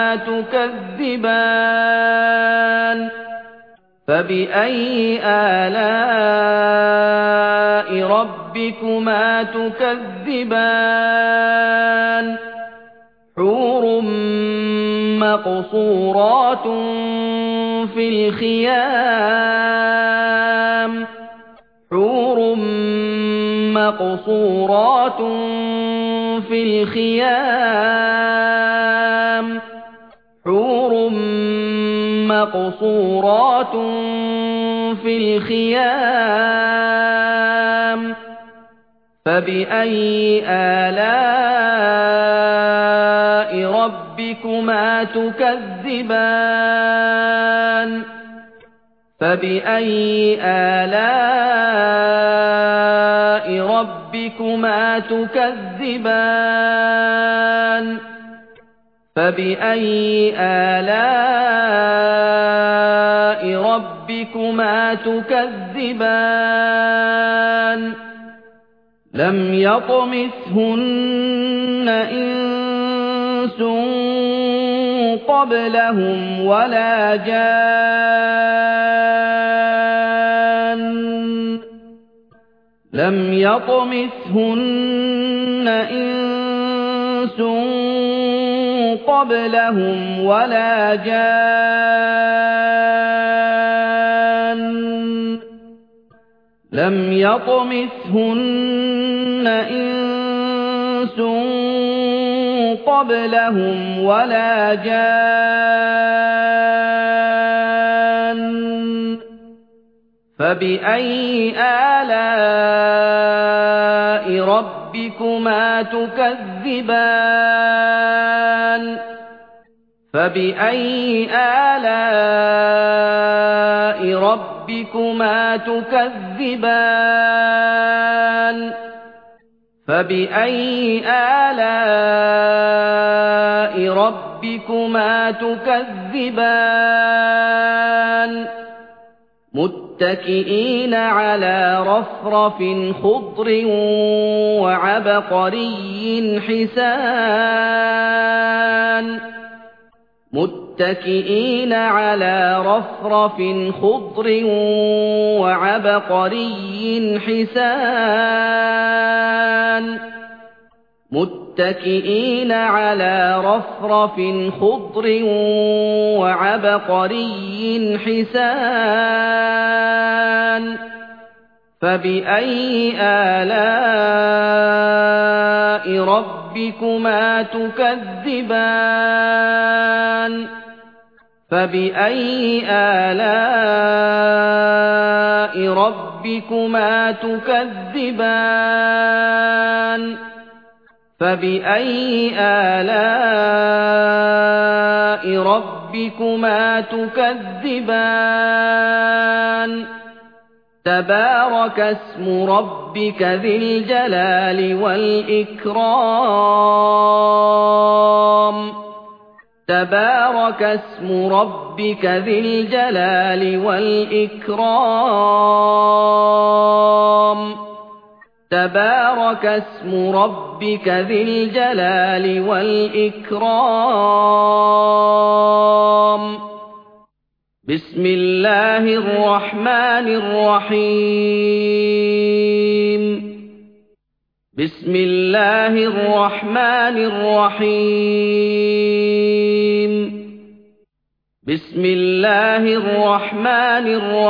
[SPEAKER 1] تُكَذِّبَانِ فَبِأَيِّ آلَاءِ رَبِّكُمَا تُكَذِّبَانِ حُورٌ مَّقْصُورَاتٌ فِي الْخِيَامِ مقصورات في الخيام حور مقصورات في الخيام فبأي آلاء ربكما تكذبان فبأي آلاء ربكما تكذبان فبأي آلاء ربكما تكذبان لم يطمثهن إنس قبلهم ولا جان لم يطمثهن إنس قبلهم ولا جان لم يطمثهن إنس قبلهم ولا جان فبأي آلاء ربكما تكذبان فبأي آلاء ربكما تكذبان فبأي آلاء ربكما تكذبان متكئين على رفرف خضر وعبقري حسان متكئين على رفرف خضر وعبقري حسان متكئين على رفرف خضر وعبقري حسان فبأي آلاء ربكما تكذبان فبأي آلاء ربكما تكذبان فبأي آلاء ربكما تكذبان تبارك اسم ربك ذي الجلال والإكرام تبارك اسم ربك ذي الجلال والإكرام تبارك اسم ربك ذي الجلال والإكرام بسم الله الرحمن الرحيم بسم الله الرحمن الرحيم بسم الله الرحمن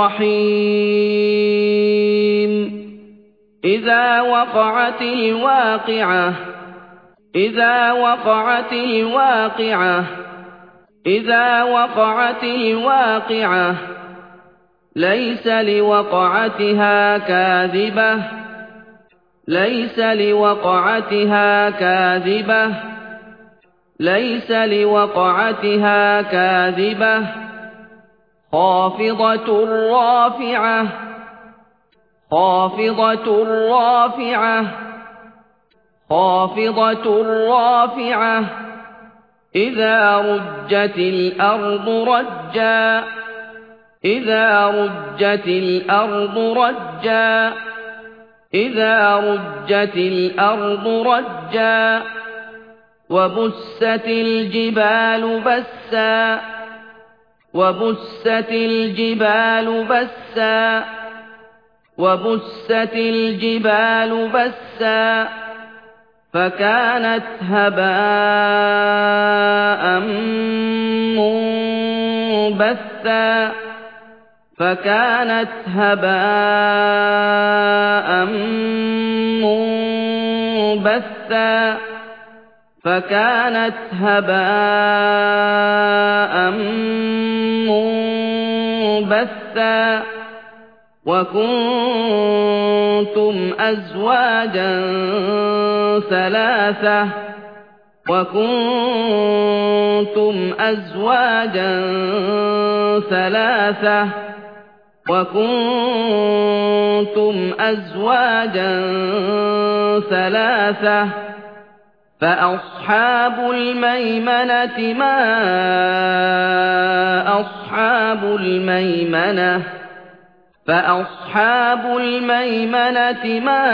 [SPEAKER 1] الرحيم إذا وقعت الواقعة إذا وقعت الواقعة إذا وقعت الواقعة ليس لوقعتها كاذبة ليس لوقعتها كاذبة ليس لوقعتها كاذبة خافضة رافعة خافضة رافعة خافضة رافعة إذا رجت الأرض رجا إذا رجت الأرض رجا إذا رجت الأرض رجا وبست الجبال بسا وبست الجبال بسا وبست الجبال بسا فكانت هباء منبثا فكانت هباء منبثا فكانت هباء منبثا وكنتم أزواجا ثلاثة وكنتم أزواجا ثلاثة وكنتم أزواجا ثلاثة فأصحاب الميمنة ما أصحاب الميمنة فأصحاب الميمنة ما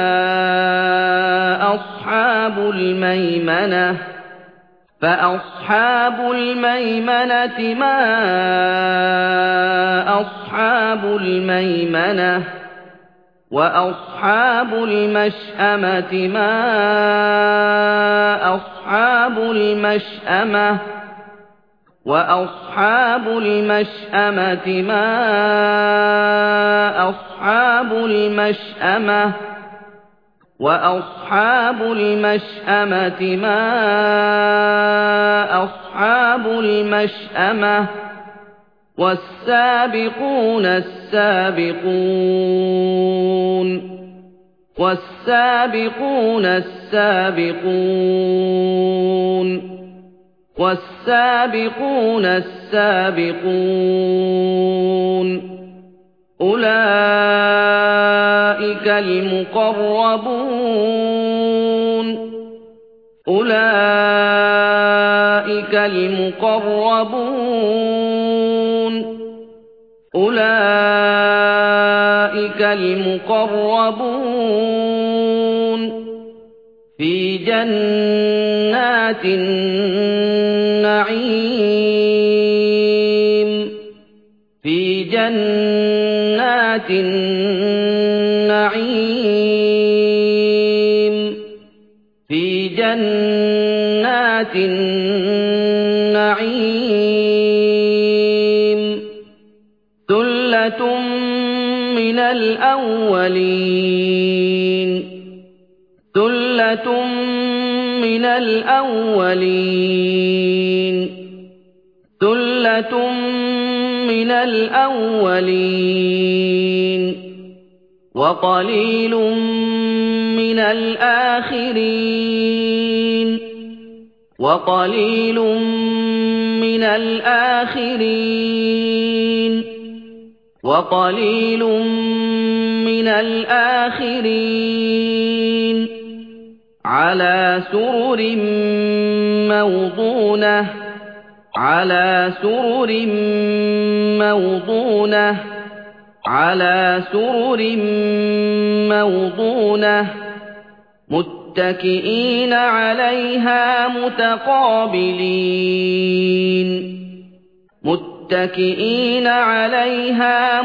[SPEAKER 1] أصحاب الميمنة فأصحاب الميمنة ما أصحاب الميمنة وأصحاب المشأمة ما أصحاب المشأمة وأصحاب المشأمة ما أصحاب المشأمة وأصحاب المشأمة ما أصحاب المشأمة والسابقون السابقون والسابقون السابقون والسابقون السابقون أولئك المقربون أولئك المقربون أولئك المقربون في جنات النعيم في جنات النعيم في جنات النعيم ثلة من الأولين ثلة من الأولين ثلة من الأولين وقليل من الآخرين وقليل من الآخرين وقليل من الآخرين على سرر موضونة على سرر موضونة على سرر موضونة متكئين عليها متقابلين متكئين عليها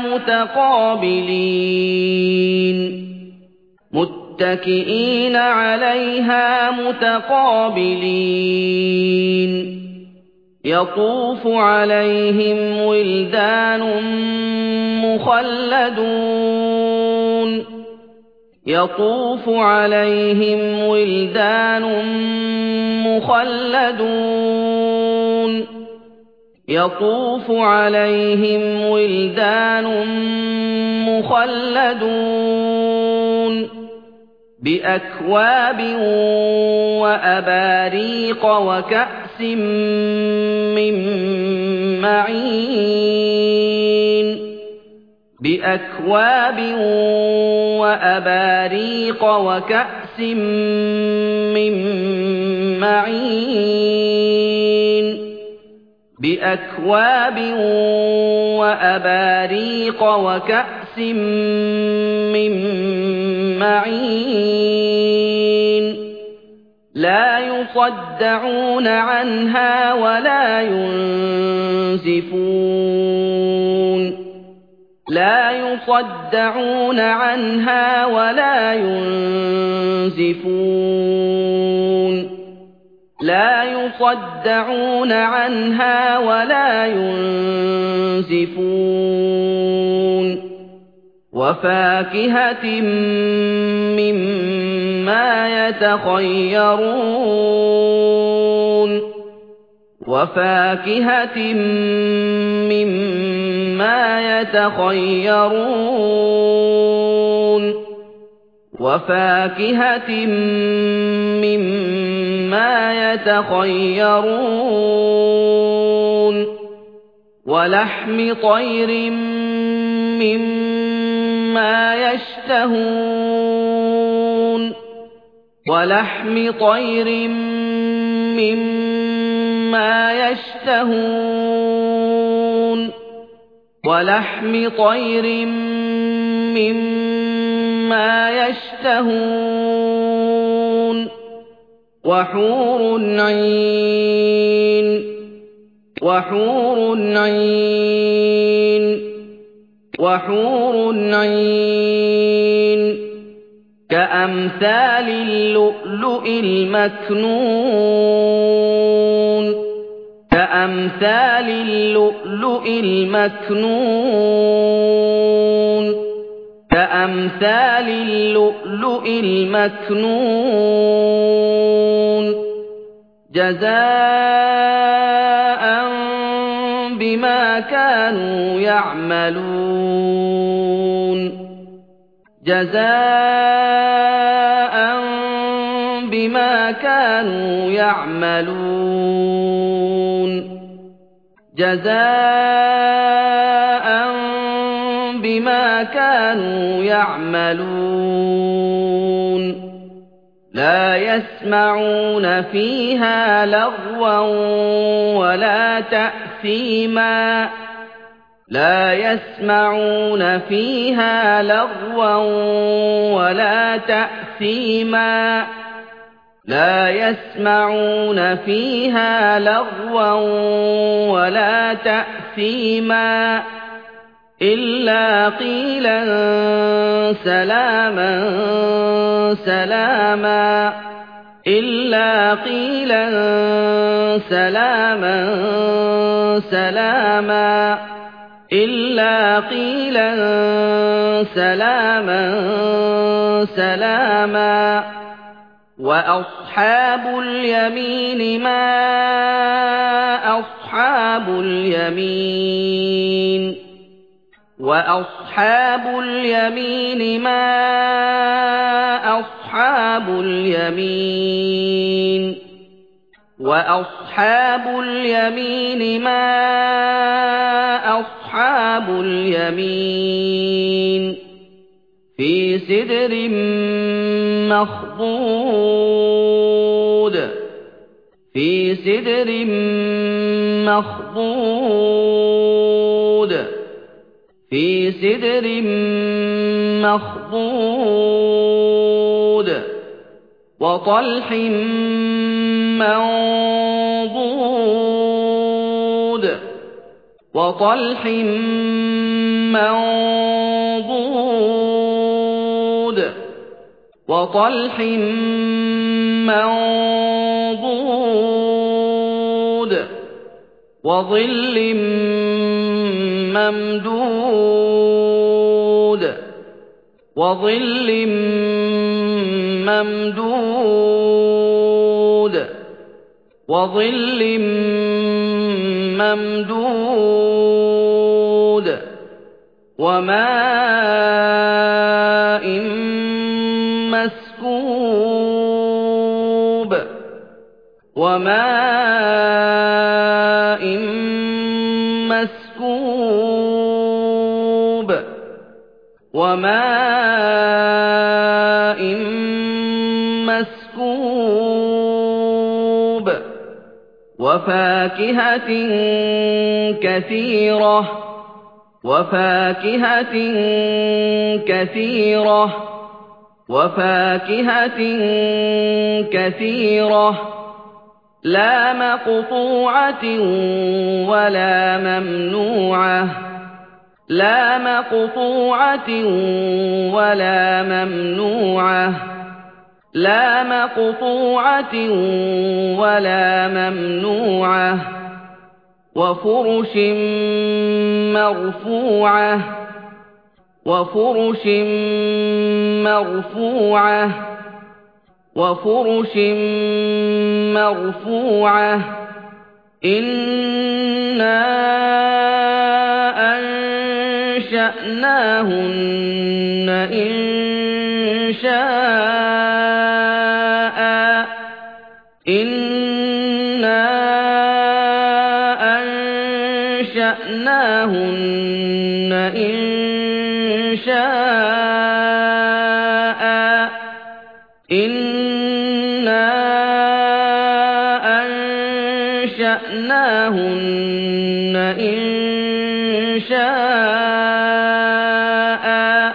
[SPEAKER 1] متقابلين متكئين عليها متقابلين يطوف عليهم ولدان مخلدون يطوف عليهم ولدان مخلدون يطوف عليهم ولدان مخلدون بأكواب وأباريق وكأس من معين بأكواب وأباريق وكأس من معين بأكواب وأباريق وكأس من معين لا يصدعون عنها ولا ينزفون لا يصدعون عنها ولا ينزفون لا يصدعون عنها ولا ينزفون وفاكهة مما يتخيرون وفاكهة مما يتخيرون وفاكهة مما يتخيرون ولحم طير مما يشتهون ولحم طير مما يشتهون ولحم طير مما يشتهون وحور عين وحور عين وحور عين كأمثال اللؤلؤ المكنون كأمثال اللؤلؤ المكنون كأمثال اللؤلؤ المكنون جزاء بما كانوا يعملون جزاء بما كانوا يعملون جزاء بما كانوا يعملون لا يسمعون فيها لغوا ولا تأثيما لا يسمعون فيها لغوا ولا تأثيما لا يسمعون فيها لغوا ولا تأثيما إلا قيلا سلاما سلاما إلا قيلا سلاما سلاما إلا قيلا سلاما سلاما وأصحاب اليمين ما أصحاب اليمين وأصحاب اليمين ما أصحاب اليمين وأصحاب اليمين ما أصحاب اليمين في سدر مخضود في سدر مخضود في سدر مخضود وطلح منضود وطلح منضود وطلح منضود وظل ممدود وظل ممدود وظل ممدود وماء مسكوب وماء مسكوب وماء مسكوب وفاكهة كثيرة وفاكهة كثيرة وفاكهة كثيرة لا مقطوعة ولا ممنوعة لا مقطوعة ولا ممنوعة لا مقطوعة ولا ممنوعة وفرش مرفوعة وفرش مرفوعة وفرش مرفوعة إنا أنشأناهن إنشاء إنا أنشأناهن إنشاء إنا أنشأناهن إنشاء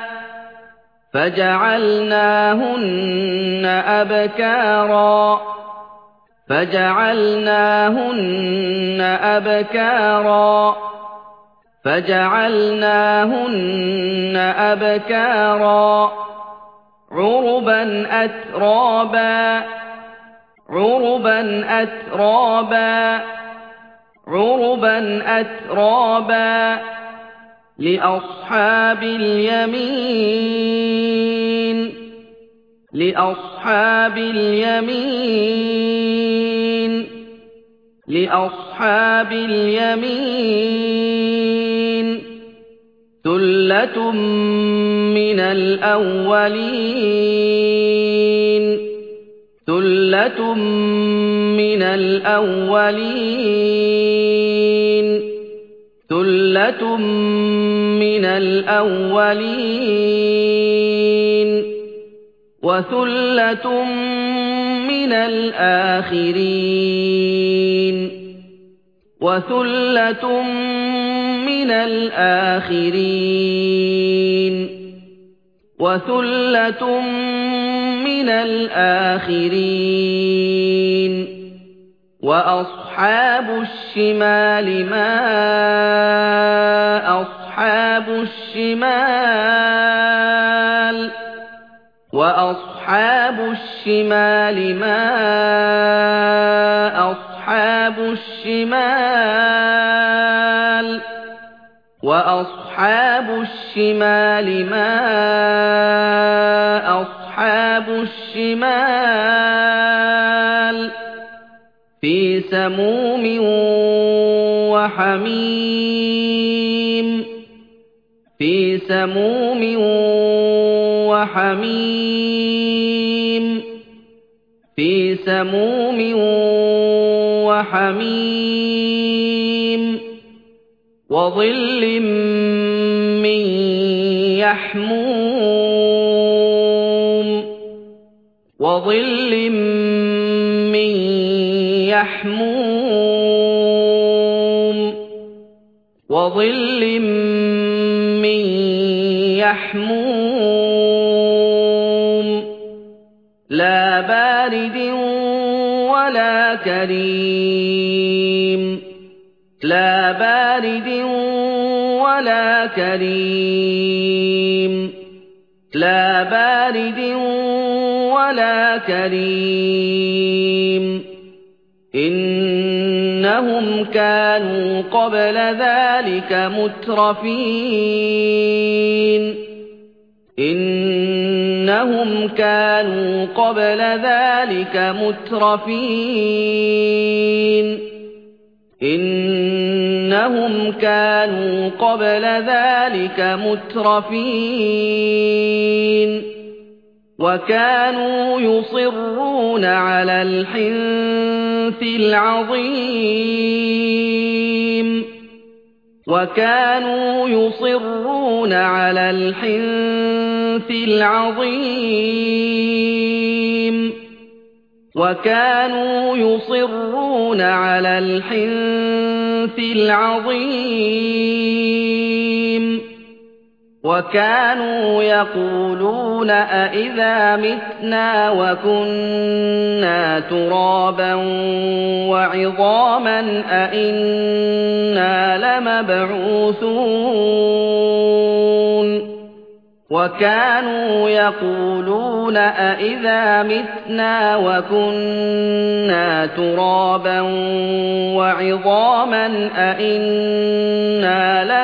[SPEAKER 1] فجعلناهن أبكارا فجعلناهن أبكارا فجعلناهن أبكارا عربا أترابا عربا أترابا عربا أترابا لأصحاب اليمين لأصحاب اليمين لأصحاب اليمين ثلة من الأولين ثلة من الأولين ثلة من الأولين وثلة من الآخرين وثلة من الآخرين وثلة من الآخرين وأصحاب الشمال ما أصحاب الشمال وأصحاب الشمال ما أصحاب الشمال وأصحاب الشمال ما أصحاب الشمال في سموم وحميم في سموم وحميم في سموم وحميم وظل من يحموم وظل من يحموم وظل من يحموم لا بارد ولا كريم لا بارد ولا كريم لا بارد ولا كريم إنهم كانوا قبل ذلك مترفين إنهم كانوا قبل ذلك مترفين إنهم كانوا قبل ذلك مترفين وكانوا يصرون على الحنث العظيم وكانوا يصرون على الحنث العظيم وكانوا يصرون على الحنث العظيم وكانوا يقولون أئذا متنا وكنا ترابا وعظاما أئنا لمبعوثون وَكَانُوا يَقُولُونَ أَإِذَا مِتْنَا وَكُنَّا تُرَابًا وَعِظَامًا أَإِنَّا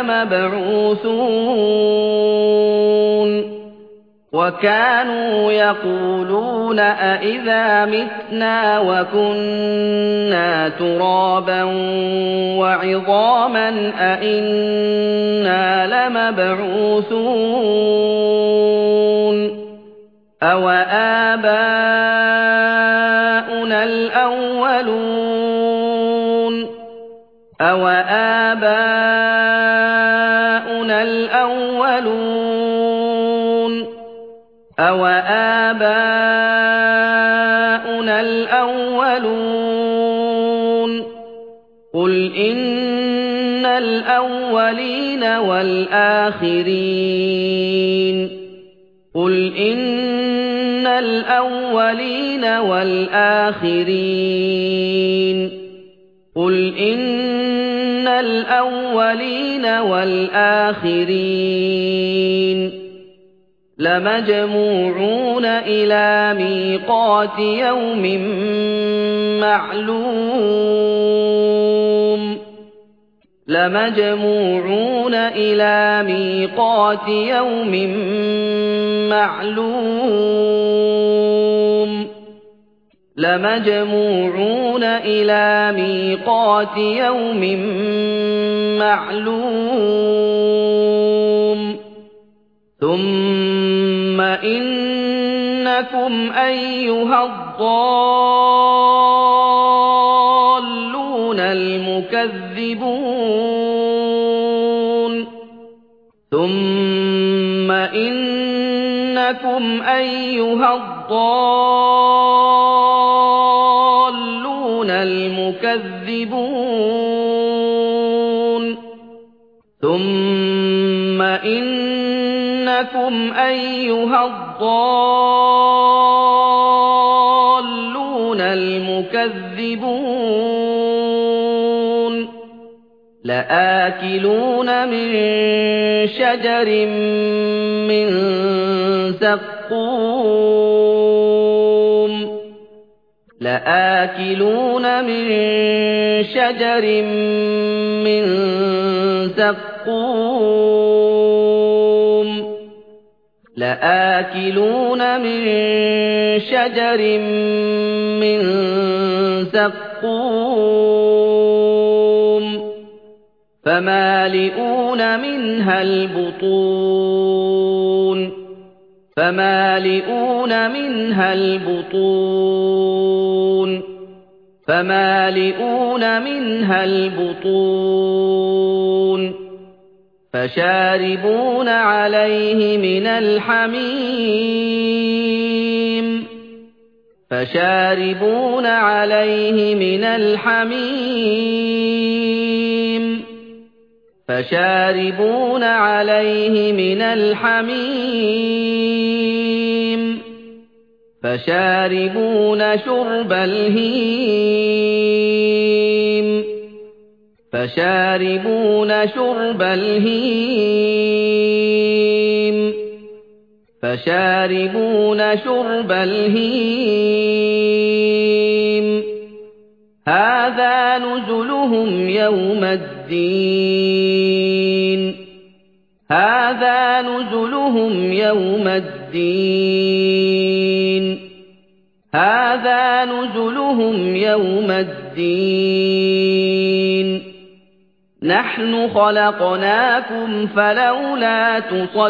[SPEAKER 1] لَمَبْعُوثُونَ وَكَانُوا يَقُولُونَ أَإِذَا مِتْنَا وَكُنَّا تُرَابًا وَعِظَامًا أَإِنَّا لَمَبْعُوثُونَ أَوَآبَاؤُنَا الْأَوَّلُونَ أَوَآبَاؤُنَا الْأَوَّلُونَ أَوَآبَاؤُنَا الْأَوَّلُونَ قُلْ إِنَّ الْأَوَّلِينَ وَالْآخِرِينَ قُلْ إِنَّ الْأَوَّلِينَ وَالْآخِرِينَ قُلْ إِنَّ الْأَوَّلِينَ وَالْآخِرِينَ لَمَجْمُوعُونَ إِلَىٰ مِيقَاتِ يَوْمٍ مَّعْلُومٍ لَمَجْمُوعُونَ إِلَىٰ مِيقَاتِ يَوْمٍ مَّعْلُومٍ لَمَجْمُوعُونَ إِلَىٰ مِيقَاتِ يَوْمٍ مَّعْلُومٍ ثُمَّ إِنَّكُمْ أَيُّهَا الضَّالُّونَ الْمُكَذِّبُونَ ثُمَّ إِنَّكُمْ أَيُّهَا الضَّالُّونَ الْمُكَذِّبُونَ ثُمَّ إِنَّكُمْ أَيُّهَا الضَّالُّونَ الْمُكَذِّبُونَ لَآكِلُونَ مِن شَجَرٍ مِّن زَقُّومٍ لَآكِلُونَ مِن شَجَرٍ مِّن زَقُّومٍ لَآكِلُونَ مِن شَجَرٍ مِّن زَقُّومٍ فَمَالِئُونَ مِنْهَا الْبُطُونَ فَمَالِئُونَ مِنْهَا الْبُطُونَ فَمَالِئُونَ مِنْهَا الْبُطُونَ فَشَارِبُونَ عَلَيْهِ مِنَ الْحَمِيمِ فَشَارِبُونَ عَلَيْهِ مِنَ الْحَمِيمِ فَشَارِبُونَ عَلَيْهِ مِنَ الْحَمِيمِ فَشَارِبُونَ شُرْبَ الْهِيمِ فَشَارِبُونَ شُرْبَ الْهِيمِ فَشَارِبُونَ شُرْبَ الْهِيمِ هَٰذَا نُزُلُهُمْ يَوْمَ الدِّينِ هَٰذَا نُزُلُهُمْ يَوْمَ الدِّينِ هَٰذَا نُزُلُهُمْ يَوْمَ الدِّينِ نَحْنُ خَلَقْنَاكُمْ فَلَوْلَا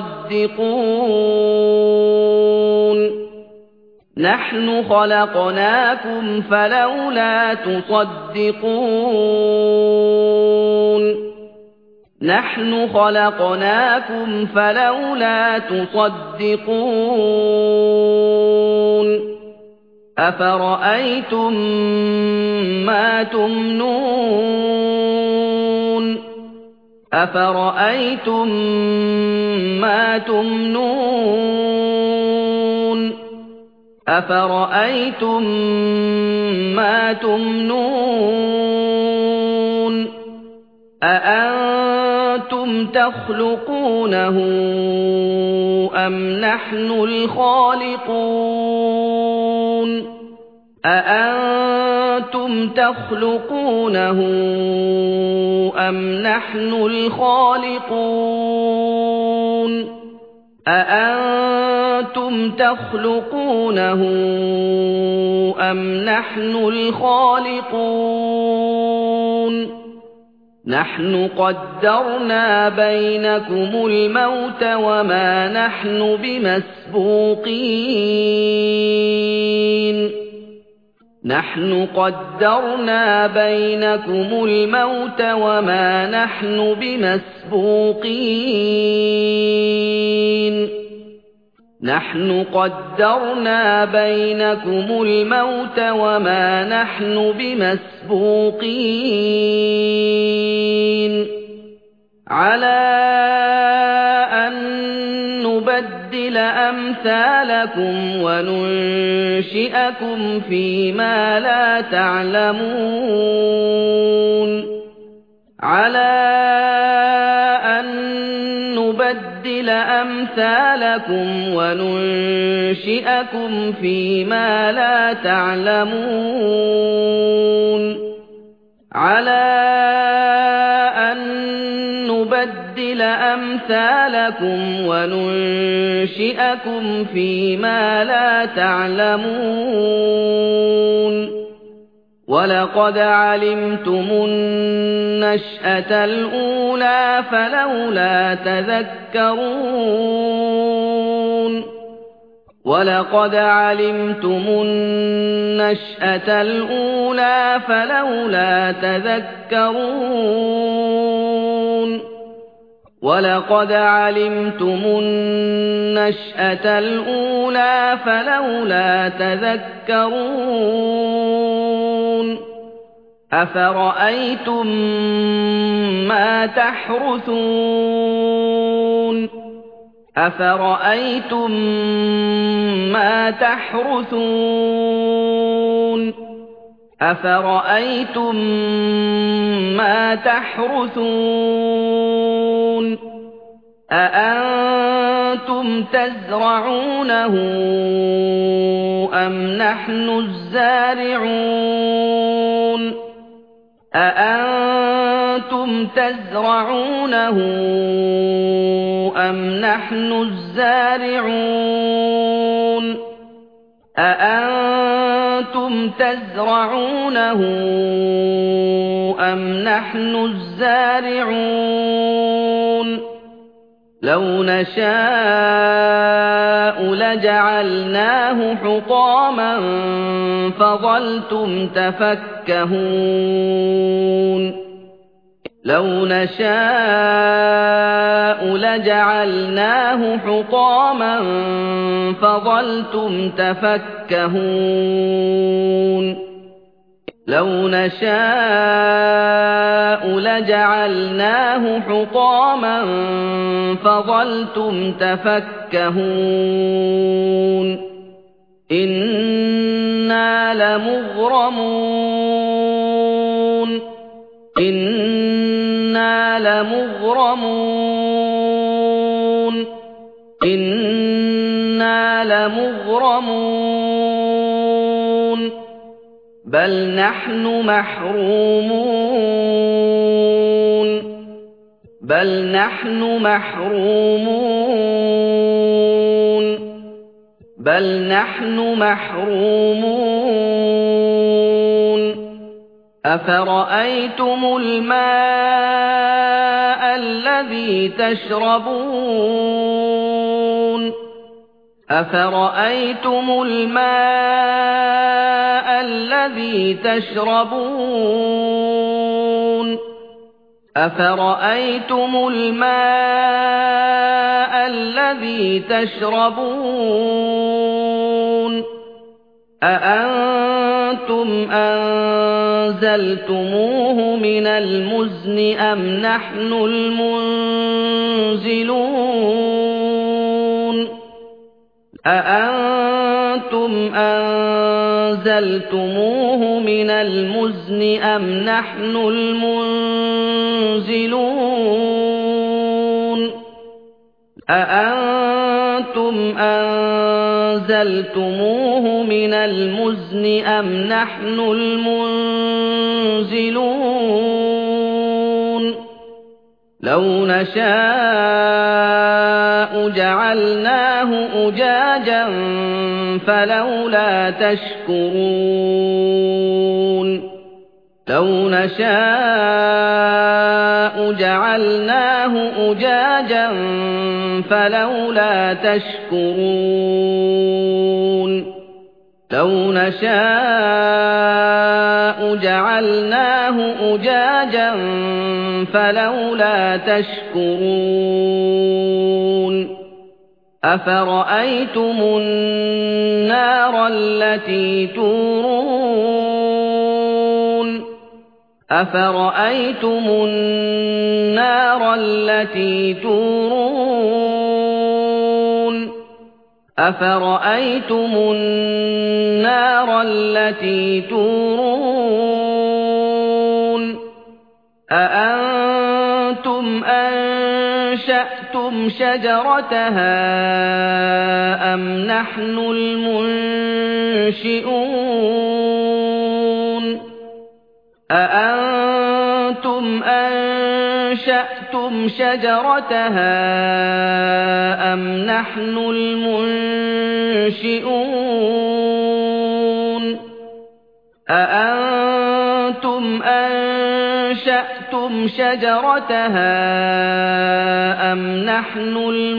[SPEAKER 1] تُصَدِّقُونَ نَحْنُ خَلَقْنَاكُمْ فَلَوْلَا تُصَدِّقُونَ نَحْنُ خَلَقْنَاكُمْ فَلَوْلَا تُصَدِّقُونَ أَفَرَأَيْتُم مَّا تُمْنُونَ أَفَرَأَيْتُم مَّا تُمْنُونَ أَفَرَأَيْتُم مَّا تُمْنُونَ أَأَنتُمْ أَأَنتُمْ تَخْلُقُونَهُ أَمْ نَحْنُ الْخَالِقُونَ أَأَنتُمْ تَخْلُقُونَهُ أَمْ نَحْنُ الْخَالِقُونَ أَأَنتُمْ تَخْلُقُونَهُ أَمْ نَحْنُ الْخَالِقُونَ نَحْنُ قَدَّرْنَا بَيْنَكُمُ الْمَوْتَ وَمَا نَحْنُ بِمَسْبُوقِينَ نَحْنُ قَدَّرْنَا بَيْنَكُمُ الْمَوْتَ وَمَا نَحْنُ بِمَسْبُوقِينَ نَحْنُ قَدَّرْنَا بَيْنَكُمُ الْمَوْتَ وَمَا نَحْنُ بِمَسْبُوقِينَ عَلَىٰ أَن نُّبَدِّلَ أَمْثَالَكُمْ وَنُنشِئَكُمْ فِيمَا لَا تَعْلَمُونَ عَلَىٰ أَن نُّبَدِّلَ أَمْثَالَكُمْ وَنُنشِئَكُمْ فِيمَا لَا تَعْلَمُونَ عَلَىٰ أَن نُّبَدِّلَ أَمْثَالَكُمْ وَنُنشِئَكُمْ فِيمَا لَا تَعْلَمُونَ وَلَقَدْ عَلِمْتُمُ النَّشْأَةَ الْأُولَىٰ فَلَوْلَا تَذَكَّرُونَ وَلَقَدْ عَلِمْتُمُ النَّشْأَةَ الْأُولَىٰ فَلَوْلَا تَذَكَّرُونَ وَلَقَدْ عَلِمْتُمُ النَّشْأَةَ الْأُولَىٰ فَلَوْلَا تَذَكَّرُونَ أَفَرَأَيْتُم مَّا تَحْرُثُونَ أَفَرَأَيْتُم مَّا تَحْرُثُونَ أَفَرَأَيْتُم مَّا تَحْرُثُونَ أَأَنتُمْ تَزْرَعُونَهُ أَمْ نَحْنُ الزَّارِعُونَ أَأَنتُمْ تَزْرَعُونَهُ أَمْ نَحْنُ الزَّارِعُونَ أَأَنتُمْ تَزْرَعُونَهُ أَمْ نَحْنُ الزَّارِعُونَ لَوْ نَشَاءُ لَجَعَلْنَاهُ حُطَامًا فَظَلْتُمْ تَفَكَّهُونَ لَوْ نَشَاءُ لَجَعَلْنَاهُ حُطَامًا فَظَلْتُمْ تَفَكَّهُونَ لَوْ نَشَاءُ لَجَعَلْنَاهُ حُطَامًا فَظَلْتُمْ تَفَكَّهُونَ إِنَّا لَمُغْرَمُونَ إِنَّا لَمُغْرَمُونَ إِنَّا لَمُغْرَمُونَ بَلْ نَحْنُ مَحْرُومُونَ بَلْ نَحْنُ مَحْرُومُونَ بَلْ نَحْنُ مَحْرُومُونَ أَفَرَأَيْتُمُ الْمَاءَ الَّذِي تَشْرَبُونَ أَفَرَأَيْتُمُ الْمَاءَ الَّذِي تَشْرَبُونَ أَفَرَأَيْتُمُ الْمَاءَ الَّذِي تَشْرَبُونَ أَأَنتُمْ أَنزَلْتُمُوهُ مِنَ الْمُزْنِ أَمْ نَحْنُ الْمُنزِلُونَ أَأَنتُمْ أَنزَلْتُمُوهُ مِنَ الْمُزْنِ أَمْ نَحْنُ الْمُنزِلُونَ أأنتم أنزلتموه من المزن أم نحن المنزلون لو نشاء جعلناه أجاجا فلولا تشكرون لو نشاء جعلناه أجاجا فلولا تشكرون لو نشاء جعلناه أجاجا فلولا تشكرون أفرأيتم النار التي تورون أفرأيتم النار التي تورون أفرأيتم النار التي تورون أأنتم أنشأتم شجرتها أم نحن المنشئون أأنتم أنشأتم شجرتها أم نحن المنشئون أأنتم أنشأتم شجرتها أم نحن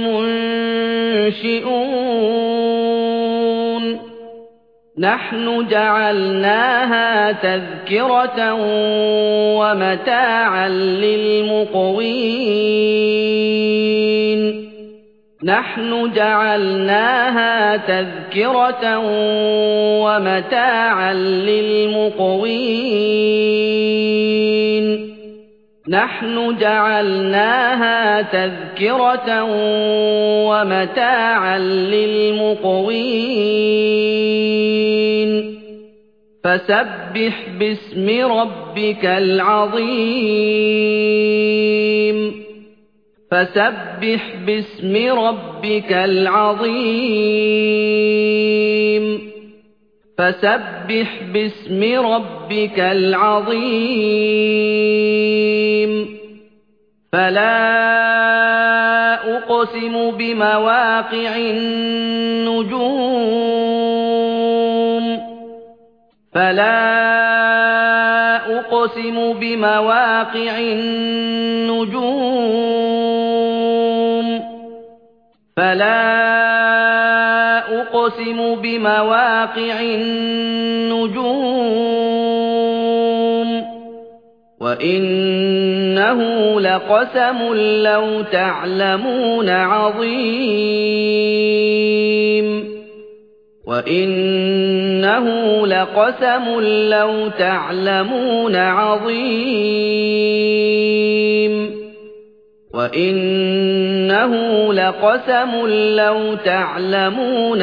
[SPEAKER 1] المنشئون نحن جعلناها تذكرة ومتاعا للمقوين نحن جعلناها تذكرة ومتاعا للمقوين نحن جعلناها تذكرة ومتاعا للمقوين فسبح باسم ربك العظيم فسبح باسم ربك العظيم فسبح باسم ربك العظيم فلا أقسم بمواقع النجوم فلا أقسم بمواقع النجوم فلا أقسم بمواقع النجوم وإنه لقسم لو تعلمون عظيم وإنه لقسم لو تعلمون عظيم وإنه لقسم لو تعلمون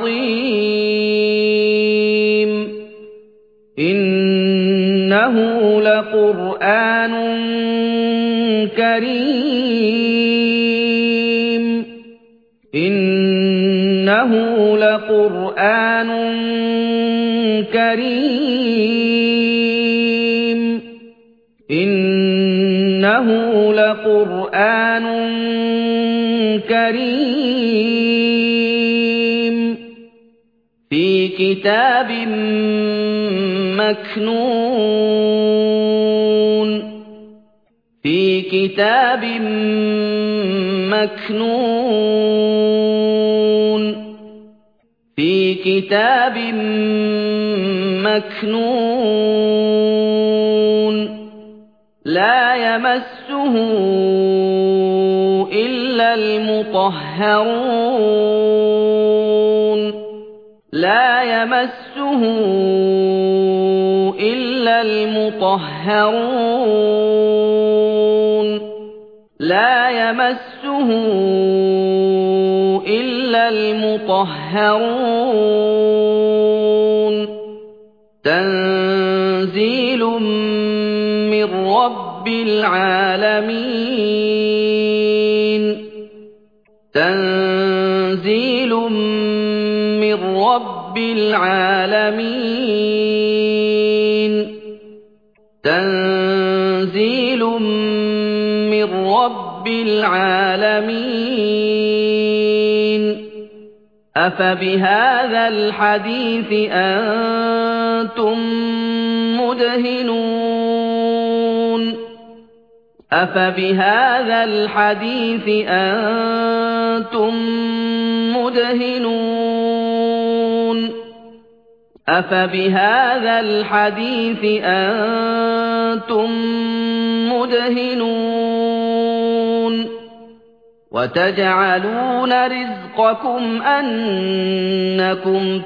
[SPEAKER 1] عظيم إنه لقرآن كريم إنه لقرآن كريم إنه لقرآن كريم في كتاب مكنون في كتاب مكنون في كتاب مكنون لا يمسه إلا المطهرون لا يمسه إلا المطهرون لا يمسه إلا المطهرون تنزيل من رب العالمين تنزيل من رب العالمين تنزيل من رب العالمين أفبهذا الحديث أنتم مدهنون أفبهذا الحديث أنتم مدهنون أفبهذا الحديث أنتم مدهنون وتجعلون رزقكم أنكم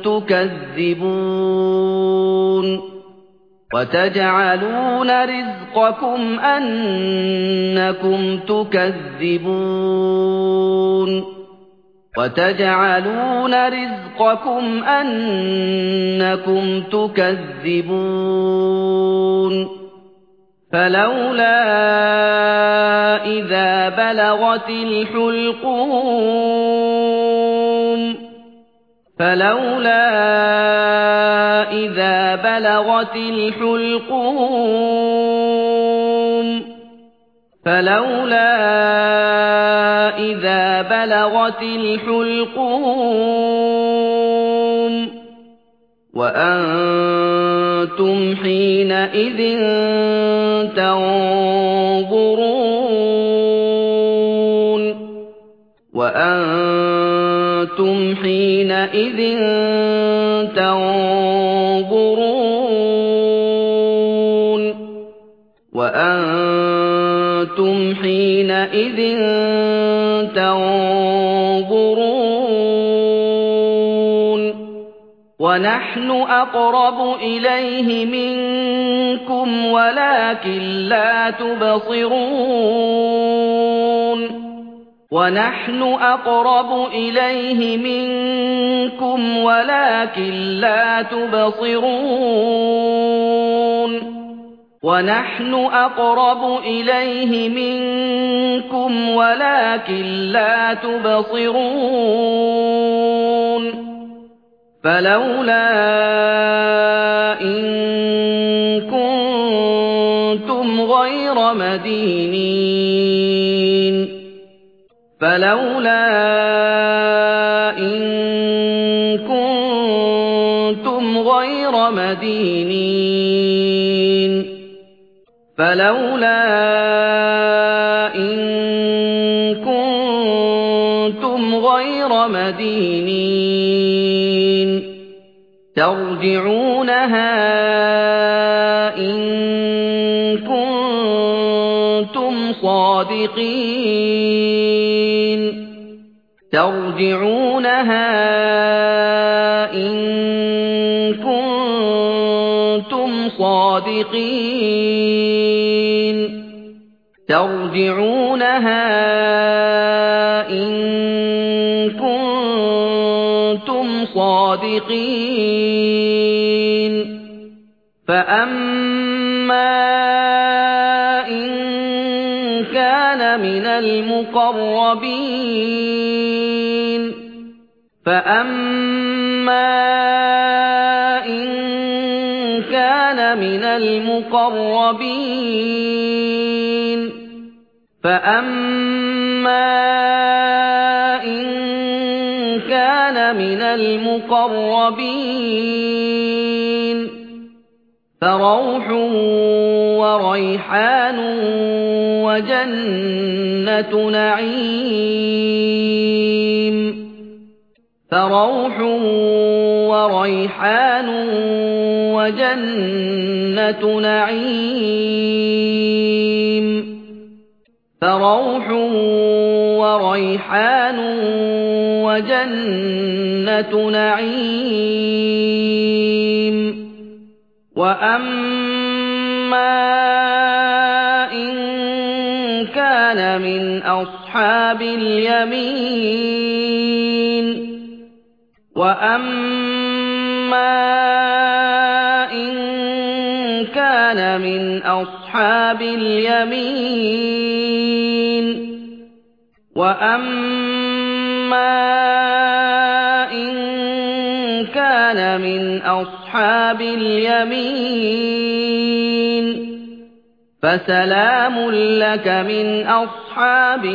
[SPEAKER 1] تكذبون وتجعلون رزقكم أنكم تكذبون وتجعلون رزقكم أنكم تكذبون فلولا إذا بلغت الحلقوم فلولا إذا بلغت الحلقوم فلولا إذا بلغت الحلقوم وأنتم حينئذ تنظرون وأنتم حينئذ تنظرون وأنتم حينئذ تنظرون ونحن أقرب إليه منكم ولكن لا تبصرون ونحن أقرب إليه منكم ولكن لا تبصرون ونحن أقرب إليه منكم ولكن لا تبصرون فلولا إن كنتم غير مدينين فلولا إن كنتم غير مدينين فلولا إن كنتم غير مدينين ترجعونها إن كنتم صادقين ترجعونها إن كنتم صادقين ترجعونها إن كنتم صادقين فأما إن كان من المقربين فأما إن كان من المقربين فأما إن كان من المقربين فروح وريحان وجنة نعيم فروح وريحان وجنة نعيم فروح وريحان وجنة نعيم وأما إن كان من أصحاب اليمين وأما إن كان من أصحاب اليمين وأما إن كان من أصحاب اليمين فسلام لك من أصحاب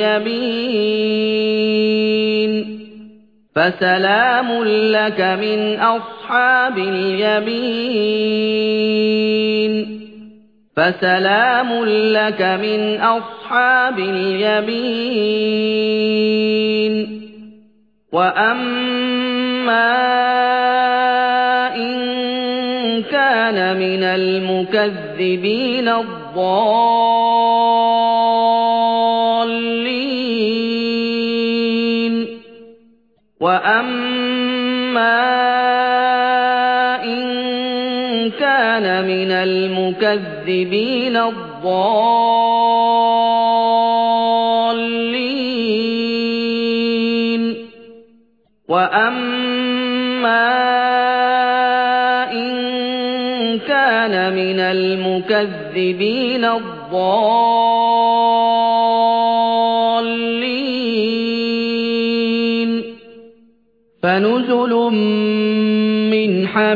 [SPEAKER 1] اليمين فسلام لك من أصحاب اليمين فسلام لك من أصحاب اليمين وأما إن كان من المكذبين الضالين وأما إن كان من المكذبين الضالين وأما إن كان من المكذبين الضالين فنزل من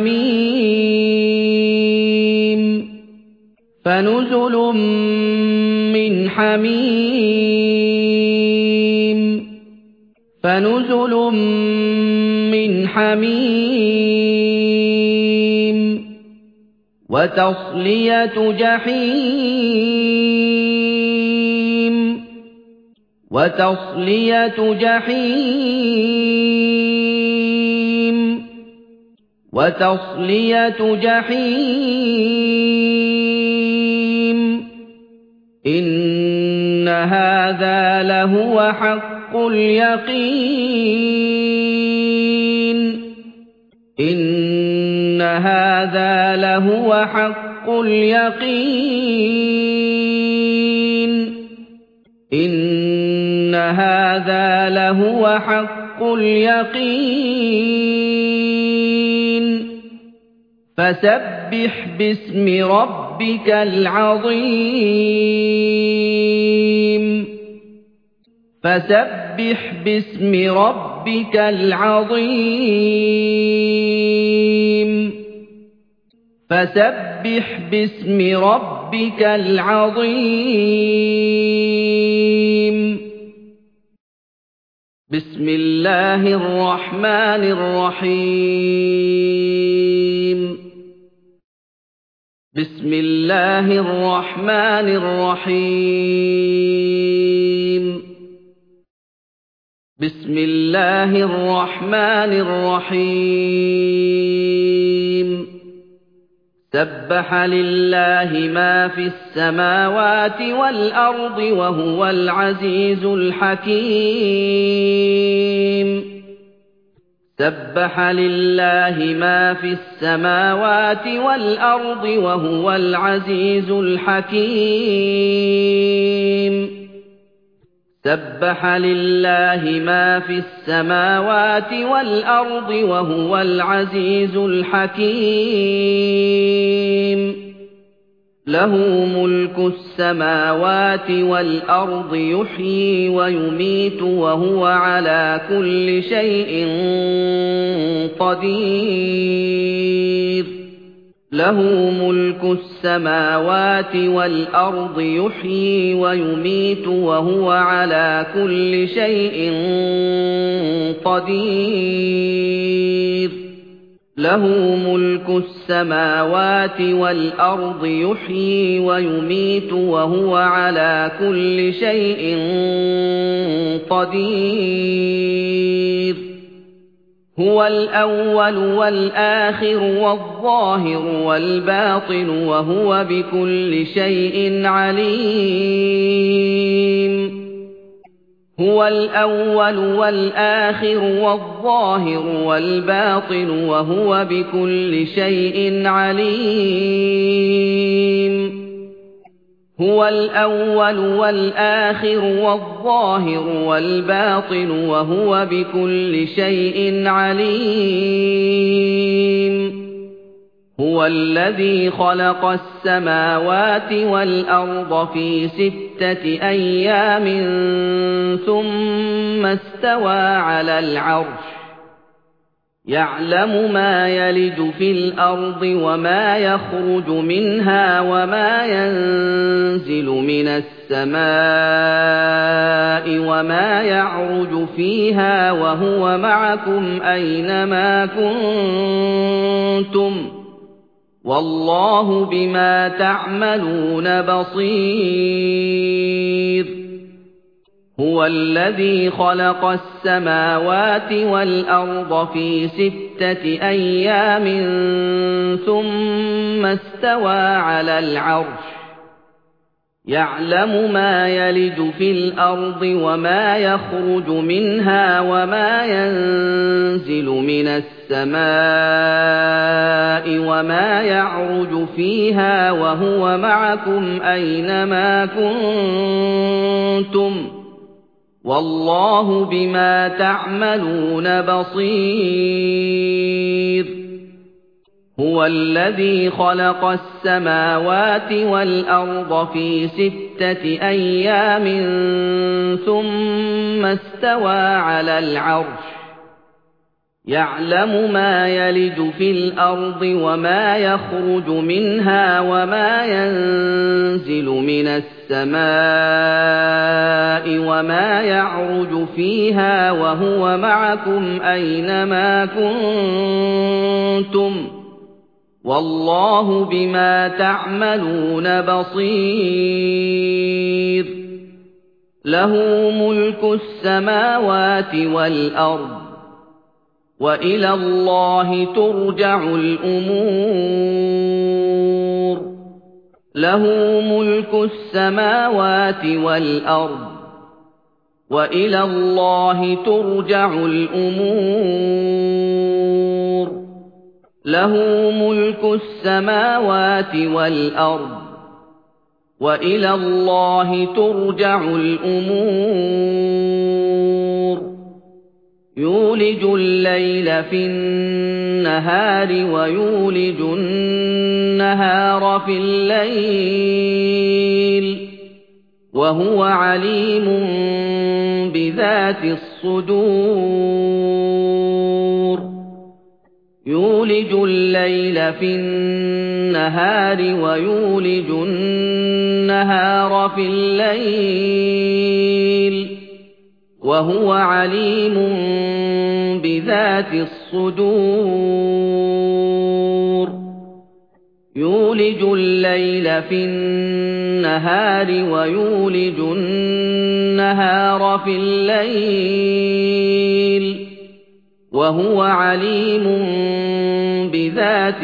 [SPEAKER 1] حميم فنزل من حميم فنزل من حميم وتصلية جحيم وتصلية جحيم وتصلية جحيم إن هذا لهو حق اليقين إن هذا لهو حق اليقين إن هذا لهو حق اليقين فسبح باسم ربك العظيم فسبح باسم ربك العظيم فسبح باسم ربك العظيم بسم الله الرحمن الرحيم بسم الله الرحمن الرحيم بسم الله الرحمن الرحيم سبح لله ما في السماوات والأرض وهو العزيز الحكيم سبح لله ما في السماوات والأرض وهو العزيز الحكيم سبح لله ما في السماوات والأرض وهو العزيز الحكيم له ملك السماوات والأرض يحيي ويميت وهو على كل شيء قدير له ملك السماوات والأرض يحيي ويميت وهو على كل شيء قدير له ملك السماوات والأرض يحيي ويميت وهو على كل شيء قدير هو الأول والآخر والظاهر والباطن وهو بكل شيء عليم هو الأول والآخر والظاهر والباطن وهو بكل شيء عليم هو الأول والآخر والظاهر والباطن وهو بكل شيء عليم هُوَ الَّذِي خَلَقَ السَّمَاوَاتِ وَالْأَرْضَ فِي سِتَّةِ أَيَّامٍ ثُمَّ اسْتَوَىٰ عَلَى الْعَرْشِ يَعْلَمُ مَا يَلِجُ فِي الْأَرْضِ وَمَا يَخْرُجُ مِنْهَا وَمَا يَنزِلُ مِنَ السَّمَاءِ وَمَا يَعْرُجُ فِيهَا وَهُوَ مَعَكُمْ أَيْنَمَا كُنتُمْ ۚ وَاللَّهُ بِمَا تَعْمَلُونَ بَصِيرٌ هُوَ الَّذِي خَلَقَ السَّمَاوَاتِ وَالْأَرْضَ فِي سِتَّةِ أَيَّامٍ ثُمَّ اسْتَوَىٰ عَلَى الْعَرْشِ يَعْلَمُ مَا يَلِجُ فِي الْأَرْضِ وَمَا يَخْرُجُ مِنْهَا وَمَا يَنزِلُ مِنَ السَّمَاءِ وَمَا يَعْرُجُ فِيهَا وَهُوَ مَعَكُمْ أَيْنَمَا كُنتُمْ ۚ وَاللَّهُ بِمَا تَعْمَلُونَ بَصِيرٌ هُوَ الَّذِي خَلَقَ السَّمَاوَاتِ وَالْأَرْضَ فِي سِتَّةِ أَيَّامٍ ثُمَّ اسْتَوَىٰ عَلَى الْعَرْشِ يَعْلَمُ مَا يَلِجُ فِي الْأَرْضِ وَمَا يَخْرُجُ مِنْهَا وَمَا يَنزِلُ مِنَ السَّمَاءِ وَمَا يَعْرُجُ فِيهَا وَهُوَ مَعَكُمْ أَيْنَمَا كُنتُمْ ۚ وَاللَّهُ بِمَا تَعْمَلُونَ بَصِيرٌ لَهُ مُلْكُ السَّمَاوَاتِ وَالْأَرْضِ وَإِلَى اللَّهِ تُرْجَعُ الْأُمُورُ لَهُ مُلْكُ السَّمَاوَاتِ وَالْأَرْضِ وَإِلَى اللَّهِ تُرْجَعُ الْأُمُورُ لَهُ مُلْكُ السَّمَاوَاتِ وَالْأَرْضِ وَإِلَى اللَّهِ تُرْجَعُ الْأُمُورُ يُولِجُ اللَّيْلَ فِي النَّهَارِ وَيُولِجُ النَّهَارَ فِي اللَّيْلِ وَهُوَ عَلِيمٌ بِذَاتِ الصُّدُورِ يُولِجُ اللَّيْلَ فِي النَّهَارِ وَيُولِجُ النَّهَارَ فِي اللَّيْلِ وَهُوَ عَلِيمٌ بِذَاتِ الصُّدُورِ يُولِجُ اللَّيْلَ فِي النَّهَارِ وَيُولِجُ النَّهَارَ فِي اللَّيْلِ وَهُوَ عَلِيمٌ بِذَاتِ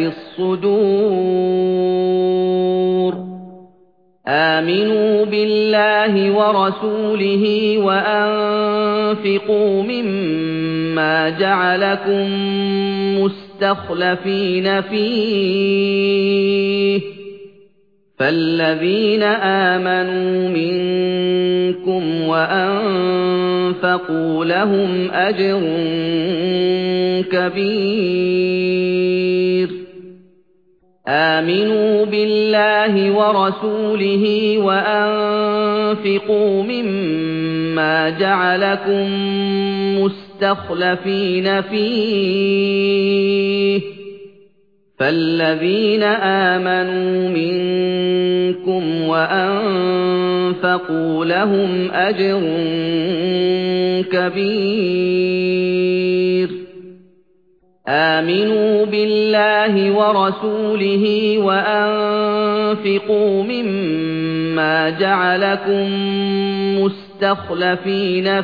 [SPEAKER 1] الصُّدُورِ آمِنُوا بِاللَّهِ وَرَسُولِهِ وَأَنفِقُوا مِمَّا جَعَلَكُم مُّسْتَخْلَفِينَ فِيهِ فَالَّذِينَ آمَنُوا مِنكُمْ وَأَنفَقُوا لَهُمْ أَجْرٌ كَبِيرٌ آمِنُوا بِاللَّهِ وَرَسُولِهِ وَأَنفِقُوا مِمَّا جَعَلَكُم مُّسْتَخْلَفِينَ فِيهِ فَالَّذِينَ آمَنُوا مِنكُمْ وَأَنفَقُوا لَهُمْ أَجْرٌ كَبِيرٌ آمِنُوا بِاللَّهِ وَرَسُولِهِ وَأَنفِقُوا مِمَّا جَعَلَكُم مُّسْتَخْلَفِينَ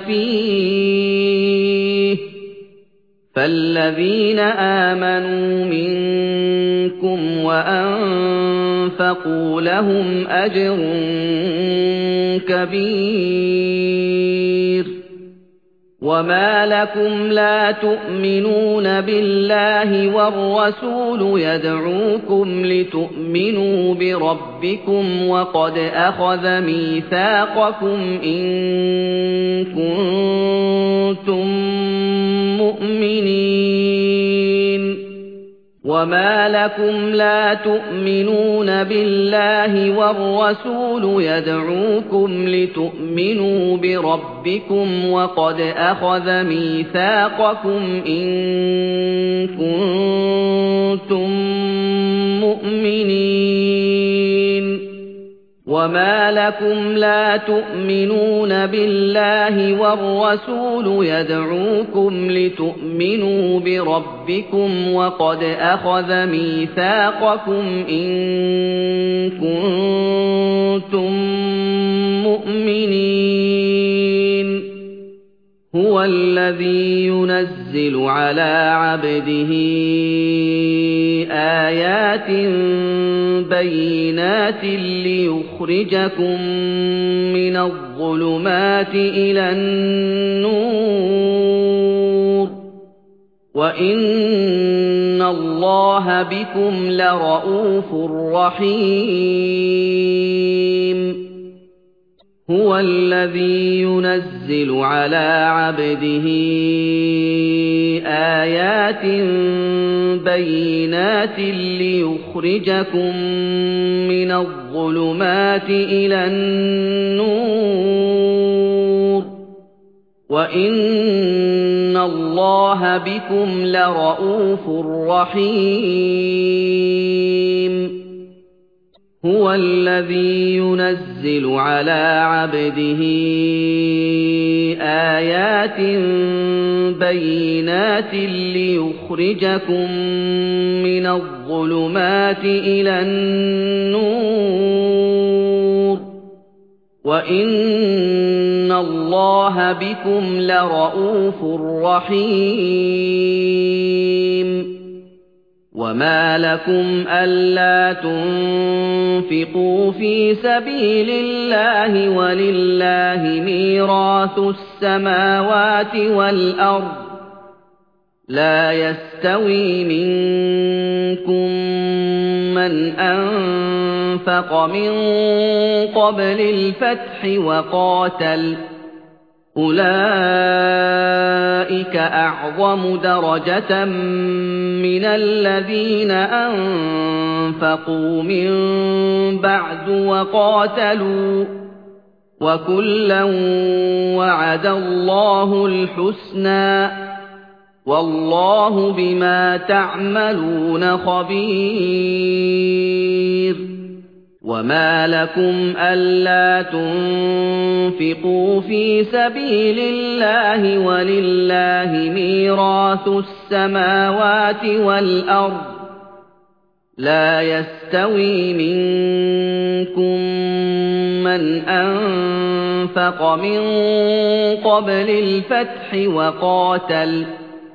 [SPEAKER 1] فِيهِ فَالَّذِينَ آمَنُوا مِنكُمْ وَأَنفَقُوا لَهُمْ أَجْرٌ كَبِيرٌ وَمَا لَكُمْ لَا تُؤْمِنُونَ بِاللَّهِ وَالرَّسُولُ يَدْعُوكُمْ لِتُؤْمِنُوا بِرَبِّكُمْ وَقَدْ أَخَذَ مِيثَاقَكُمْ إِن كُنتُم مُّؤْمِنِينَ وَمَا لَكُمْ لَا تُؤْمِنُونَ بِاللَّهِ وَالرَّسُولُ يَدْعُوكُمْ لِتُؤْمِنُوا بِرَبِّكُمْ وَقَدْ أَخَذَ مِيثَاقَكُمْ إِن كُنتُم مُّؤْمِنِينَ وَمَا لَكُمْ لَا تُؤْمِنُونَ بِاللَّهِ وَالرَّسُولُ يَدْعُوكُمْ لِتُؤْمِنُوا بِرَبِّكُمْ وَقَدْ أَخَذَ مِيثَاقَكُمْ إِن كُنتُم مُّؤْمِنِينَ هُوَ الَّذِي يُنَزِّلُ عَلَىٰ عَبْدِهِ آيَاتٍ بَيِّنَاتٍ لِّيُخْرِجَكُم مِّنَ الظُّلُمَاتِ إِلَى النُّورِ ۚ وَإِنَّ اللَّهَ بِكُمْ لَرَءُوفٌ رَّحِيمٌ هُوَ الَّذِي يُنَزِّلُ عَلَىٰ عَبْدِهِ آيَاتٍ بَيِّنَاتٍ لِّيُخْرِجَكُم مِّنَ الظُّلُمَاتِ إِلَى النُّورِ ۚ وَإِنَّ اللَّهَ بِكُمْ لَرَءُوفٌ رَّحِيمٌ هُوَ الَّذِي يُنَزِّلُ عَلَىٰ عَبْدِهِ آيَاتٍ بَيِّنَاتٍ لِّيُخْرِجَكُم مِّنَ الظُّلُمَاتِ إِلَى النُّورِ ۚ وَإِنَّ اللَّهَ بِكُمْ لَرَءُوفٌ رَّحِيمٌ وَمَا لَكُمْ أَلَّا تُنفِقُوا فِي سَبِيلِ اللَّهِ وَلِلَّهِ مِيرَاثُ السَّمَاوَاتِ وَالْأَرْضِ ۚ لَا يَسْتَوِي مِنكُم مَّنْ أَنفَقَ مِن قَبْلِ الْفَتْحِ وَقَاتَلَ ۚ أُولَٰئِكَ أَعْظَمُ دَرَجَةً مِّنَ الَّذِينَ أَنفَقُوا مِن بَعْدُ وَقَاتَلُوا ۚ وَكُلًّا وَعَدَ اللَّهُ الْحُسْنَىٰ ۚ وَاللَّهُ بِمَا تَعْمَلُونَ خَبِيرٌ وَمَا لَكُمْ أَلَّا تُنفِقُوا فِي سَبِيلِ اللَّهِ وَلِلَّهِ مِيرَاثُ السَّمَاوَاتِ وَالْأَرْضِ ۚ لَا يَسْتَوِي مِنكُم مَّنْ أَنفَقَ مِن قَبْلِ الْفَتْحِ وَقَاتَلَ ۚ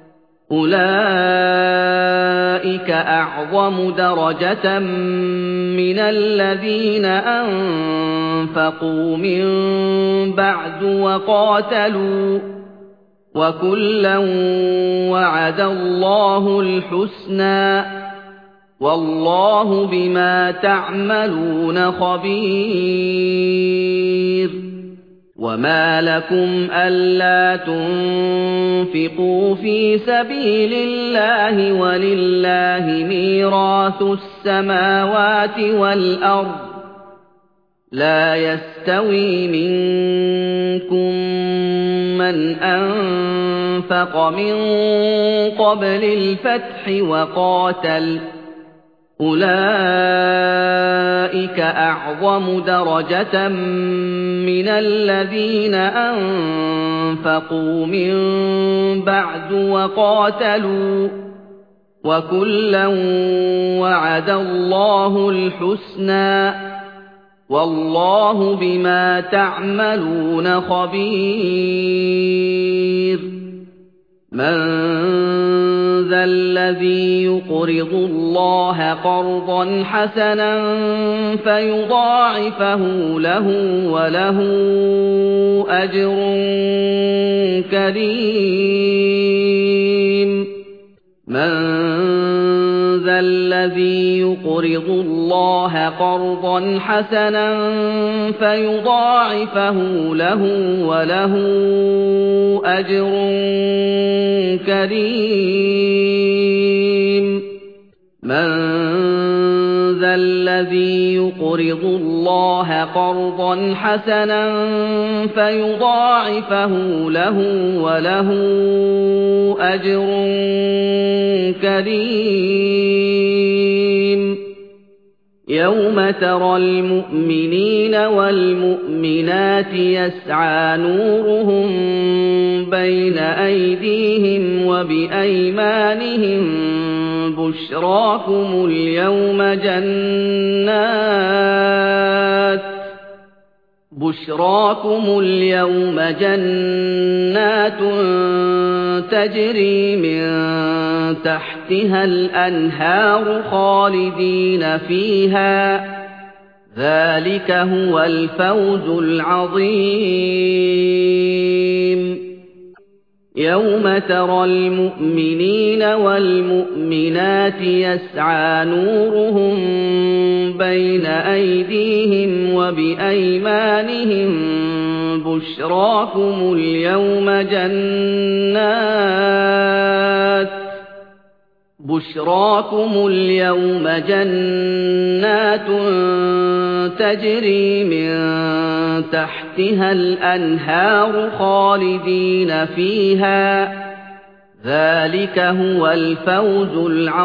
[SPEAKER 1] أُولَٰئِكَ أَعْظَمُ دَرَجَةً مِّنَ الَّذِينَ أَنفَقُوا مِن بَعْدُ وَقَاتَلُوا ۚ وَكُلًّا وَعَدَ اللَّهُ الْحُسْنَىٰ ۚ وَاللَّهُ بِمَا تَعْمَلُونَ خَبِيرٌ وَمَا لَكُمْ أَلَّا تُنفِقُوا فِي سَبِيلِ اللَّهِ وَلِلَّهِ مِيرَاثُ السَّمَاوَاتِ وَالْأَرْضِ ۚ لَا يَسْتَوِي مِنكُم مَّنْ أَنفَقَ مِن قَبْلِ الْفَتْحِ وَقَاتَلَ ۚ أُولَٰئِكَ أَعْظَمُ دَرَجَةً مِّنَ الَّذِينَ أَنفَقُوا مِن بَعْدُ وَقَاتَلُوا ۚ وَكُلًّا وَعَدَ اللَّهُ الْحُسْنَىٰ ۚ وَاللَّهُ بِمَا تَعْمَلُونَ خَبِيرٌ مَّن ذَا الَّذِي يُقْرِضُ اللَّهَ قَرْضًا حَسَنًا فَيُضَاعِفَهُ لَهُ وَلَهُ أَجْرٌ كَرِيمٌ مَّن ذَا الَّذِي يُقْرِضُ اللَّهَ قَرْضًا حَسَنًا فَيُضَاعِفَهُ لَهُ وَلَهُ أَجْرٌ كَرِيمٌ مَن ذَا الَّذِي يُقْرِضُ اللَّهَ قَرْضًا حَسَنًا فَيُضَاعِفَهُ لَهُ وَلَهُ أَجْرٌ كَرِيمٌ يَوْمَ تَرَى الْمُؤْمِنِينَ وَالْمُؤْمِنَاتِ يَسْعَىٰ نُورُهُم بَيْنَ أَيْدِيهِمْ وَبِأَيْمَانِهِم بُشْرَاكُمُ الْيَوْمَ جَنَّاتٌ بُشْرَاكُمُ الْيَوْمَ جَنَّاتٌ تَجْرِي مِن تَحْتِهَا الْأَنْهَارُ خَالِدِينَ فِيهَا ۚ ذَٰلِكَ هُوَ الْفَوْزُ الْعَظِيمُ يَوْمَ تَرَى الْمُؤْمِنِينَ وَالْمُؤْمِنَاتِ يَسْعَىٰ نُورُهُم بَيْنَ أَيْدِيهِمْ وَبِأَيْمَانِهِم بُشْرَاكُمُ الْيَوْمَ جَنَّاتٌ بُشْرَاكُمُ الْيَوْمَ جَنَّاتٌ تَجْرِي مِن تَحْتِهَا الْأَنْهَارُ خَالِدِينَ فِيهَا ۚ ذَٰلِكَ هُوَ الْفَوْزُ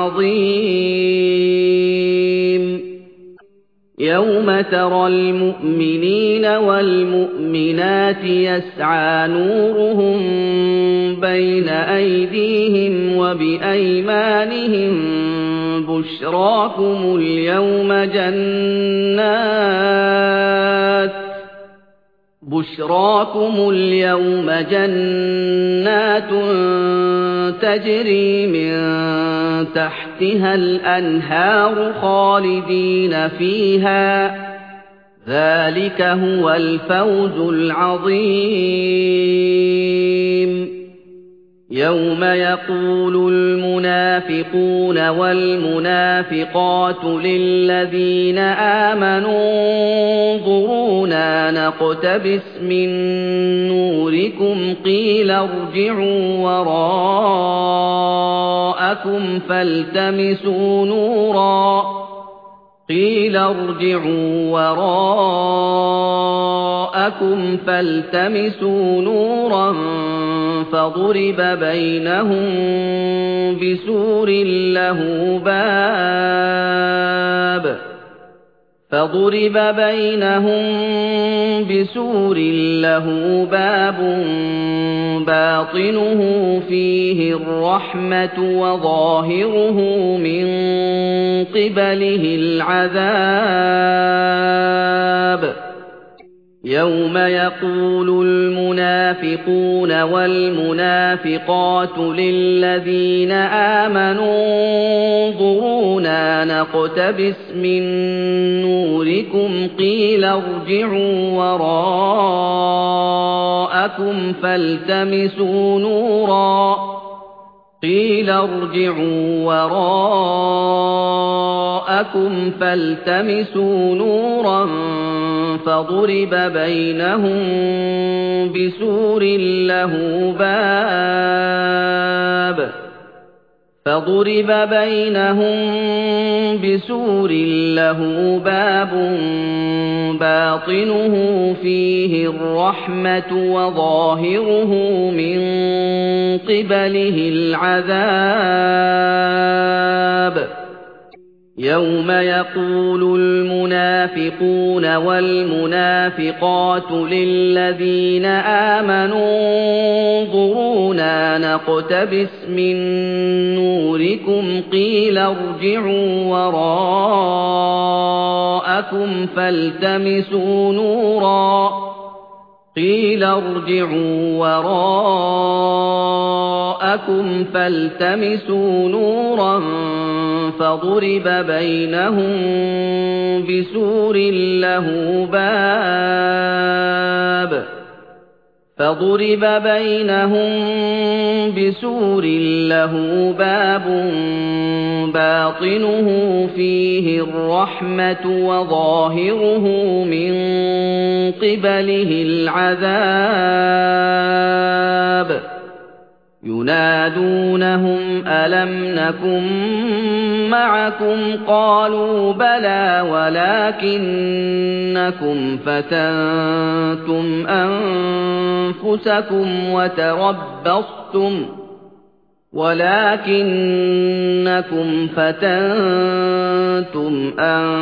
[SPEAKER 1] الْعَظِيمُ يَوْمَ تَرَى الْمُؤْمِنِينَ وَالْمُؤْمِنَاتِ يَسْعَىٰ نُورُهُم بَيْنَ أَيْدِيهِمْ وَبِأَيْمَانِهِم بُشْرَاكُمُ الْيَوْمَ جَنَّاتٌ بُشْرَاكُمُ الْيَوْمَ جَنَّاتٌ تَجْرِي مِن تَحْتِهَا الْأَنْهَارُ خَالِدِينَ فِيهَا ۚ ذَٰلِكَ هُوَ الْفَوْزُ الْعَظِيمُ يَوْمَ يَقُولُ الْمُنَافِقُونَ وَالْمُنَافِقَاتُ لِلَّذِينَ آمَنُوا انظُرُونَا نَقْتَبِسْ مِن نُّورِكُمْ قِيلَ ارْجِعُوا وَرَاءَكُمْ فَالْتَمِسُوا نُورًا قِيلَ ارْجِعُوا وَرَاءَكُمْ فَالْتَمِسُوا نُورًا فَضُرِبَ بَيْنَهُم بِسُورٍ لَّهُ بَابٌ فَضُرِبَ بَيْنَهُم بِسُورٍ لَّهُ بَابٌ بَاطِنُهُ فِيهِ الرَّحْمَةُ وَظَاهِرُهُ مِن قِبَلِهِ الْعَذَابُ يَوْمَ يَقُولُ الْمُنَافِقُونَ وَالْمُنَافِقَاتُ لِلَّذِينَ آمَنُوا انظُرُونَا نَقْتَبِسْ مِن نُّورِكُمْ قِيلَ ارْجِعُوا وَرَاءَكُمْ فَالْتَمِسُوا نُورًا قِيلَ ارْجِعُوا وَرَاءَكُمْ فَالْتَمِسُوا نُورًا فَضُرِبَ بَيْنَهُم بِسُورٍ لَّهُ بَابٌ فَضُرِبَ بَيْنَهُم بِسُورٍ لَّهُ بَابٌ بَاطِنُهُ فِيهِ الرَّحْمَةُ وَظَاهِرُهُ مِن قِبَلِهِ الْعَذَابُ يَوْمَ يَقُولُ الْمُنَافِقُونَ وَالْمُنَافِقَاتُ لِلَّذِينَ آمَنُوا انظُرُونَا نَقْتَبِسْ مِن نُّورِكُمْ قِيلَ ارْجِعُوا وَرَاءَكُمْ فَالْتَمِسُوا نُورًا قِيلَ ارْجِعُوا وَرَاءَكُمْ فَالْتَمِسُوا نُورًا فَضُرِبَ بَيْنَهُم بِسُورٍ لَّهُ بَابٌ فَضُرِبَ بَيْنَهُم بِسُورٍ لَّهُ بَابٌ بَاطِنُهُ فِيهِ الرَّحْمَةُ وَظَاهِرُهُ مِن قِبَلِهِ الْعَذَابُ ينادونهم ألم نكن معكم قالوا بلى ولكنكم فتنتم أنفسكم وتربصتم ولكنكم فتنتم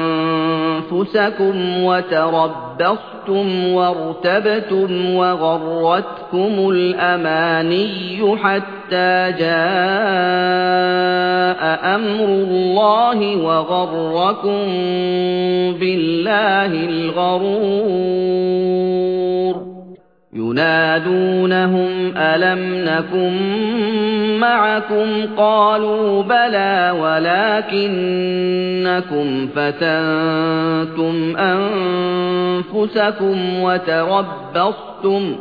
[SPEAKER 1] أنفسكم وتربصتم وارتبتم وغرتكم الأماني حتى جاء أمر الله وغركم بالله الغرور ينادونهم ألم نكن معكم قالوا بلى ولكنكم فتنتم أنفسكم وتربصتم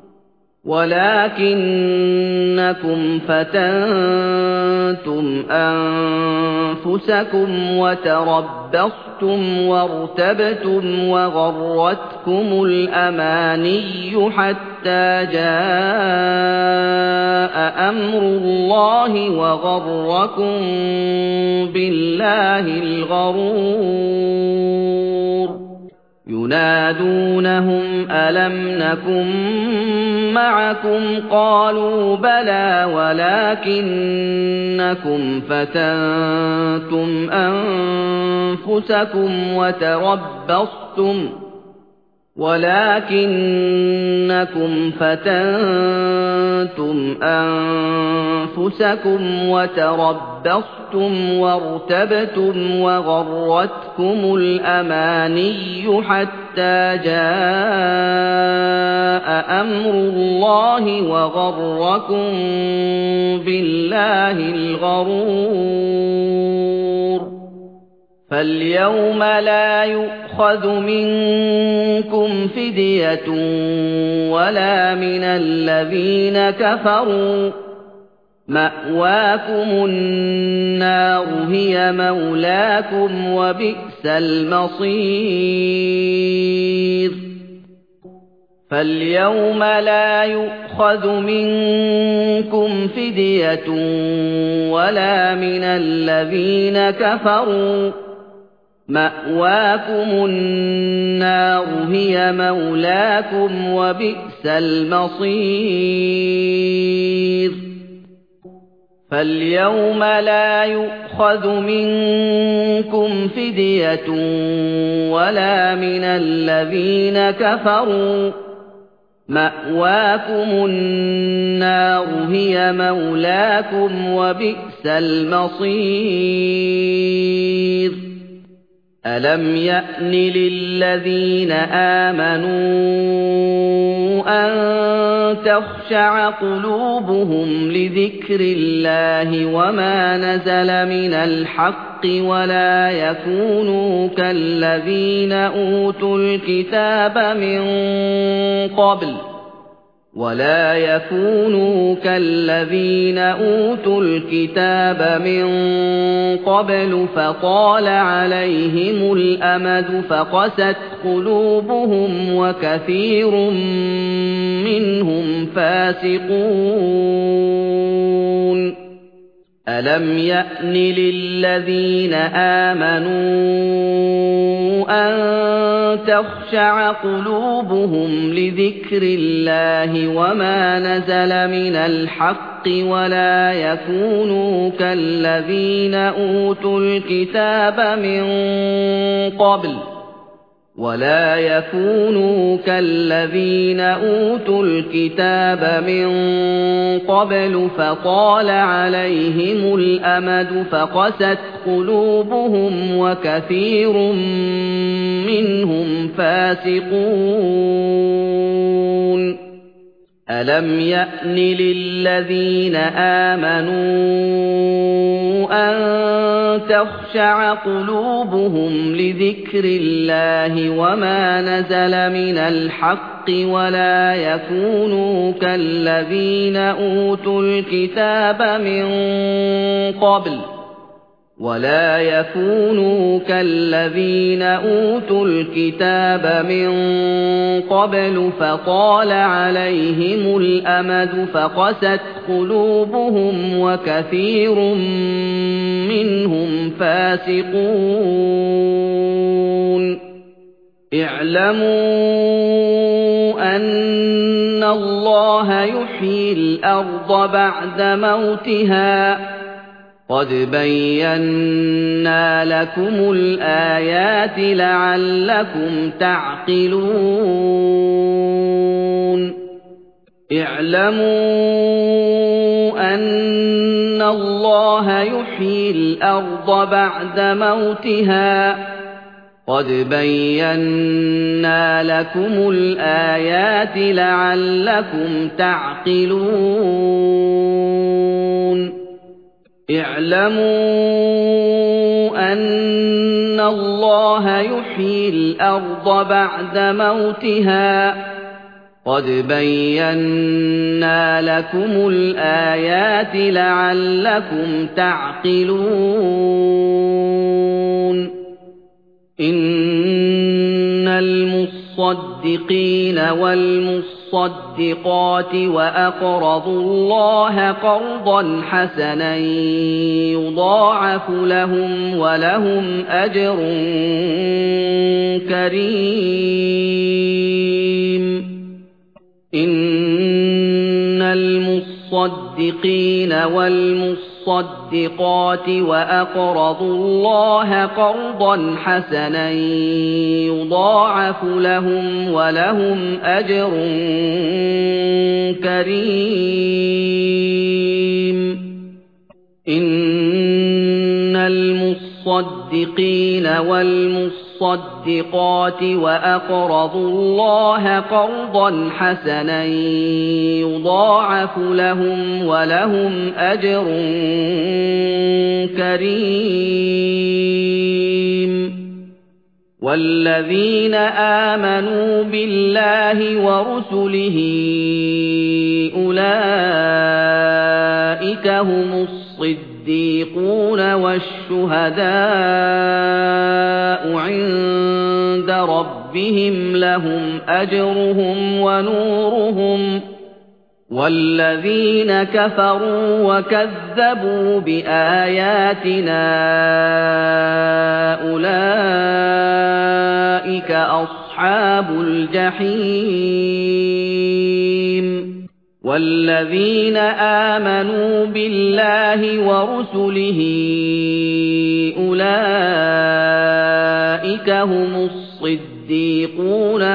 [SPEAKER 1] ولكنكم فتنتم أنفسكم وتربصتم وارتبتم وغرتكم الأماني حتى جاء أمر الله وغركم بالله الغرور ينادونهم ألم نكن معكم قالوا بلى ولكنكم فتنتم أنفسكم وتربصتم ولكنكم فتنتم أنفسكم وتربصتم وارتبتم وغرتكم الأماني حتى جاء أمر الله وغركم بالله الغرور فاليوم لا يؤخذ منكم فدية ولا من الذين كفروا مأواكم النار هي مولاكم وبئس المصير فاليوم لا يؤخذ منكم فدية ولا من الذين كفروا مأواكم النار هي مولاكم وبئس المصير فاليوم لا يؤخذ منكم فدية ولا من الذين كفروا مأواكم النار هي مولاكم وبئس المصير ألم يأن للذين آمنوا أن تخشع قلوبهم لذكر الله وما نزل من الحق ولا يكونوا كالذين أوتوا الكتاب من قبل ولا يكونوا كالذين أوتوا الكتاب من قبل فطال عليهم الأمد فقست قلوبهم وكثير منهم فاسقون ألم يأن للذين آمنوا أن تخشع قلوبهم لذكر الله وما نزل من الحق ولا يكونوا كالذين أوتوا الكتاب من قبل ولا يكونوا كالذين أوتوا الكتاب من قبل فطال عليهم الأمد فقست قلوبهم وكثير منهم فاسقون ألم يأن للذين آمنوا أن تخشع قلوبهم لذكر الله وما نزل من الحق ولا يكونوا كالذين أوتوا الكتاب من قبل ولا يكونوا كالذين أوتوا الكتاب من قبل فطال عليهم الأمد فقست قلوبهم وكثير منهم فاسقون اعلموا أن الله يحيي الأرض بعد موتها قد بينا لكم الآيات لعلكم تعقلون اعلموا أن الله يحيي الأرض بعد موتها قد بينا لكم الآيات لعلكم تعقلون اعلموا أن الله يحيي الأرض بعد موتها قد بينا لكم الآيات لعلكم تعقلون إن المصدقين والمصدقات وأقرضوا الله قرضا حسنا يضاعف لهم ولهم أجر كريم إن المصدقين والمصدقات وأقرضوا الله قرضا حسنا يضاعف لهم ولهم أجر كريم إن المصدقين والمصدقات وأقرضوا الله قرضا حسنا يضاعف لهم ولهم أجر كريم والذين آمنوا بالله ورسله أولئك هم الصديقون والشهداء عند ربهم لهم أجرهم ونورهم والذين كفروا وكذبوا بآياتنا أولئك أصحاب الجحيم والذين آمنوا بالله ورسله أولئك هم الصديقون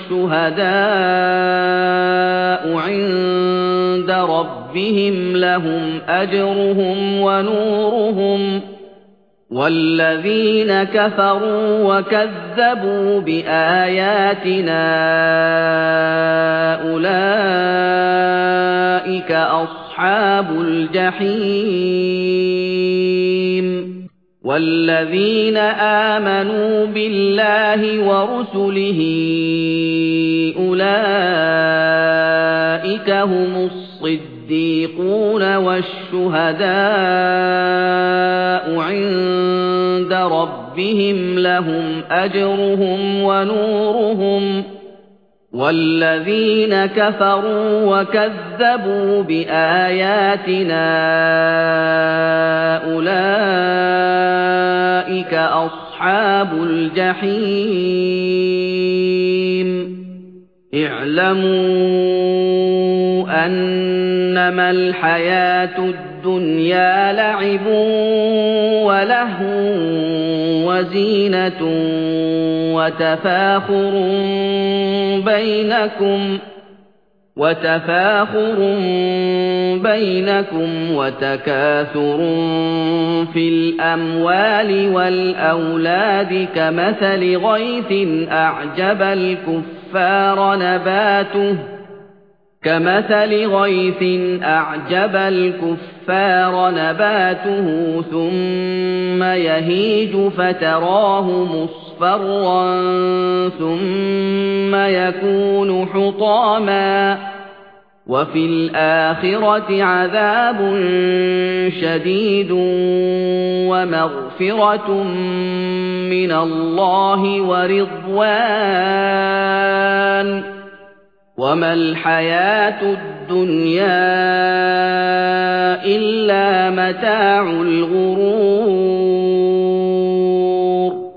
[SPEAKER 1] والشهداء عند ربهم لهم أجرهم ونورهم والذين كفروا وكذبوا بآياتنا أولئك أصحاب الجحيم والذين آمنوا بالله ورسله أولئك هم الصديقون والشهداء عند ربهم لهم أجرهم ونورهم والذين كفروا وكذبوا بآياتنا أولئك أصحاب الجحيم اعلموا أنما الحياة الدنيا لعب ولهو وزينة وتفاخر بينكم وتفاخر بينكم وتكاثر في الأموال والأولاد كمثل غيث أعجب الكفار نباته كمثل غيث أعجب الكفار نباته ثم يهيج فتراه مصفرا ثم يكون حطاما وَفِي الْآخِرَةِ عَذَابٌ شَدِيدٌ وَمَغْفِرَةٌ مِّنَ اللَّهِ وَرِضْوَانٌ ۚ وَمَا الْحَيَاةُ الدُّنْيَا إِلَّا مَتَاعُ الْغُرُورِ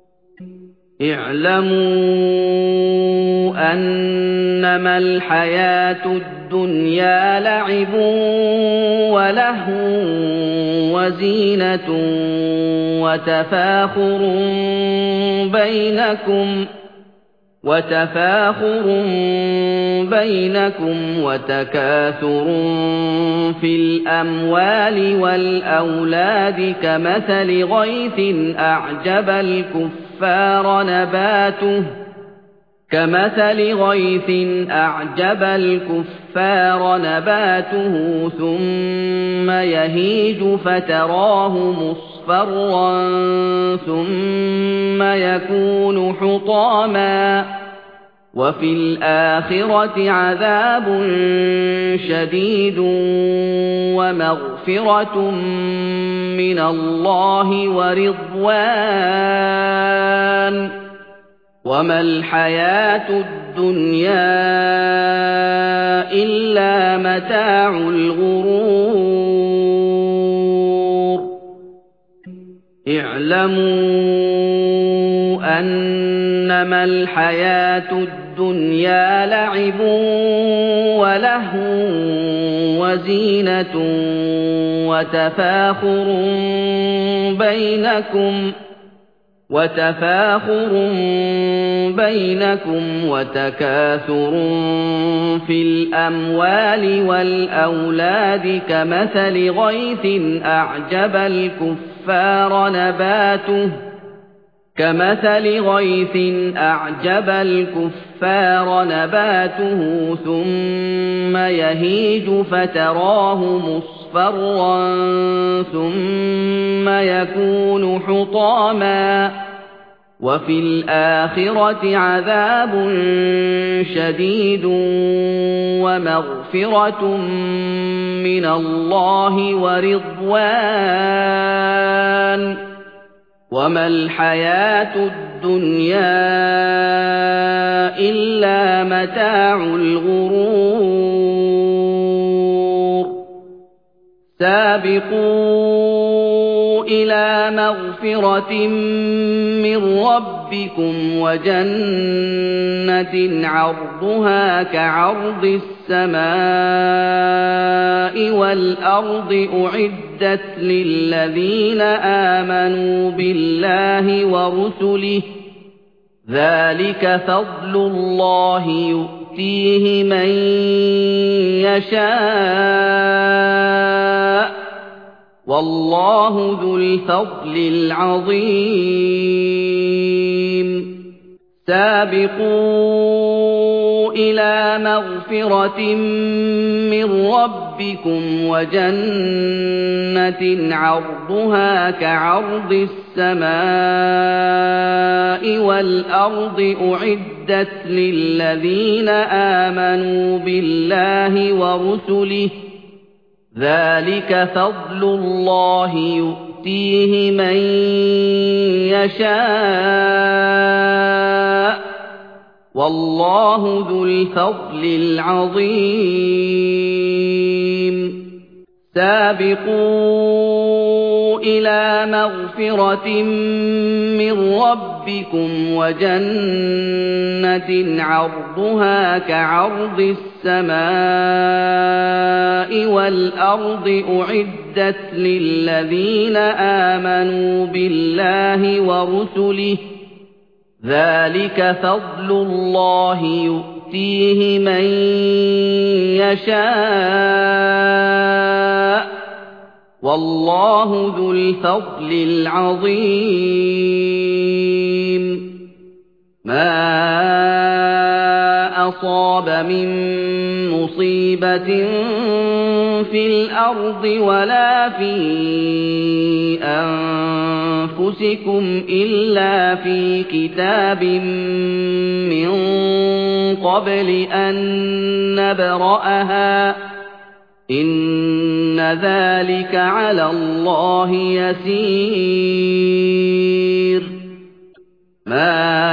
[SPEAKER 1] اعْلَمُوا أَنَّمَا الْحَيَاةُ الدُّنْيَا لَعِبٌ وَلَهْوٌ وَزِينَةٌ وَتَفَاخُرٌ بَيْنَكُمْ وَتَفَاخُرٌ بَيْنَكُمْ وَتَكَاثُرٌ فِي الْأَمْوَالِ وَالْأَوْلَادِ كَمَثَلِ غَيْثٍ أَعْجَبَ الْكُفَّارَ نَبَاتُهُ كَمَثَلِ غَيْثٍ أَعْجَبَ الْكُفَّارَ نَبَاتُهُ ثُمَّ يَهِيجُ فَتَرَاهُ مُصْفَرًّا ثُمَّ يَكُونُ حُطَامًا ۖ وَفِي الْآخِرَةِ عَذَابٌ شَدِيدٌ وَمَغْفِرَةٌ مِّنَ اللَّهِ وَرِضْوَانٌ ۚ وَمَا الْحَيَاةُ الدُّنْيَا إِلَّا مَتَاعُ الْغُرُورِ اعْلَمُوا أَنَّمَا الْحَيَاةُ الدُّنْيَا لَعِبٌ وَلَهْوٌ وَزِينَةٌ وَتَفَاخُرٌ بَيْنَكُمْ وَتَفَاخُرٌ بَيْنَكُمْ وَتَكَاثُرٌ فِي الْأَمْوَالِ وَالْأَوْلَادِ كَمَثَلِ غَيْثٍ أَعْجَبَ الْكُفَّارَ نَبَاتُهُ كَمَثَلِ غَيْثٍ أَعْجَبَ الْكُفَّارَ نَبَاتُهُ ثُمَّ يَهِيجُ فَتَرَاهُ مُصْفَرًّا ثُمَّ يَكُونُ حُطَامًا ۖ وَفِي الْآخِرَةِ عَذَابٌ شَدِيدٌ وَمَغْفِرَةٌ مِّنَ اللَّهِ وَرِضْوَانٌ ۚ وَمَا الْحَيَاةُ الدُّنْيَا إِلَّا مَتَاعُ الْغُرُورِ سَابِقُوا إِلَىٰ مَغْفِرَةٍ مِّن رَّبِّكُمْ وَجَنَّةٍ عَرْضُهَا كَعَرْضِ السَّمَاءِ وَالْأَرْضِ أُعِدَّتْ لِلَّذِينَ آمَنُوا بِاللَّهِ وَرُسُلِهِ ۚ ذَٰلِكَ فَضْلُ اللَّهِ يُؤْتِيهِ مَن يَشَاءُ ۚ وَاللَّهُ ذُو الْفَضْلِ الْعَظِيمِ سَابِقُوا إِلَىٰ مَغْفِرَةٍ مِّن رَّبِّكُمْ وَجَنَّةٍ عَرْضُهَا كَعَرْضِ السَّمَاءِ وَالْأَرْضِ أُعِدَّتْ لِلَّذِينَ آمَنُوا بِاللَّهِ وَرُسُلِهِ ۚ ذَٰلِكَ فَضْلُ اللَّهِ يُؤْتِيهِ مَن يَشَاءُ ۚ وَاللَّهُ ذُو الْفَضْلِ الْعَظِيمِ سَابِقُوا إِلَىٰ مَغْفِرَةٍ مِّن رَّبِّكُمْ وَجَنَّةٍ عَرْضُهَا كَعَرْضِ السَّمَاءِ وَالْأَرْضِ أُعِدَّتْ لِلَّذِينَ آمَنُوا بِاللَّهِ وَرُسُلِهِ ۚ ذَٰلِكَ فَضْلُ اللَّهِ يُؤْتِيهِ مَن يَشَاءُ ۚ وَاللَّهُ ذُو الْفَضْلِ الْعَظِيمِ مَا أَصَابَ مِن مُّصِيبَةٍ فِي الْأَرْضِ وَلَا فِي أَنفُسِكُمْ أنفسكم إلا في كتاب من قبل أن نبرأها إن ذلك على الله يسير ما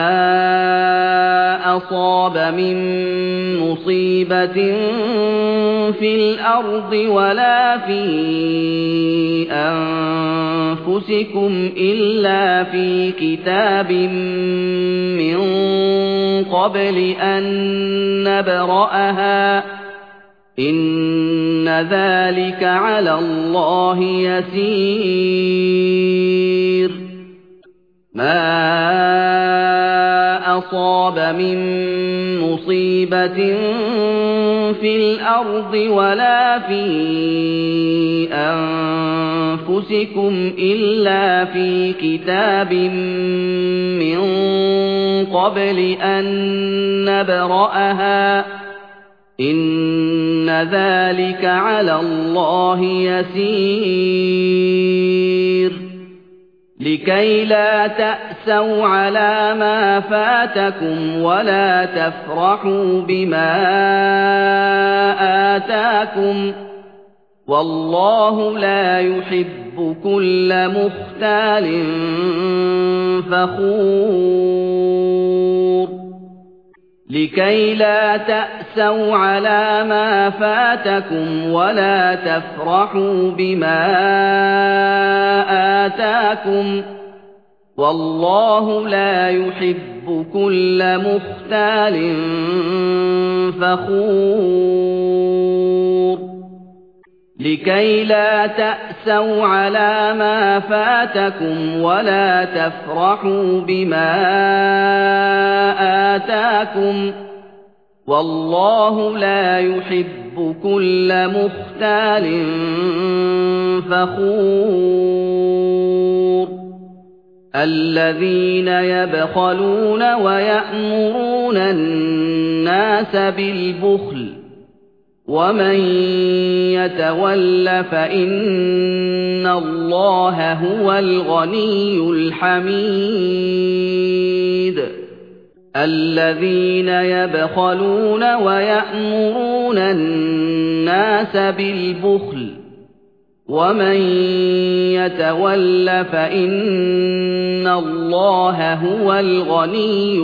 [SPEAKER 1] أصاب من مصيبة في الأرض ولا في أنفسكم إلا في كتاب من قبل أن نبرأها إن ذلك على الله يسير ما أصاب من مصيبة في الأرض ولا في أنفسكم إلا في كتاب من قبل أن نبرأها إن ذلك على الله يسير لكي لا تأسوا على ما فاتكم ولا تفرحوا بما آتاكم والله لا يحب كل مختال فخور لكي لا تأسوا على ما فاتكم ولا تفرحوا بما آتاكم والله لا يحب كل مختال فخور لكي لا تأسوا على ما فاتكم ولا تفرحوا بما آتاكم والله لا يحب كل مختال فخور الذين يبخلون ويأمرون الناس بالبخل ومن يتول فإن الله هو الغني الحميد الذين يبخلون ويأمرون الناس بالبخل ومن يتول فإن الله هو الغني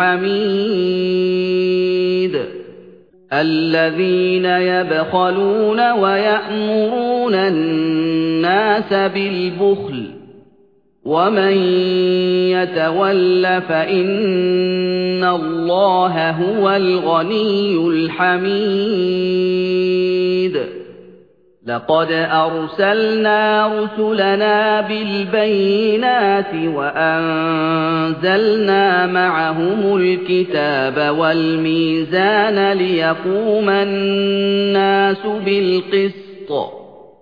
[SPEAKER 1] الحميد الذين يبخلون ويأمرون الناس بالبخل ومن يتول فإن الله هو الغني الحميد لقد أرسلنا رسلنا بالبينات وأنزلنا معهم الكتاب والميزان ليقوم الناس بالقسط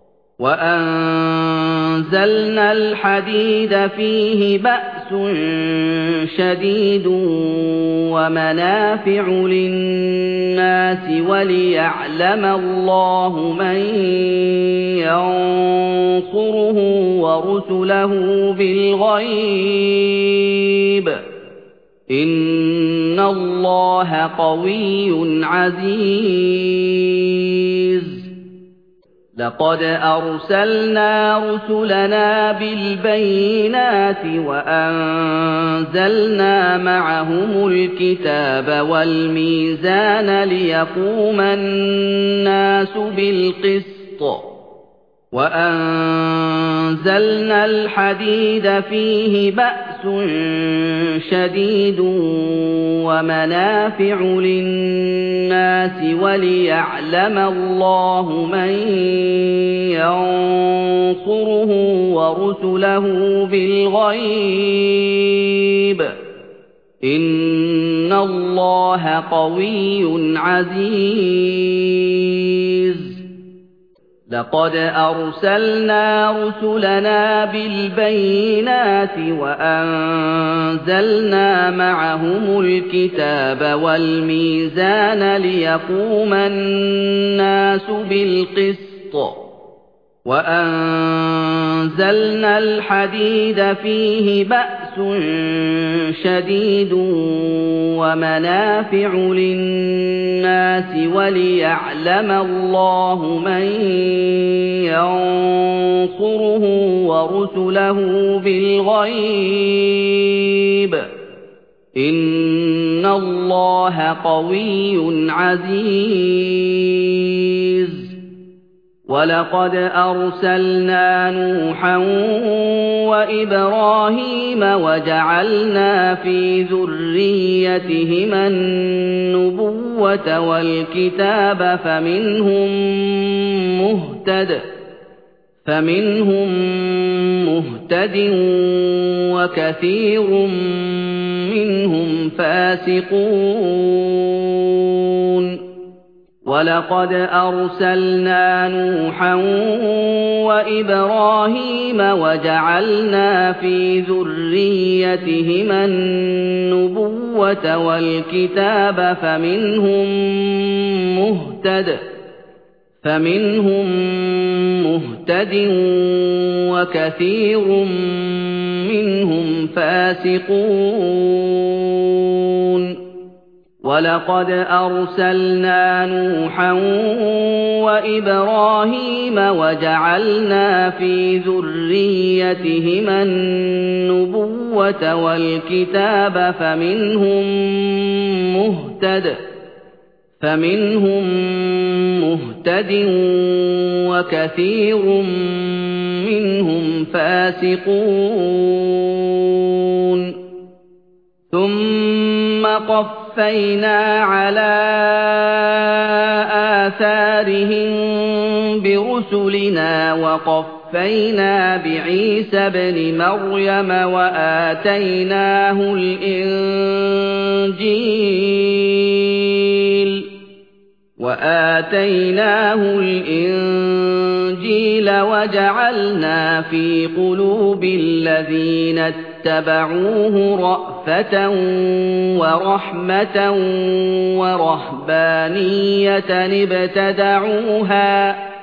[SPEAKER 1] وأنزلنا الحديد فيه بأس شديد ومنافع للناس وليعلم الله من ينصره ورسله بالغيب إن الله قوي عزيز لقد أرسلنا رسلنا بالبينات وأنزلنا معهم الكتاب والميزان ليقوم الناس بالقسط وأنزلنا الحديد فيه بأس شديد ومنافع للناس وليعلم الله من ينصره ورسله بالغيب إن الله قوي عزيز لقد أرسلنا رسلنا بالبينات وأنزلنا معهم الكتاب والميزان ليقوم الناس بالقسط وَأَنزَلْنَا الْحَدِيدَ فِيهِ بَأْسٌ شَدِيدٌ وَمَنَافِعُ لِلنَّاسِ وَلِيَعْلَمَ اللَّهُ مَن يَنصُرُهُ وَرُسُلَهُ بِالْغَيْبِ ۚ إِنَّ اللَّهَ قَوِيٌّ عَزِيزٌ. وَلَقَدْ أَرْسَلْنَا نُوحًا وَإِبْرَاهِيمَ وَجَعَلْنَا فِي ذُرِّيَّتِهِمَا النُّبُوَّةَ وَالْكِتَابَ فَمِنْهُم مُّهْتَدٍ فَمِنْهُم مُّهْتَدٍ وَكَثِيرٌ مِّنْهُمْ فَاسِقُونَ. وَلَقَدْ أَرْسَلْنَا نُوحًا وَإِبْرَاهِيمَ وَجَعَلْنَا فِي ذُرِّيَّتِهِمَا النُّبُوَّةَ وَالْكِتَابَ فَمِنْهُم مُّهْتَدٍ فَمِنْهُم مُّهْتَدٍ وَكَثِيرٌ مِّنْهُمْ فَاسِقُونَ. وَلَقَدْ أَرْسَلْنَا نُوحًا وَإِبْرَاهِيمَ وَجَعَلْنَا فِي ذُرِّيَّتِهِمَا النُّبُوَّةَ وَالْكِتَابَ فَمِنْهُم مُّهْتَدٍ فَمِنْهُم مُّهْتَدٍ وَكَثِيرٌ مِّنْهُمْ فَاسِقُونَ. ثُمَّ قَفَّيْنَا عَلَىٰ آثَارِهِم بِرُسُلِنَا وَقَفَّيْنَا بِعِيسَى ابْنِ مَرْيَمَ وَآتَيْنَاهُ الْإِنجِيلَ وَآتَيْنَاهُ الْإِنجِيلَ وَجَعَلْنَا فِي قُلُوبِ الَّذِينَ اتَّبَعُوهُ رَأْفَةً وَرَحْمَةً وَرَهْبَانِيَّةً ابْتَدَعُوهَا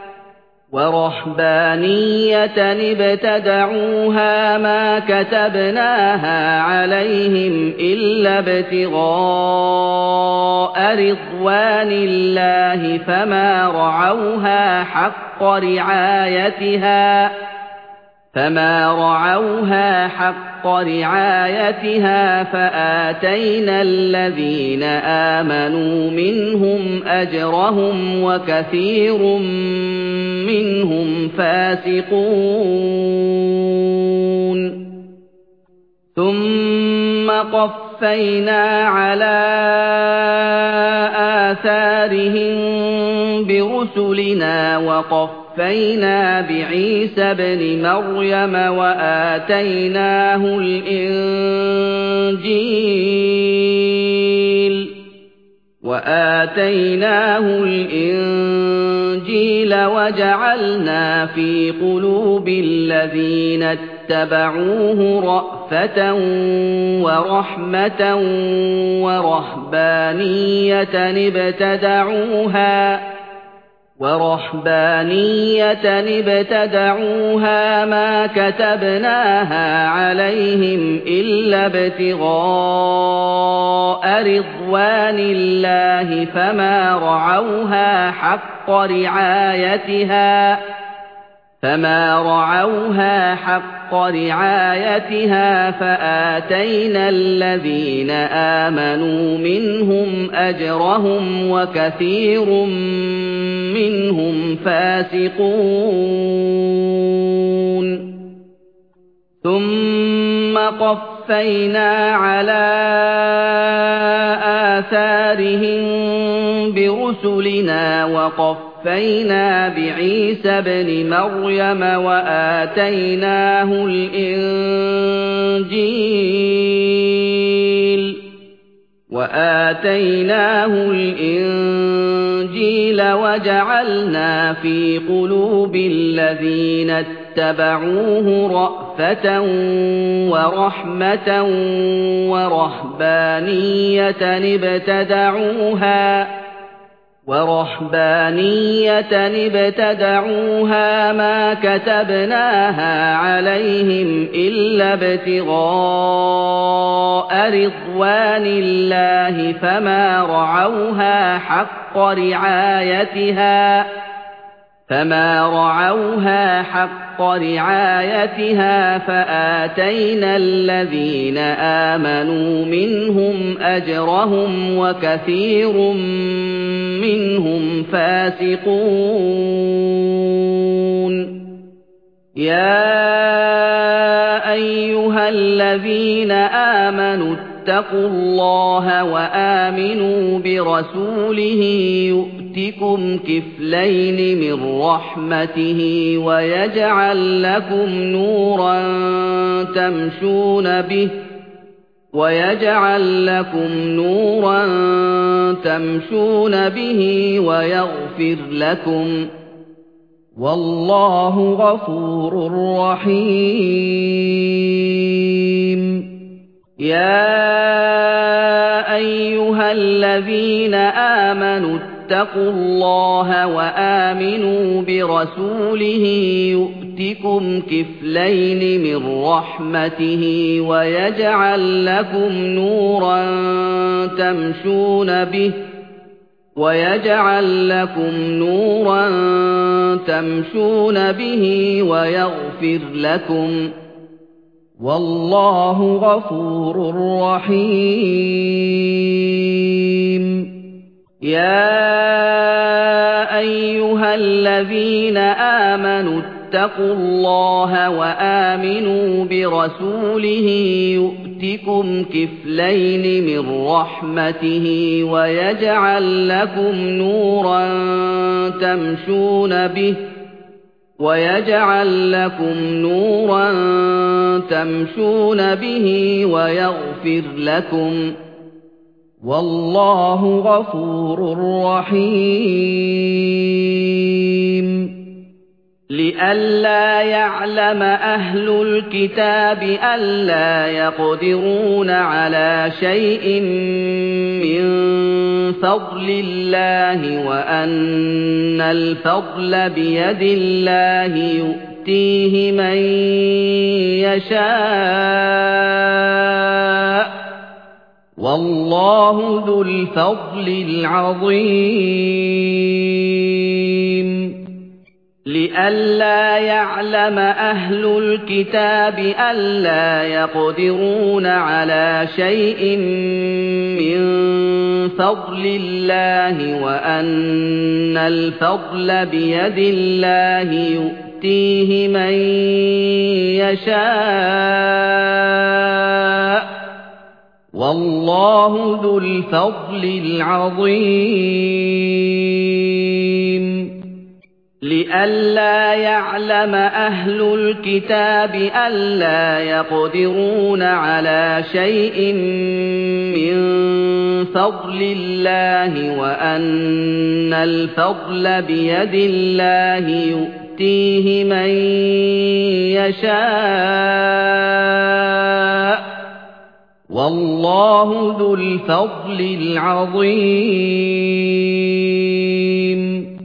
[SPEAKER 1] وَرَهْبَانِيَّةً ابْتَدَعُوهَا مَا كَتَبْنَاهَا عَلَيْهِمْ إِلَّا ابْتِغَاءَ رِضْوَانِ اللَّهِ فَمَا رَعَوْهَا حَقَّ رِعَايَتِهَا فَمَا رَعَوْهَا حَقَّ رِعَايَتِهَا فَآتَيْنَا الَّذِينَ آمَنُوا مِنْهُمْ أَجْرَهُمْ وَكَثِيرٌ مِّنْهُمْ فَاسِقُونَ. ثُمَّ قَفَّيْنَا عَلَىٰ آثَارِهِم بِرُسُلِنَا وَقَفَّيْنَا بِعِيسَى ابْنِ مَرْيَمَ وَآتَيْنَاهُ الْإِنجِيلَ وَآتَيْنَاهُ الْإِنجِيلَ وَجَعَلْنَا فِي قُلُوبِ الَّذِينَ اتَّبَعُوهُ رَأْفَةً وَرَحْمَةً وَرَهْبَانِيَّةً ابْتَدَعُوهَا وَرَهْبَانِيَّةً ابْتَدَعُوهَا مَا كَتَبْنَاهَا عَلَيْهِمْ إِلَّا ابْتِغَاءَ رِضْوَانِ اللَّهِ فَمَا رَعَوْهَا حَقَّ رِعَايَتِهَا فَمَا رَعَوْهَا حَقَّ رِعَايَتِهَا فَآتَيْنَا الَّذِينَ آمَنُوا مِنْهُمْ أَجْرَهُمْ وَكَثِيرٌ مِّنْهُمْ فَاسِقُونَ. ثُمَّ قَفَّيْنَا عَلَىٰ آثَارِهِم بِرُسُلِنَا وَقَفَّيْنَا بِعِيسَى ابْنِ مَرْيَمَ وَآتَيْنَاهُ الْإِنجِيلَ وَآتَيْنَاهُ الْإِنجِيلَ وَجَعَلْنَا فِي قُلُوبِ الَّذِينَ اتَّبَعُوهُ رَأْفَةً وَرَحْمَةً وَرَهْبَانِيَّةً ابْتَدَعُوهَا وَرَهْبَانِيَّةً ابْتَدَعُوهَا مَا كَتَبْنَاهَا عَلَيْهِمْ إِلَّا ابْتِغَاءَ رِضْوَانِ اللَّهِ فَمَا رَعَوْهَا حَقَّ رِعَايَتِهَا فما رعوها حق رعايتها فآتينا الذين آمنوا منهم أجرهم وكثير منهم فاسقون يا أيها الذين آمنوا اتقوا الله وآمنوا برسوله يؤتكم كفلين من رحمته ويجعل لكم نورا تمشون به ويجعل لكم نورا تمشون به ويغفر لكم والله غفور رحيم يا أيها الذين آمنوا اتقوا الله وآمنوا برسوله يؤتكم كفلين من رحمته ويجعل لكم نورا تمشون به ويجعل لكم نورا تمشون به ويغفر لكم والله غفور رحيم يا أيها الذين آمنوا اتقوا الله وآمنوا برسوله يؤتكم كفلين من رحمته ويجعل لكم نورا تمشون به ويجعل لكم نورا تمشون به ويغفر لكم والله غفور رحيم لئلا يعلم أهل الكتاب ألا يقدرون على شيء من فضل الله وأن الفضل بيد الله يؤتيه من يشاء والله ذو الفضل العظيم لئلا يعلم أهل الكتاب ألا يقدرون على شيء من فضل الله وأن الفضل بيد الله يؤتيه من يشاء والله ذو الفضل العظيم لئلا يعلم أهل الكتاب ألا يقدرون على شيء من فضل الله وأن الفضل بيد الله يؤتيه من يشاء والله ذو الفضل العظيم